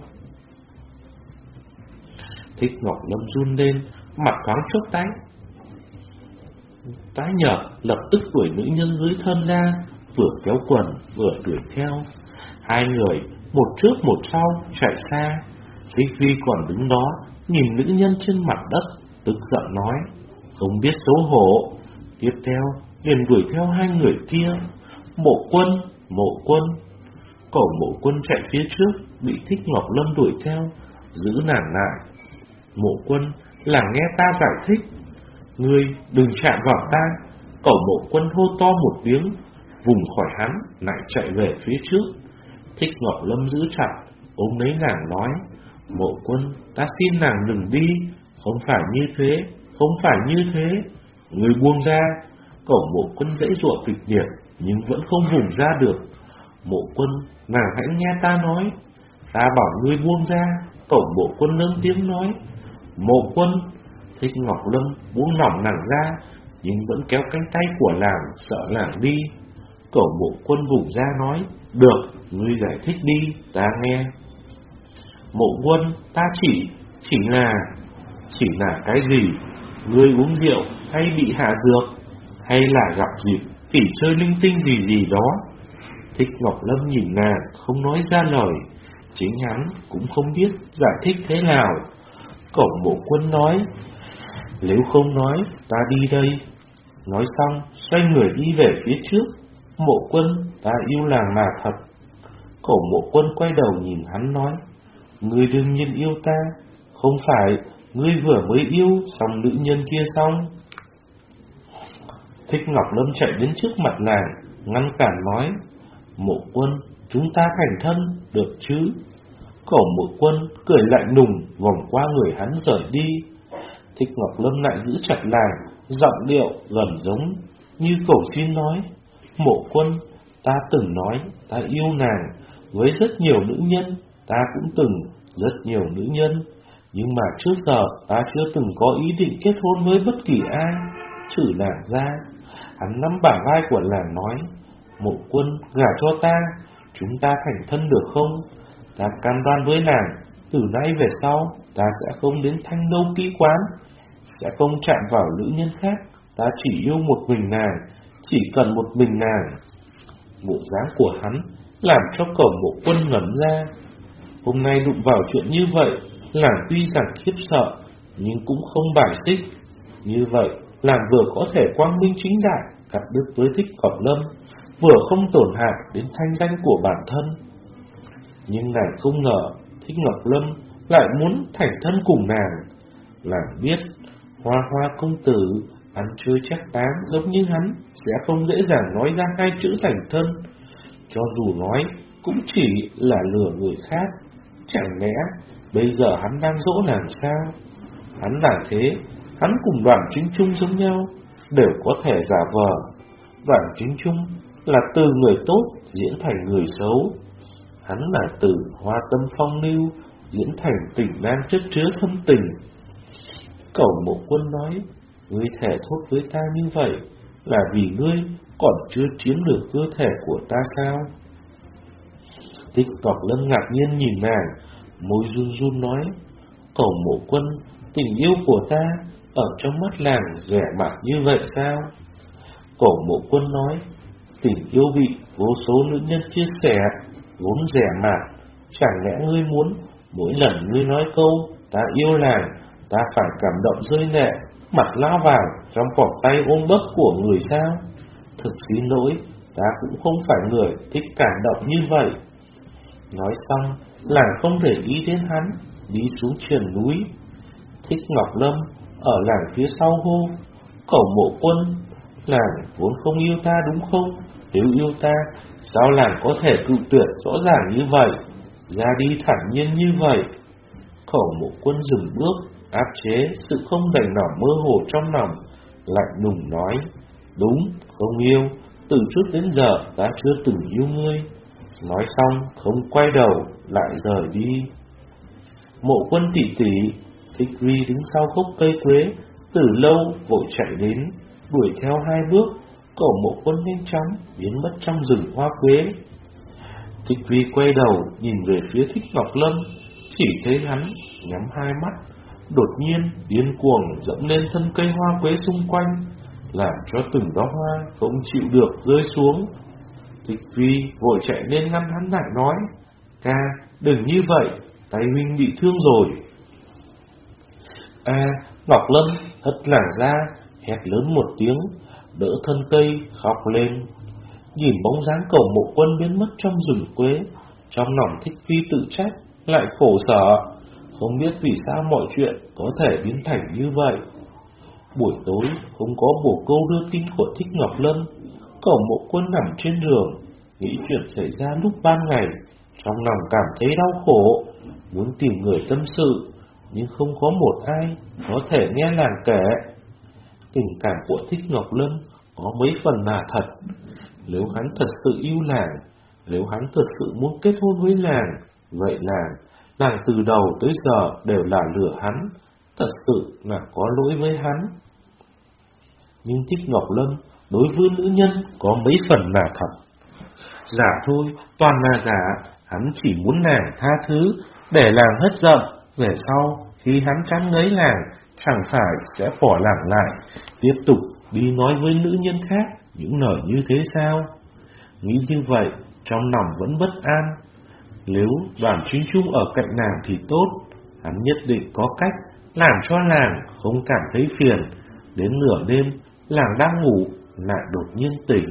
Thích Ngọc Lâm run lên, mặt thoáng chốc tái tái nhợt, lập tức đuổi nữ nhân dưới thân ra, vừa kéo quần vừa đuổi theo. Hai người một trước một sau chạy xa. Thích Vi còn đứng đó nhìn nữ nhân trên mặt đất, tức giận nói: không biết xấu hổ. Tiếp theo liền đuổi theo hai người kia. Mộ Quân, Mộ Quân. Cẩu Mộ Quân chạy phía trước, bị Thích Ngọc Lâm đuổi theo, giữ nàng lại. Mộ Quân, là nghe ta giải thích. Ngươi đừng chạm vào ta. Cẩu Mộ Quân hô to một tiếng, vùng khỏi hắn, lại chạy về phía trước. Thích Ngọc Lâm giữ chặt, ôm lấy nàng nói: Mộ Quân, ta xin nàng đừng đi. Không phải như thế, không phải như thế. Ngươi buông ra. Cẩu Mộ Quân dãy giụa kịch liệt, nhưng vẫn không vùng ra được. Mộ Quân, nàng hãy nghe ta nói. Ta bảo ngươi buông ra. Cẩu Mộ Quân lớn tiếng nói. Mộ Quân. Thích Ngọc Lâm buông lỏng nàng ra, nhưng vẫn kéo cánh tay của nàng, sợ nàng đi. Cẩu Mộ Quân vùng ra nói: được, ngươi giải thích đi, ta nghe. Mộ Quân, ta chỉ, chỉ là, chỉ là cái gì? Ngươi uống rượu hay bị hạ dược, hay là gặp dịp tỉ chơi linh tinh gì gì đó? Thích Ngọc Lâm nhìn nàng, không nói ra lời. Chính hắn cũng không biết giải thích thế nào. Cẩu Mộ Quân nói: nếu không nói, ta đi đây. Nói xong, xoay người đi về phía trước. Mộ Quân, ta yêu làng mà thật. Cẩu Mộ Quân quay đầu nhìn hắn nói: ngươi đương nhiên yêu ta. Không phải ngươi vừa mới yêu xong nữ nhân kia xong? Thích Ngọc Lâm chạy đến trước mặt nàng, ngăn cản nói: Mộ Quân, chúng ta thành thân, được chứ? Cẩu Mộ Quân cười lạnh lùng, vòng qua người hắn rời đi. Thích Ngọc Lâm lại giữ chặt nàng, giọng điệu gần giống như cầu xin nói: Mộ Quân, ta từng nói ta yêu nàng với rất nhiều nữ nhân, ta cũng từng rất nhiều nữ nhân, nhưng mà trước giờ ta chưa từng có ý định kết hôn với bất kỳ ai, trừ nàng ra. Hắn nắm bả vai của làng nói: Mộ Quân, gả cho ta, chúng ta thành thân được không? Ta cam đoan với nàng, từ nay về sau ta sẽ không đến Thanh Lâu kỹ quán, sẽ không chạm vào nữ nhân khác, ta chỉ yêu một mình nàng, chỉ cần một mình nàng. Bộ dáng của hắn làm cho Cẩu Mộ Quân ngẩn ra. Hôm nay đụng vào chuyện như vậy, làng tuy rằng khiếp sợ, nhưng cũng không bài xích. Như vậy, làng vừa có thể quang minh chính đại cắt đứt với Thích Ngọc Lâm, vừa không tổn hại đến thanh danh của bản thân. Nhưng nàng không ngờ Thích Ngọc Lâm lại muốn thành thân cùng nàng. Làng biết Hoa Hoa công tử ăn chơi chắc táng giống như hắn sẽ không dễ dàng nói ra hai chữ thành thân. Cho dù nói cũng chỉ là lừa người khác. Chẳng lẽ bây giờ hắn đang dỗ nàng sao? Hắn là thế, hắn cùng Đoàn Chính Trung giống nhau, đều có thể giả vờ. Đoàn Chính Trung là từ người tốt diễn thành người xấu, hắn là từ hoa tâm phong lưu diễn thành tình lang chất chứa thâm tình. Cẩu Mộ Quân nói: Ngươi thề thốt với ta như vậy là vì ngươi còn chưa chiếm được cơ thể của ta sao? Thích Ngọc Lâm ngạc nhiên nhìn nàng, môi run run nói: Cẩu Mộ Quân, tình yêu của ta ở trong mắt làng rẻ mạt như vậy sao? Cẩu Mộ Quân nói: Tình yêu bị vô số nữ nhân chia sẻ, vốn rẻ mạt. Chẳng lẽ ngươi muốn mỗi lần ngươi nói câu ta yêu làng, ta phải cảm động rơi lệ, mặt lao vào trong vòng tay ôm bấc của người sao? Thực xin lỗi, ta cũng không phải người thích cảm động như vậy. Nói xong, làng không để ý đến hắn, đi xuống triền núi. Thích Ngọc Lâm ở làng phía sau hô: Cẩu Mộ Quân, làng vốn không yêu ta đúng không? Nếu yêu ta, sao làng có thể cự tuyệt rõ ràng như vậy, ra đi thản nhiên như vậy? Cẩu Mộ Quân dừng bước, áp chế sự không đành lòng mơ hồ trong lòng, lạnh lùng nói: Đúng, không yêu, từ trước đến giờ ta chưa từng yêu ngươi. Nói xong không quay đầu lại rời đi. Mộ Quân tỷ tỷ, Thích Huy đứng sau gốc cây quế từ lâu vội chạy đến, đuổi theo hai bước. Cẩu Mộ Quân nhanh chóng biến mất trong rừng hoa quế. Thích Huy quay đầu nhìn về phía Thích Ngọc Lâm, chỉ thấy hắn nhắm hai mắt, đột nhiên điên cuồng dẫm lên thân cây hoa quế xung quanh, làm cho từng đóa hoa không chịu được rơi xuống. Thích Huy vội chạy lên ngăn hắn lại nói: Ca, đừng như vậy, tay huynh bị thương rồi. A, Ngọc Lâm hất làng ra, hét lớn một tiếng, đỡ thân cây khóc lên. Nhìn bóng dáng Cẩu Mộ Quân biến mất trong rừng quế, trong lòng Thích Huy tự trách lại khổ sở, không biết vì sao mọi chuyện có thể biến thành như vậy. Buổi tối không có bồ câu đưa tin của Thích Ngọc Lâm, Cẩu Mộ Quân nằm trên giường, nghĩ chuyện xảy ra lúc ban ngày, trong lòng cảm thấy đau khổ, muốn tìm người tâm sự, nhưng không có một ai có thể nghe làng kể. Tình cảm của Thích Ngọc Lâm có mấy phần là thật. Nếu hắn thật sự yêu làng, nếu hắn thật sự muốn kết hôn với làng, vậy làng, làng từ đầu tới giờ đều là lừa hắn, thật sự là có lỗi với hắn. Nhưng Thích Ngọc Lâm đối với nữ nhân có mấy phần là thật. Giả thôi, toàn là giả, hắn chỉ muốn nàng tha thứ, để làng hết giận, về sau khi hắn chán ngấy làng, chẳng phải sẽ bỏ làng lại, tiếp tục đi nói với nữ nhân khác những lời như thế sao? Nghĩ như vậy, trong lòng vẫn bất an. Nếu Đoàn Chính Trung ở cạnh nàng thì tốt, hắn nhất định có cách làm cho làng không cảm thấy phiền. Đến nửa đêm, làng đang ngủ lại đột nhiên tỉnh.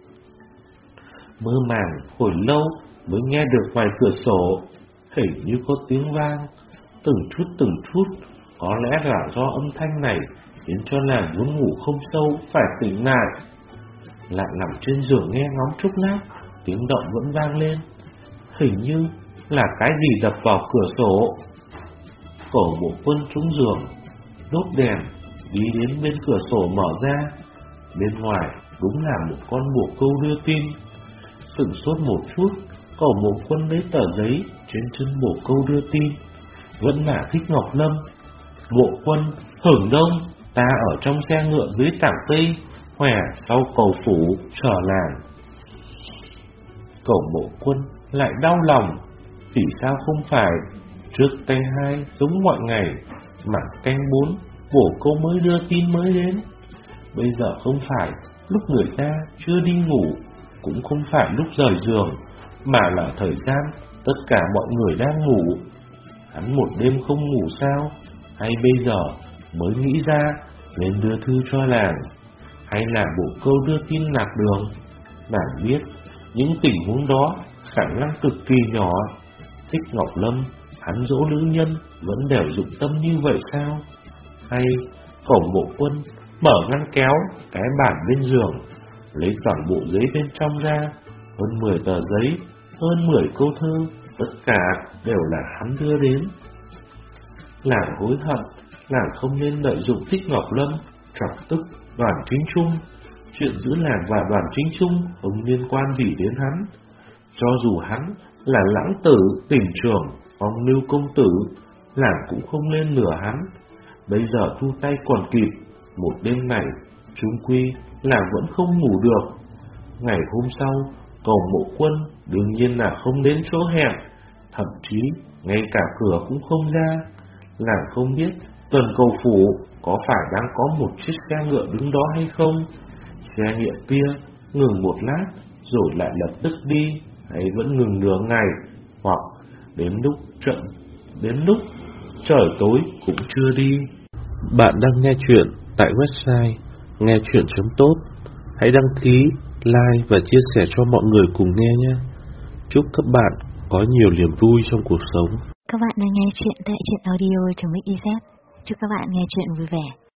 Mơ màng hồi lâu mới nghe được ngoài cửa sổ, hình như có tiếng vang, từng chút từng chút. Có lẽ là do âm thanh này khiến cho làng vốn ngủ không sâu phải tỉnh lại. Lại nằm trên giường nghe ngóng chốc lát, tiếng động vẫn vang lên, hình như là cái gì đập vào cửa sổ. Cẩu Mộ Quân trúng giường, đốt đèn, đi đến bên cửa sổ mở ra. Bên ngoài đúng là một con bồ câu đưa tin. Sửng sốt một chút, Cẩu Mộ Quân lấy tờ giấy trên chân bồ câu đưa tin, vẫn là Thích Ngọc Lâm. Mộ Quân, hưởng đông, ta ở trong xe ngựa dưới tảng cây, khỏe sau cầu phủ trở làng. Cẩu Mộ Quân lại đau lòng, vì sao không phải trước canh hai giống mọi ngày, mà canh bốn bổ câu mới đưa tin mới đến. Bây giờ không phải lúc người ta chưa đi ngủ, cũng không phải lúc rời giường, mà là thời gian tất cả mọi người đang ngủ. Hắn một đêm không ngủ sao, hay bây giờ mới nghĩ ra nên đưa thư cho làng, hay là bộ câu đưa tin lạc đường? Nàng biết những tình huống đó khả năng cực kỳ nhỏ. Thích Ngọc Lâm hắn dỗ nữ nhân vẫn đều dụng tâm như vậy sao? Hay Cẩu Mộ Quân mở ngăn kéo cái bàn bên giường, lấy toàn bộ giấy bên trong ra, hơn mười tờ giấy, hơn mười câu thơ, tất cả đều là hắn đưa đến. Nàng hối hận, nàng không nên lợi dụng Thích Ngọc Lâm chọc tức Đoàn Chính Trung. Chuyện giữa làng và Đoàn Chính Trung không liên quan gì đến hắn. Cho dù hắn là lãng tử tỉnh trưởng Phong Lưu công tử, làng cũng không nên lừa hắn. Bây giờ thu tay còn kịp. Một đêm này chung quy làng vẫn không ngủ được. Ngày hôm sau, Cẩu Mộ Quân đương nhiên là không đến chỗ hẹn, thậm chí ngay cả cửa cũng không ra. Làng không biết Tuần Cầu phủ có phải đang có một chiếc xe ngựa đứng đó hay không. Xe ngựa kia ngừng một lát rồi lại lập tức đi, hay vẫn ngừng nửa ngày, hoặc đến lúc trận đến lúc trời tối cũng chưa đi. Bạn đang nghe chuyện tại website nghe chuyện chấm tốt. Hãy đăng ký, like và chia sẻ cho mọi người cùng nghe nhé. Chúc các bạn có nhiều niềm vui trong cuộc sống. Các bạn đang nghe chuyện tại truyện audio chấm xyz. Chúc các bạn nghe chuyện vui vẻ.